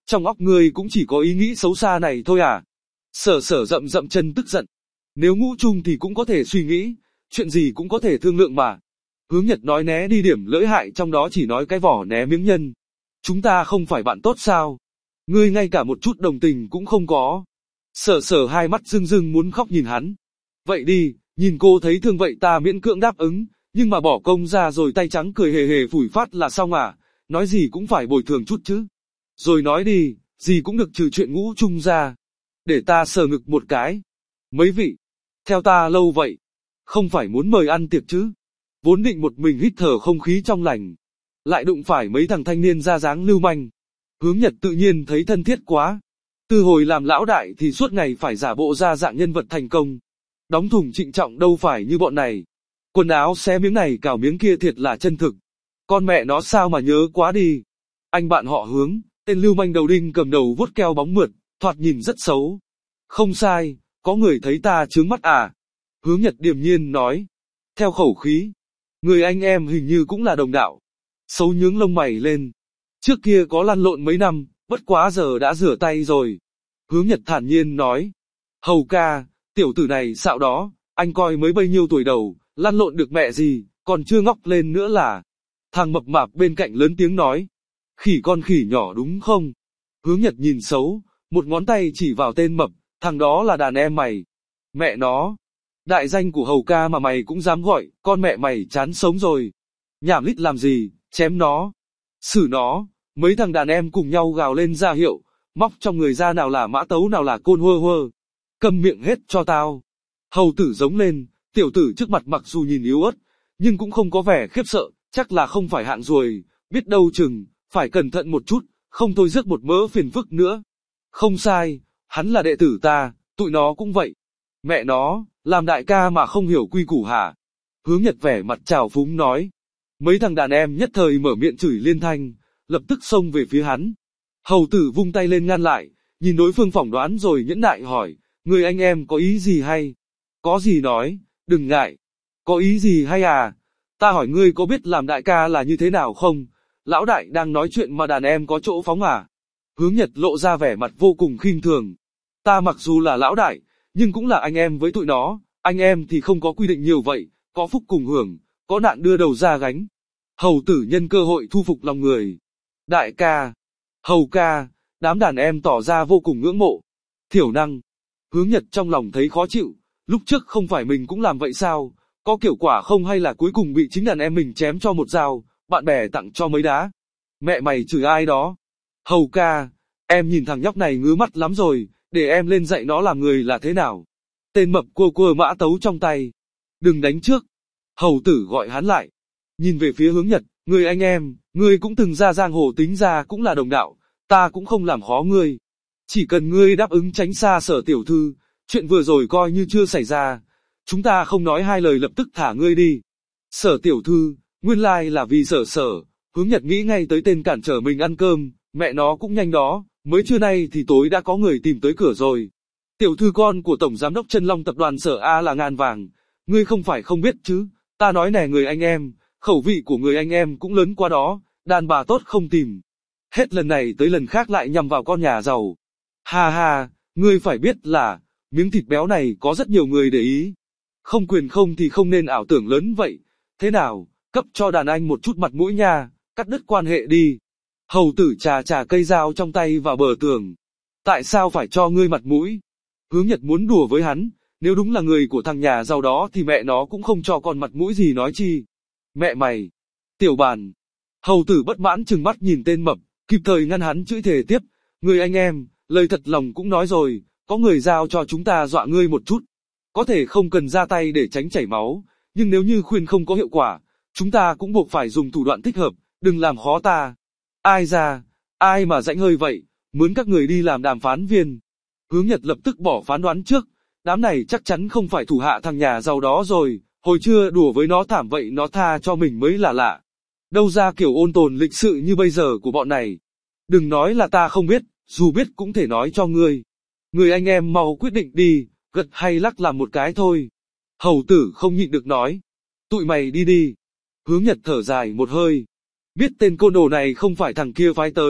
Trong óc ngươi cũng chỉ có ý nghĩ xấu xa này thôi à? Sở sở dậm dậm chân tức giận. Nếu ngũ chung thì cũng có thể suy nghĩ, chuyện gì cũng có thể thương lượng mà. Hướng Nhật nói né đi điểm lưỡi hại trong đó chỉ nói cái vỏ né miếng nhân. Chúng ta không phải bạn tốt sao? Ngươi ngay cả một chút đồng tình cũng không có. Sở sở hai mắt rưng rưng muốn khóc nhìn hắn. Vậy đi, nhìn cô thấy thương vậy ta miễn cưỡng đáp ứng, nhưng mà bỏ công ra rồi tay trắng cười hề hề phủi phát là xong à, nói gì cũng phải bồi thường chút chứ. Rồi nói đi, gì cũng được trừ chuyện ngũ chung ra. Để ta sờ ngực một cái. Mấy vị, theo ta lâu vậy, không phải muốn mời ăn tiệc chứ. Vốn định một mình hít thở không khí trong lành, lại đụng phải mấy thằng thanh niên ra dáng lưu manh. Hướng Nhật tự nhiên thấy thân thiết quá. Từ hồi làm lão đại thì suốt ngày phải giả bộ ra dạng nhân vật thành công. Đóng thùng trịnh trọng đâu phải như bọn này. Quần áo xé miếng này cào miếng kia thiệt là chân thực. Con mẹ nó sao mà nhớ quá đi. Anh bạn họ Hướng, tên lưu manh đầu đinh cầm đầu vuốt keo bóng mượt, thoạt nhìn rất xấu. Không sai, có người thấy ta chướng mắt à? Hướng Nhật điềm nhiên nói. Theo khẩu khí, người anh em hình như cũng là đồng đạo. Xấu nhướng lông mày lên. Trước kia có lăn lộn mấy năm, bất quá giờ đã rửa tay rồi. Hướng Nhật thản nhiên nói. Hầu ca, tiểu tử này xạo đó, anh coi mới bấy nhiêu tuổi đầu, lăn lộn được mẹ gì, còn chưa ngóc lên nữa là. Thằng mập mạp bên cạnh lớn tiếng nói. Khỉ con khỉ nhỏ đúng không? Hướng Nhật nhìn xấu, một ngón tay chỉ vào tên mập, thằng đó là đàn em mày. Mẹ nó, đại danh của hầu ca mà mày cũng dám gọi, con mẹ mày chán sống rồi. Nhảm lít làm gì, chém nó. Xử nó, mấy thằng đàn em cùng nhau gào lên ra hiệu, móc trong người ra nào là mã tấu nào là côn hơ hơ. Câm miệng hết cho tao. Hầu tử giống lên, tiểu tử trước mặt mặc dù nhìn yếu ớt, nhưng cũng không có vẻ khiếp sợ, chắc là không phải hạng ruồi, biết đâu chừng, phải cẩn thận một chút, không thôi rước một mớ phiền phức nữa. Không sai, hắn là đệ tử ta, tụi nó cũng vậy. Mẹ nó, làm đại ca mà không hiểu quy củ hả? Hướng Nhật vẻ mặt trào phúng nói. Mấy thằng đàn em nhất thời mở miệng chửi liên thanh, lập tức xông về phía hắn. Hầu tử vung tay lên ngăn lại, nhìn đối phương phỏng đoán rồi nhẫn nại hỏi, người anh em có ý gì hay? Có gì nói, đừng ngại. Có ý gì hay à? Ta hỏi ngươi có biết làm đại ca là như thế nào không? Lão đại đang nói chuyện mà đàn em có chỗ phóng à? Hướng Nhật lộ ra vẻ mặt vô cùng khinh thường. Ta mặc dù là lão đại, nhưng cũng là anh em với tụi nó, anh em thì không có quy định nhiều vậy, có phúc cùng hưởng, có nạn đưa đầu ra gánh. Hầu tử nhân cơ hội thu phục lòng người. Đại ca, hầu ca, đám đàn em tỏ ra vô cùng ngưỡng mộ. Thiểu năng. Hướng Nhật trong lòng thấy khó chịu, lúc trước không phải mình cũng làm vậy sao, có kiểu quả không hay là cuối cùng bị chính đàn em mình chém cho một dao, bạn bè tặng cho mấy đá. Mẹ mày chửi ai đó? Hầu ca, em nhìn thằng nhóc này ngứa mắt lắm rồi, để em lên dạy nó làm người là thế nào. Tên mập cua cua mã tấu trong tay. Đừng đánh trước. Hầu tử gọi hắn lại. Nhìn về phía Hướng Nhật, người anh em, ngươi cũng từng ra giang hồ tính ra cũng là đồng đạo, ta cũng không làm khó ngươi. Chỉ cần ngươi đáp ứng tránh xa Sở tiểu thư, chuyện vừa rồi coi như chưa xảy ra. Chúng ta không nói hai lời lập tức thả ngươi đi. Sở tiểu thư, nguyên lai là vì Sở sở. Hướng Nhật nghĩ ngay tới tên cản trở mình ăn cơm, mẹ nó cũng nhanh đó, mới trưa nay thì tối đã có người tìm tới cửa rồi. Tiểu thư con của Tổng Giám đốc Chân Long Tập đoàn Sở A là ngàn vàng, ngươi không phải không biết chứ, ta nói nè người anh em, khẩu vị của người anh em cũng lớn quá đó, đàn bà tốt không tìm. Hết lần này tới lần khác lại nhằm vào con nhà giàu. Ha ha, ngươi phải biết là, miếng thịt béo này có rất nhiều người để ý. Không quyền không thì không nên ảo tưởng lớn vậy, thế nào, cấp cho đàn anh một chút mặt mũi nha, cắt đứt quan hệ đi. Hầu tử trà trà cây dao trong tay vào bờ tường. Tại sao phải cho ngươi mặt mũi? Hướng Nhật muốn đùa với hắn, nếu đúng là người của thằng nhà giàu đó thì mẹ nó cũng không cho con mặt mũi gì nói chi. Mẹ mày! Tiểu bàn! Hầu tử bất mãn trừng mắt nhìn tên mập, kịp thời ngăn hắn chửi thề tiếp. Người anh em, lời thật lòng cũng nói rồi, có người giao cho chúng ta dọa ngươi một chút. Có thể không cần ra tay để tránh chảy máu, nhưng nếu như khuyên không có hiệu quả, chúng ta cũng buộc phải dùng thủ đoạn thích hợp, đừng làm khó ta. Ai ra, ai mà rãnh hơi vậy, mướn các người đi làm đàm phán viên. Hướng Nhật lập tức bỏ phán đoán trước, đám này chắc chắn không phải thủ hạ thằng nhà giàu đó rồi, hồi trưa đùa với nó thảm vậy nó tha cho mình mới là lạ. Đâu ra kiểu ôn tồn lịch sự như bây giờ của bọn này. Đừng nói là ta không biết, dù biết cũng thể nói cho ngươi. Người anh em mau quyết định đi, gật hay lắc làm một cái thôi. Hầu tử không nhịn được nói. Tụi mày đi đi. Hướng Nhật thở dài một hơi. Biết tên côn đồ này không phải thằng kia phái tới,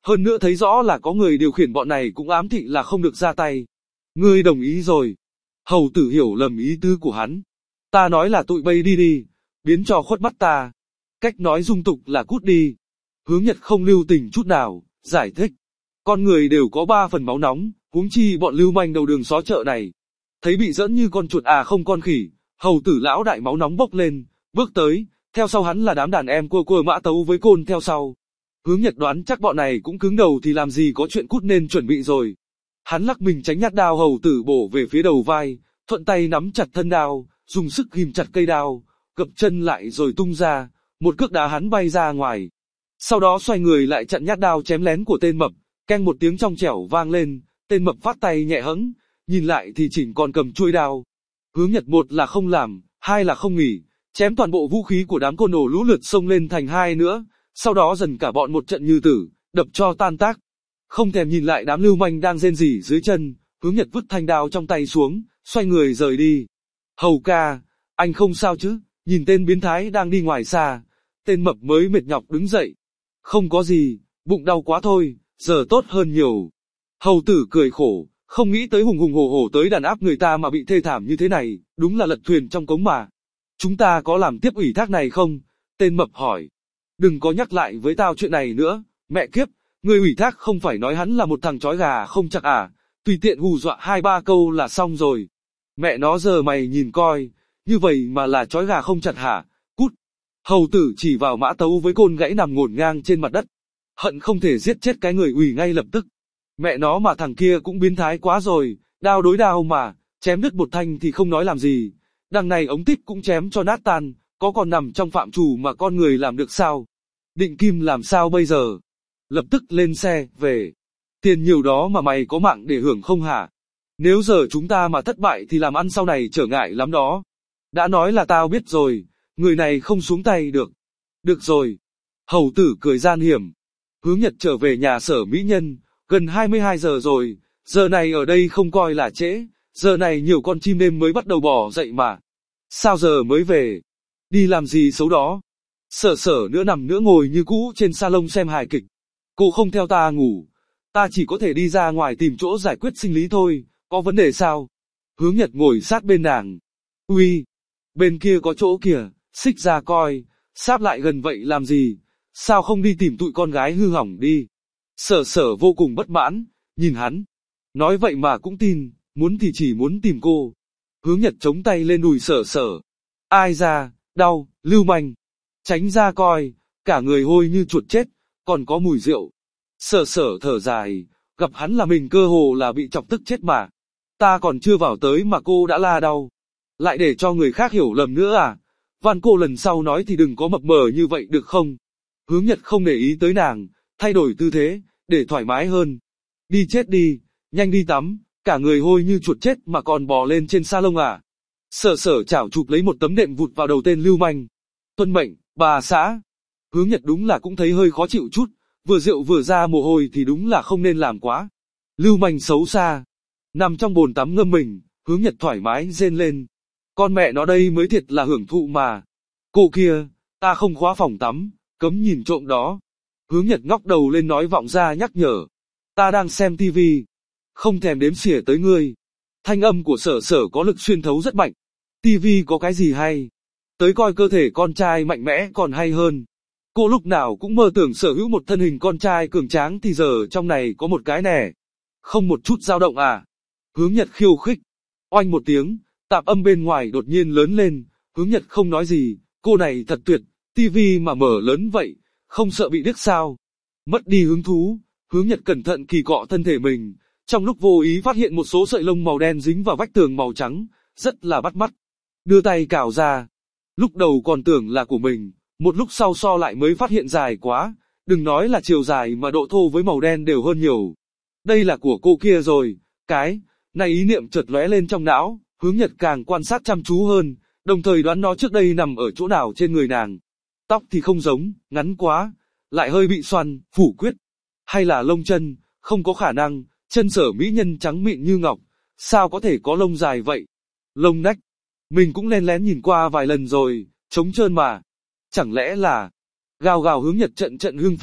hơn nữa thấy rõ là có người điều khiển bọn này cũng ám thị là không được ra tay. Ngươi đồng ý rồi. Hầu tử hiểu lầm ý tứ của hắn. Ta nói là tụi bay đi đi, biến cho khuất mắt ta. Cách nói dung tục là cút đi. Hướng Nhật không lưu tình chút nào, giải thích. Con người đều có ba phần máu nóng, huống chi bọn lưu manh đầu đường xó chợ này. Thấy bị dẫn như con chuột à không con khỉ, hầu tử lão đại máu nóng bốc lên, bước tới, theo sau hắn là đám đàn em cua cua mã tấu với côn theo sau. Hướng Nhật đoán chắc bọn này cũng cứng đầu thì làm gì có chuyện cút nên chuẩn bị rồi. Hắn lắc mình tránh nhát đao hầu tử bổ về phía đầu vai, thuận tay nắm chặt thân đao, dùng sức ghim chặt cây đao, gập chân lại rồi tung ra, một cước đá hắn bay ra ngoài. Sau đó xoay người lại chặn nhát đao chém lén của tên mập, keng một tiếng trong trẻo vang lên, tên mập phát tay nhẹ hẫng, nhìn lại thì chỉnh còn cầm chuôi đao. Hướng Nhật một là không làm, hai là không nghỉ, chém toàn bộ vũ khí của đám côn đồ lũ lượt xông lên thành hai nữa, sau đó dần cả bọn một trận như tử, đập cho tan tác. Không thèm nhìn lại đám lưu manh đang rên rỉ dưới chân, Hướng Nhật vứt thanh đao trong tay xuống, xoay người rời đi. Hầu ca, anh không sao chứ? Nhìn tên biến thái đang đi ngoài xa, tên mập mới mệt nhọc đứng dậy. Không có gì, bụng đau quá thôi, giờ tốt hơn nhiều. Hầu tử cười khổ, không nghĩ tới hùng hùng hổ hổ tới đàn áp người ta mà bị thê thảm như thế này, đúng là lật thuyền trong cống mà. Chúng ta có làm tiếp ủy thác này không? Tên mập hỏi. Đừng có nhắc lại với tao chuyện này nữa, mẹ kiếp, người ủy thác không phải nói hắn là một thằng chói gà không chặt à, tùy tiện hù dọa hai ba câu là xong rồi. Mẹ nó giờ mày nhìn coi, như vậy mà là chói gà không chặt hả, cút. Hầu tử chỉ vào mã tấu với côn gãy nằm ngổn ngang trên mặt đất, hận không thể giết chết cái người ủy ngay lập tức. Mẹ nó mà thằng kia cũng biến thái quá rồi, đao đối đao mà, chém đứt một thanh thì không nói làm gì, đằng này ống tít cũng chém cho nát tan, có còn nằm trong phạm trù mà con người làm được sao? Định Kim làm sao bây giờ? Lập tức lên xe, về. Tiền nhiều đó mà mày có mạng để hưởng không hả? Nếu giờ chúng ta mà thất bại thì làm ăn sau này trở ngại lắm đó. Đã nói là tao biết rồi, người này không xuống tay được. Được rồi. Hầu tử cười gian hiểm. Hướng Nhật trở về nhà Sở mỹ nhân, gần hai mươi hai giờ rồi, giờ này ở đây không coi là trễ, giờ này nhiều con chim đêm mới bắt đầu bỏ dậy mà. Sao giờ mới về? Đi làm gì xấu đó? Sở Sở nữa nằm nữa ngồi như cũ trên salon xem hài kịch. Cô không theo ta ngủ, ta chỉ có thể đi ra ngoài tìm chỗ giải quyết sinh lý thôi, có vấn đề sao? Hướng Nhật ngồi sát bên nàng. Uy, bên kia có chỗ kìa, xích ra coi, sáp lại gần vậy làm gì? Sao không đi tìm tụi con gái hư hỏng đi? Sở Sở vô cùng bất mãn, nhìn hắn. Nói vậy mà cũng tin, muốn thì chỉ muốn tìm cô. Hướng Nhật chống tay lên đùi Sở Sở. Ai ra, đau, lưu manh. Tránh ra coi, cả người hôi như chuột chết, còn có mùi rượu. Sở Sở thở dài, gặp hắn là mình cơ hồ là bị chọc tức chết mà. Ta còn chưa vào tới mà cô đã la đau. Lại để cho người khác hiểu lầm nữa à? Van cô lần sau nói thì đừng có mập mờ như vậy được không? Hướng Nhật không để ý tới nàng, thay đổi tư thế, để thoải mái hơn. Đi chết đi, nhanh đi tắm, cả người hôi như chuột chết mà còn bò lên trên salon à? Sở Sở chảo chụp lấy một tấm nệm vụt vào đầu tên lưu manh. Tuân mệnh, bà xã. Hướng Nhật đúng là cũng thấy hơi khó chịu chút, vừa rượu vừa ra mồ hôi thì đúng là không nên làm quá. Lưu manh xấu xa. Nằm trong bồn tắm ngâm mình, Hướng Nhật thoải mái rên lên. Con mẹ nó đây mới thiệt là hưởng thụ mà. Cô kia, ta không khóa phòng tắm, cấm nhìn trộm đó. Hướng Nhật ngóc đầu lên nói vọng ra nhắc nhở. Ta đang xem tivi, không thèm đếm xỉa tới ngươi. Thanh âm của Sở Sở có lực xuyên thấu rất mạnh. Tivi có cái gì hay? Tới coi cơ thể con trai mạnh mẽ còn hay hơn. Cô lúc nào cũng mơ tưởng sở hữu một thân hình con trai cường tráng thì giờ trong này có một cái nè. Không một chút dao động à? Hướng Nhật khiêu khích. Oanh một tiếng, tạp âm bên ngoài đột nhiên lớn lên. Hướng Nhật không nói gì, cô này thật tuyệt, tivi mà mở lớn vậy, không sợ bị điếc sao? Mất đi hứng thú, Hướng Nhật cẩn thận kỳ cọ thân thể mình, trong lúc vô ý phát hiện một số sợi lông màu đen dính vào vách tường màu trắng, rất là bắt mắt. Đưa tay cào ra. Lúc đầu còn tưởng là của mình, một lúc sau so lại mới phát hiện dài quá, đừng nói là chiều dài mà độ thô với màu đen đều hơn nhiều. Đây là của cô kia rồi, cái, này ý niệm chợt lóe lên trong não, Hướng Nhật càng quan sát chăm chú hơn, đồng thời đoán nó trước đây nằm ở chỗ nào trên người nàng. Tóc thì không giống, ngắn quá, lại hơi bị xoăn, phủ quyết. Hay là lông chân, không có khả năng, chân Sở mỹ nhân trắng mịn như ngọc, sao có thể có lông dài vậy? Lông nách, mình cũng lén lén nhìn qua vài lần rồi, trống trơn mà. Chẳng lẽ là... Gào gào Hướng Nhật trận trận hưng phấn,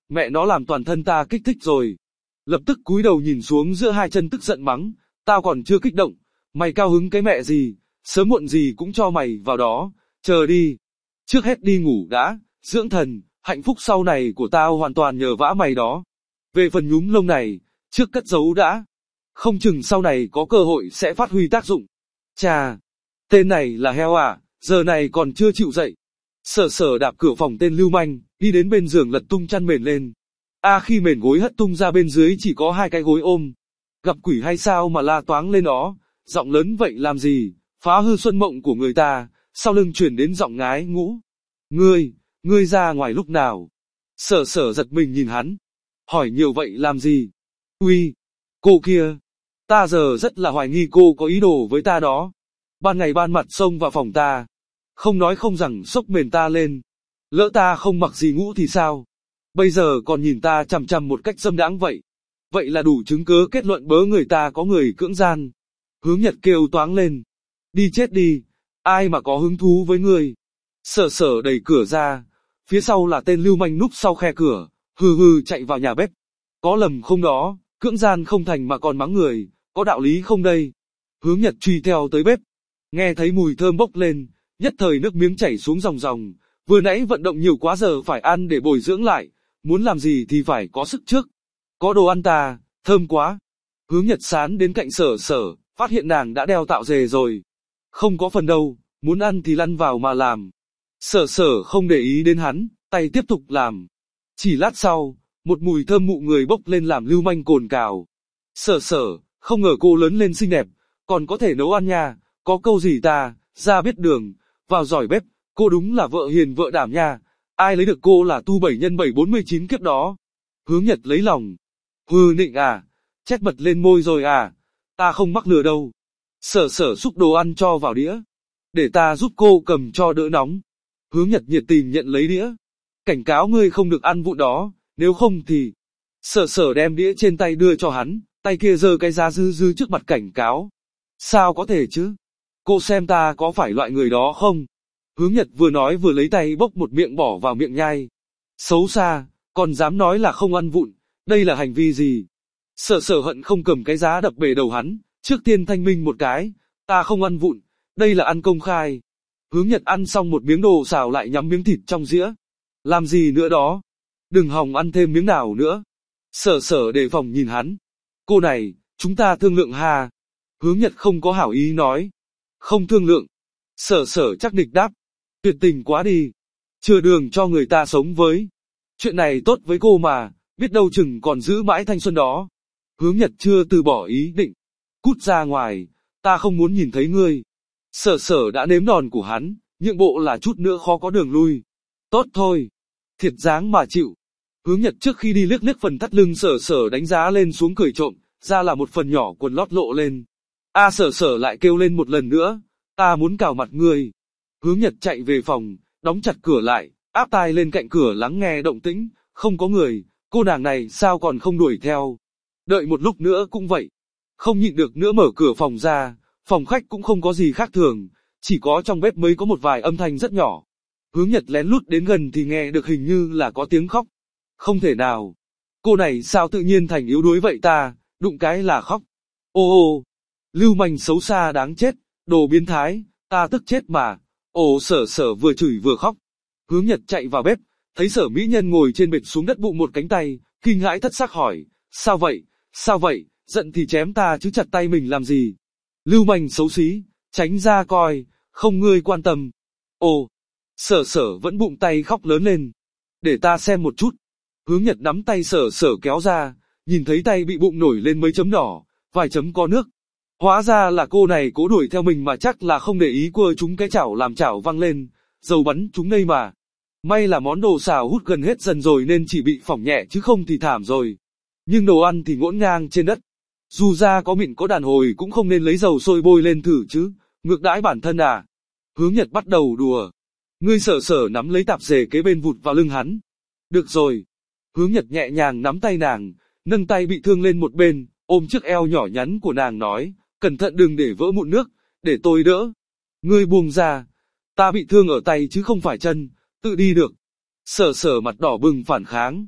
Mẹ nó làm toàn thân ta kích thích rồi. Lập tức cúi đầu nhìn xuống giữa hai chân tức giận mắng, tao còn chưa kích động, mày cao hứng cái mẹ gì, sớm muộn gì cũng cho mày vào đó, chờ đi. Trước hết đi ngủ đã, dưỡng thần, hạnh phúc sau này của tao hoàn toàn nhờ vả mày đó. Về phần nhúm lông này, trước cất giấu đã. Không chừng sau này có cơ hội sẽ phát huy tác dụng. Chà, tên này là heo à, giờ này còn chưa chịu dậy. Sở sở đạp cửa phòng tên lưu manh, đi đến bên giường lật tung chăn mền lên. A à, khi mền gối hất tung ra bên dưới chỉ có hai cái gối ôm. Gặp quỷ hay sao mà la toáng lên đó, giọng lớn vậy làm gì, phá hư xuân mộng của người ta, sau lưng chuyển đến giọng ngái ngũ. Ngươi, ngươi ra ngoài lúc nào? Sở sở giật mình nhìn hắn. Hỏi nhiều vậy làm gì? Uy, cô kia, ta giờ rất là hoài nghi cô có ý đồ với ta đó. Ban ngày ban mặt xông vào phòng ta, không nói không rằng xốc mền ta lên. Lỡ ta không mặc gì ngũ thì sao? Bây giờ còn nhìn ta chằm chằm một cách dâm đãng vậy. Vậy là đủ chứng cớ kết luận bớ người ta có người cưỡng gian. Hướng Nhật kêu toáng lên. Đi chết đi, ai mà có hứng thú với ngươi. Sở sở đẩy cửa ra, phía sau là tên lưu manh núp sau khe cửa, hừ hừ chạy vào nhà bếp. Có lầm không đó, cưỡng gian không thành mà còn mắng người, có đạo lý không đây? Hướng Nhật truy theo tới bếp, nghe thấy mùi thơm bốc lên, nhất thời nước miếng chảy xuống ròng ròng, vừa nãy vận động nhiều quá giờ phải ăn để bồi dưỡng lại, muốn làm gì thì phải có sức trước. Có đồ ăn ta, thơm quá. Hướng Nhật sán đến cạnh sở sở, phát hiện nàng đã đeo tạo dề rồi. Không có phần đâu, muốn ăn thì lăn vào mà làm. Sở sở không để ý đến hắn, tay tiếp tục làm. Chỉ lát sau, một mùi thơm mụ người bốc lên làm lưu manh cồn cào. Sở sở, không ngờ cô lớn lên xinh đẹp, còn có thể nấu ăn nha, có câu gì ta, ra biết đường, vào giỏi bếp, cô đúng là vợ hiền vợ đảm nha, ai lấy được cô là tu bảy nhân bảy bốn mươi chín kiếp đó. Hướng Nhật lấy lòng. Hừ nịnh à, chét mật lên môi rồi à, ta không mắc lừa đâu. Sở sở xúc đồ ăn cho vào đĩa, để ta giúp cô cầm cho đỡ nóng. Hướng Nhật nhiệt tình nhận lấy đĩa. Cảnh cáo ngươi không được ăn vụn đó, nếu không thì... Sở sở đem đĩa trên tay đưa cho hắn, tay kia giơ cái giá dư dư trước mặt cảnh cáo. Sao có thể chứ? Cô xem ta có phải loại người đó không? Hướng Nhật vừa nói vừa lấy tay bốc một miệng bỏ vào miệng nhai. Xấu xa, còn dám nói là không ăn vụn, đây là hành vi gì? Sở sở hận không cầm cái giá đập bể đầu hắn, trước tiên thanh minh một cái, ta không ăn vụn, đây là ăn công khai. Hướng Nhật ăn xong một miếng đồ xào lại nhắm miếng thịt trong dĩa. Làm gì nữa đó? Đừng hòng ăn thêm miếng nào nữa. Sở sở đề phòng nhìn hắn. Cô này, chúng ta thương lượng hà. Hướng Nhật không có hảo ý nói. Không thương lượng. Sở sở chắc nịch đáp. Tuyệt tình quá đi. Chừa đường cho người ta sống với. Chuyện này tốt với cô mà, biết đâu chừng còn giữ mãi thanh xuân đó. Hướng Nhật chưa từ bỏ ý định. Cút ra ngoài, ta không muốn nhìn thấy ngươi. Sở sở đã nếm đòn của hắn, nhượng bộ là chút nữa khó có đường lui. Tốt thôi. Thiệt dáng mà chịu. Hướng Nhật trước khi đi liếc liếc phần thắt lưng sở sở đánh giá lên xuống cười trộm, ra là một phần nhỏ quần lót lộ lên. A à, sở sở lại kêu lên một lần nữa, ta muốn cào mặt ngươi. Hướng Nhật chạy về phòng, đóng chặt cửa lại, áp tai lên cạnh cửa lắng nghe động tĩnh, không có người, cô nàng này sao còn không đuổi theo. Đợi một lúc nữa cũng vậy. Không nhịn được nữa mở cửa phòng ra, phòng khách cũng không có gì khác thường, chỉ có trong bếp mới có một vài âm thanh rất nhỏ. Hướng Nhật lén lút đến gần thì nghe được hình như là có tiếng khóc. Không thể nào. Cô này sao tự nhiên thành yếu đuối vậy ta, đụng cái là khóc. Ô ô, lưu manh xấu xa đáng chết, đồ biến thái, ta tức chết mà. Ồ sở sở vừa chửi vừa khóc. Hướng Nhật chạy vào bếp, thấy sở mỹ nhân ngồi trên bệt xuống đất bụng một cánh tay, kinh hãi thất sắc hỏi, sao vậy, sao vậy, giận thì chém ta chứ chặt tay mình làm gì. Lưu manh xấu xí, tránh ra coi, không ngươi quan tâm. Ồ, sở sở vẫn bụng tay khóc lớn lên. Để ta xem một chút. Hướng Nhật nắm tay sở sở kéo ra, nhìn thấy tay bị bụng nổi lên mấy chấm đỏ, vài chấm có nước. Hóa ra là cô này cố đuổi theo mình mà chắc là không để ý quơ chúng cái chảo làm chảo văng lên, dầu bắn chúng đây mà. May là món đồ xào hút gần hết dần rồi nên chỉ bị phỏng nhẹ chứ không thì thảm rồi. Nhưng đồ ăn thì ngổn ngang trên đất. Dù ra có mịn có đàn hồi cũng không nên lấy dầu sôi bôi lên thử chứ, ngược đãi bản thân à. Hướng Nhật bắt đầu đùa. Ngươi sở sở nắm lấy tạp dề kế bên vụt vào lưng hắn. Được rồi. Hướng Nhật nhẹ nhàng nắm tay nàng, nâng tay bị thương lên một bên, ôm chiếc eo nhỏ nhắn của nàng nói, cẩn thận đừng để vỡ mụn nước, để tôi đỡ. Ngươi buông ra, ta bị thương ở tay chứ không phải chân, tự đi được. Sở sở mặt đỏ bừng phản kháng.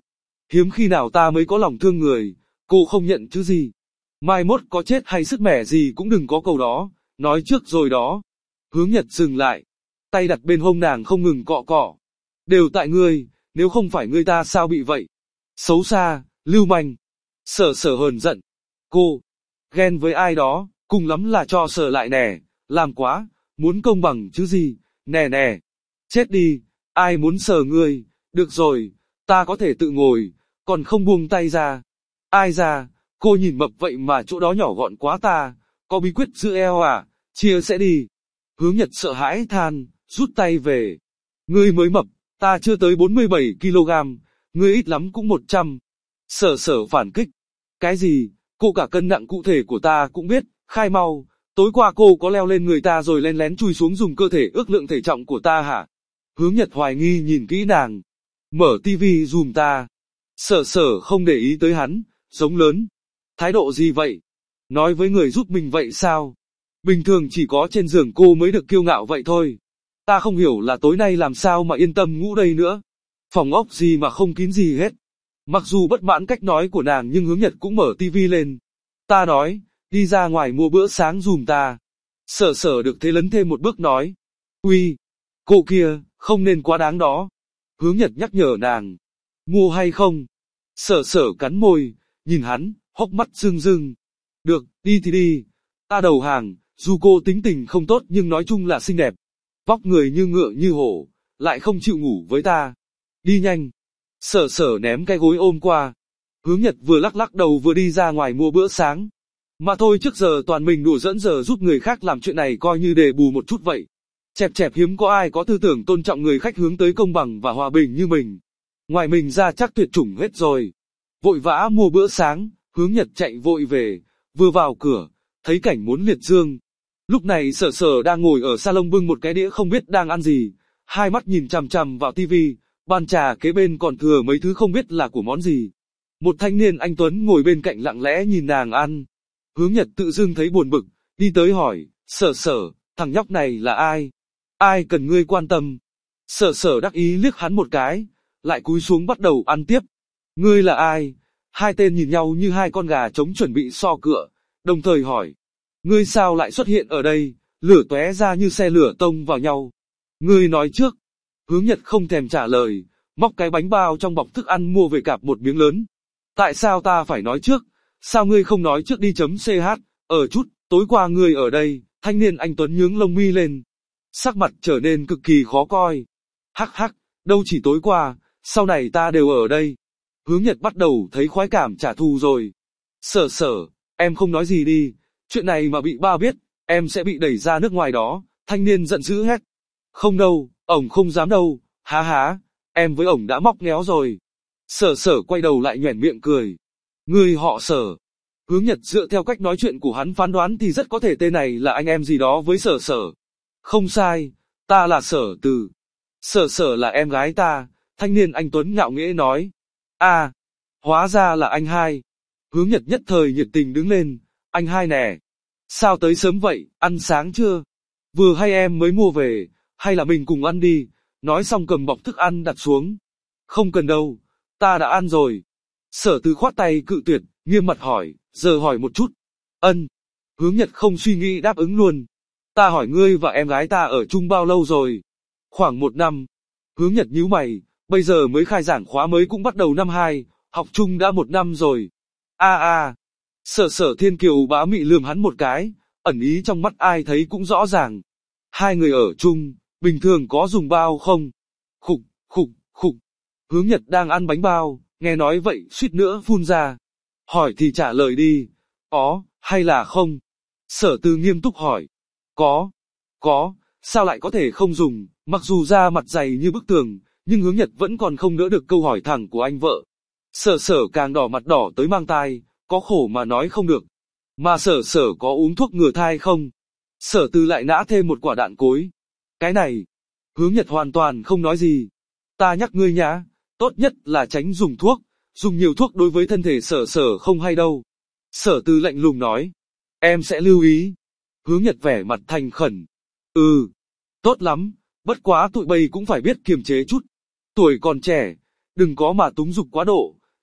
Hiếm khi nào ta mới có lòng thương người, cô không nhận chứ gì. Mai mốt có chết hay sứt mẻ gì cũng đừng có câu đó, nói trước rồi đó. Hướng Nhật dừng lại, tay đặt bên hông nàng không ngừng cọ cọ. Đều tại ngươi, nếu không phải ngươi ta sao bị vậy? Xấu xa, lưu manh. Sở sở hờn giận. Cô, ghen với ai đó, cùng lắm là cho sở lại nè, làm quá, muốn công bằng chứ gì, nè nè. Chết đi, ai muốn sờ ngươi, được rồi, ta có thể tự ngồi, còn không buông tay ra. Ai ra, cô nhìn mập vậy mà chỗ đó nhỏ gọn quá ta, có bí quyết giữ eo à, chia sẽ đi. Hướng Nhật sợ hãi than, rút tay về. Ngươi mới mập, ta chưa tới bốn mươi bảy ki lô gam, ngươi ít lắm cũng một trăm. Sở sở phản kích. Cái gì, cô cả cân nặng cụ thể của ta cũng biết, khai mau, tối qua cô có leo lên người ta rồi lén lén chui xuống dùng cơ thể ước lượng thể trọng của ta hả? Hướng Nhật hoài nghi nhìn kỹ nàng. Mở tivi dùm ta. Sở sở không để ý tới hắn, giống lớn. Thái độ gì vậy? Nói với người giúp mình vậy sao? Bình thường chỉ có trên giường cô mới được kiêu ngạo vậy thôi. Ta không hiểu là tối nay làm sao mà yên tâm ngủ đây nữa. Phòng ốc gì mà không kín gì hết. Mặc dù bất mãn cách nói của nàng nhưng Hướng Nhật cũng mở tivi lên. Ta nói, đi ra ngoài mua bữa sáng dùm ta. Sở sở được thế lấn thêm một bước nói. Uy, cô kia, không nên quá đáng đó. Hướng Nhật nhắc nhở nàng. Mua hay không? Sở sở cắn môi, nhìn hắn, hốc mắt rưng rưng. Được, đi thì đi. Ta đầu hàng, dù cô tính tình không tốt nhưng nói chung là xinh đẹp. Vóc người như ngựa như hổ, lại không chịu ngủ với ta. Đi nhanh. Sở sở ném cái gối ôm qua. Hướng Nhật vừa lắc lắc đầu vừa đi ra ngoài mua bữa sáng. Mà thôi trước giờ toàn mình đùa dẫn giờ giúp người khác làm chuyện này coi như để bù một chút vậy. Chẹp chẹp hiếm có ai có tư tưởng tôn trọng người khách hướng tới công bằng và hòa bình như mình. Ngoài mình ra chắc tuyệt chủng hết rồi. Vội vã mua bữa sáng, Hướng Nhật chạy vội về, vừa vào cửa, thấy cảnh muốn liệt dương. Lúc này sở sở đang ngồi ở salon bưng một cái đĩa không biết đang ăn gì, hai mắt nhìn chằm chằm vào tivi, bàn trà kế bên còn thừa mấy thứ không biết là của món gì. Một thanh niên anh Tuấn ngồi bên cạnh lặng lẽ nhìn nàng ăn. Hướng Nhật tự dưng thấy buồn bực, đi tới hỏi, sở sở, thằng nhóc này là ai? Ai cần ngươi quan tâm? Sở sở đắc ý liếc hắn một cái, lại cúi xuống bắt đầu ăn tiếp. Ngươi là ai? Hai tên nhìn nhau như hai con gà trống chuẩn bị so cựa, đồng thời hỏi. Ngươi sao lại xuất hiện ở đây, lửa tóe ra như xe lửa tông vào nhau. Ngươi nói trước. Hướng Nhật không thèm trả lời, móc cái bánh bao trong bọc thức ăn mua về cạp một miếng lớn. Tại sao ta phải nói trước? Sao ngươi không nói trước đi chấm ch, ở chút, tối qua ngươi ở đây, thanh niên anh Tuấn nhướng lông mi lên. Sắc mặt trở nên cực kỳ khó coi. Hắc hắc, đâu chỉ tối qua, sau này ta đều ở đây. Hướng Nhật bắt đầu thấy khoái cảm trả thù rồi. Sở sở, em không nói gì đi, chuyện này mà bị ba biết, em sẽ bị đẩy ra nước ngoài đó, thanh niên giận dữ hét. Không đâu, ổng không dám đâu, há há, em với ổng đã móc ngéo rồi. Sở sở quay đầu lại nhoẻn miệng cười. Người họ Sở. Hướng Nhật dựa theo cách nói chuyện của hắn phán đoán thì rất có thể tên này là anh em gì đó với Sở sở. Không sai, ta là Sở Từ. Sở sở là em gái ta, thanh niên anh Tuấn ngạo nghễ nói. À, hóa ra là anh hai. Hướng Nhật nhất thời nhiệt tình đứng lên, anh hai nè. Sao tới sớm vậy, ăn sáng chưa? Vừa hay em mới mua về, hay là mình cùng ăn đi, nói xong cầm bọc thức ăn đặt xuống. Không cần đâu, ta đã ăn rồi. Sở Từ khoát tay cự tuyệt, nghiêm mặt hỏi, giờ hỏi một chút. Ân. Hướng Nhật không suy nghĩ đáp ứng luôn. Ta hỏi ngươi và em gái ta ở chung bao lâu rồi? Khoảng một năm. Hướng Nhật nhíu mày, bây giờ mới khai giảng khóa mới cũng bắt đầu năm hai, học chung đã một năm rồi. A a. Sở Sở Thiên Kiều bá mị lườm hắn một cái, ẩn ý trong mắt ai thấy cũng rõ ràng. Hai người ở chung, bình thường có dùng bao không? Khục, khục, khục. Hướng Nhật đang ăn bánh bao, nghe nói vậy suýt nữa phun ra. Hỏi thì trả lời đi, có, hay là không? Sở Từ nghiêm túc hỏi. Có, có, sao lại có thể không dùng, mặc dù da mặt dày như bức tường, nhưng Hướng Nhật vẫn còn không đỡ được câu hỏi thẳng của anh vợ. Sở Sở càng đỏ mặt đỏ tới mang tai, có khổ mà nói không được. Mà Sở Sở có uống thuốc ngừa thai không? Sở Từ lại nã thêm một quả đạn cối. Cái này, Hướng Nhật hoàn toàn không nói gì. Ta nhắc ngươi nhá, tốt nhất là tránh dùng thuốc, dùng nhiều thuốc đối với thân thể Sở Sở không hay đâu. Sở Từ lạnh lùng nói, em sẽ lưu ý. Hướng Nhật vẻ mặt thành khẩn. Ừ, tốt lắm, bất quá tụi bay cũng phải biết kiềm chế chút. Tuổi còn trẻ, đừng có mà túng dục quá độ,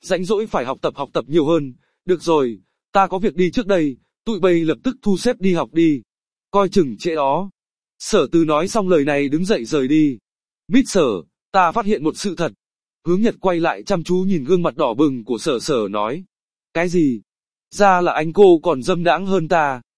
rãnh rỗi phải học tập học tập nhiều hơn. Được rồi, ta có việc đi trước đây, tụi bay lập tức thu xếp đi học đi. Coi chừng trễ đó. Sở Từ nói xong lời này đứng dậy rời đi. Mít Sở, ta phát hiện một sự thật. Hướng Nhật quay lại chăm chú nhìn gương mặt đỏ bừng của Sở Sở nói. Cái gì? Ra là anh cô còn dâm đãng hơn ta.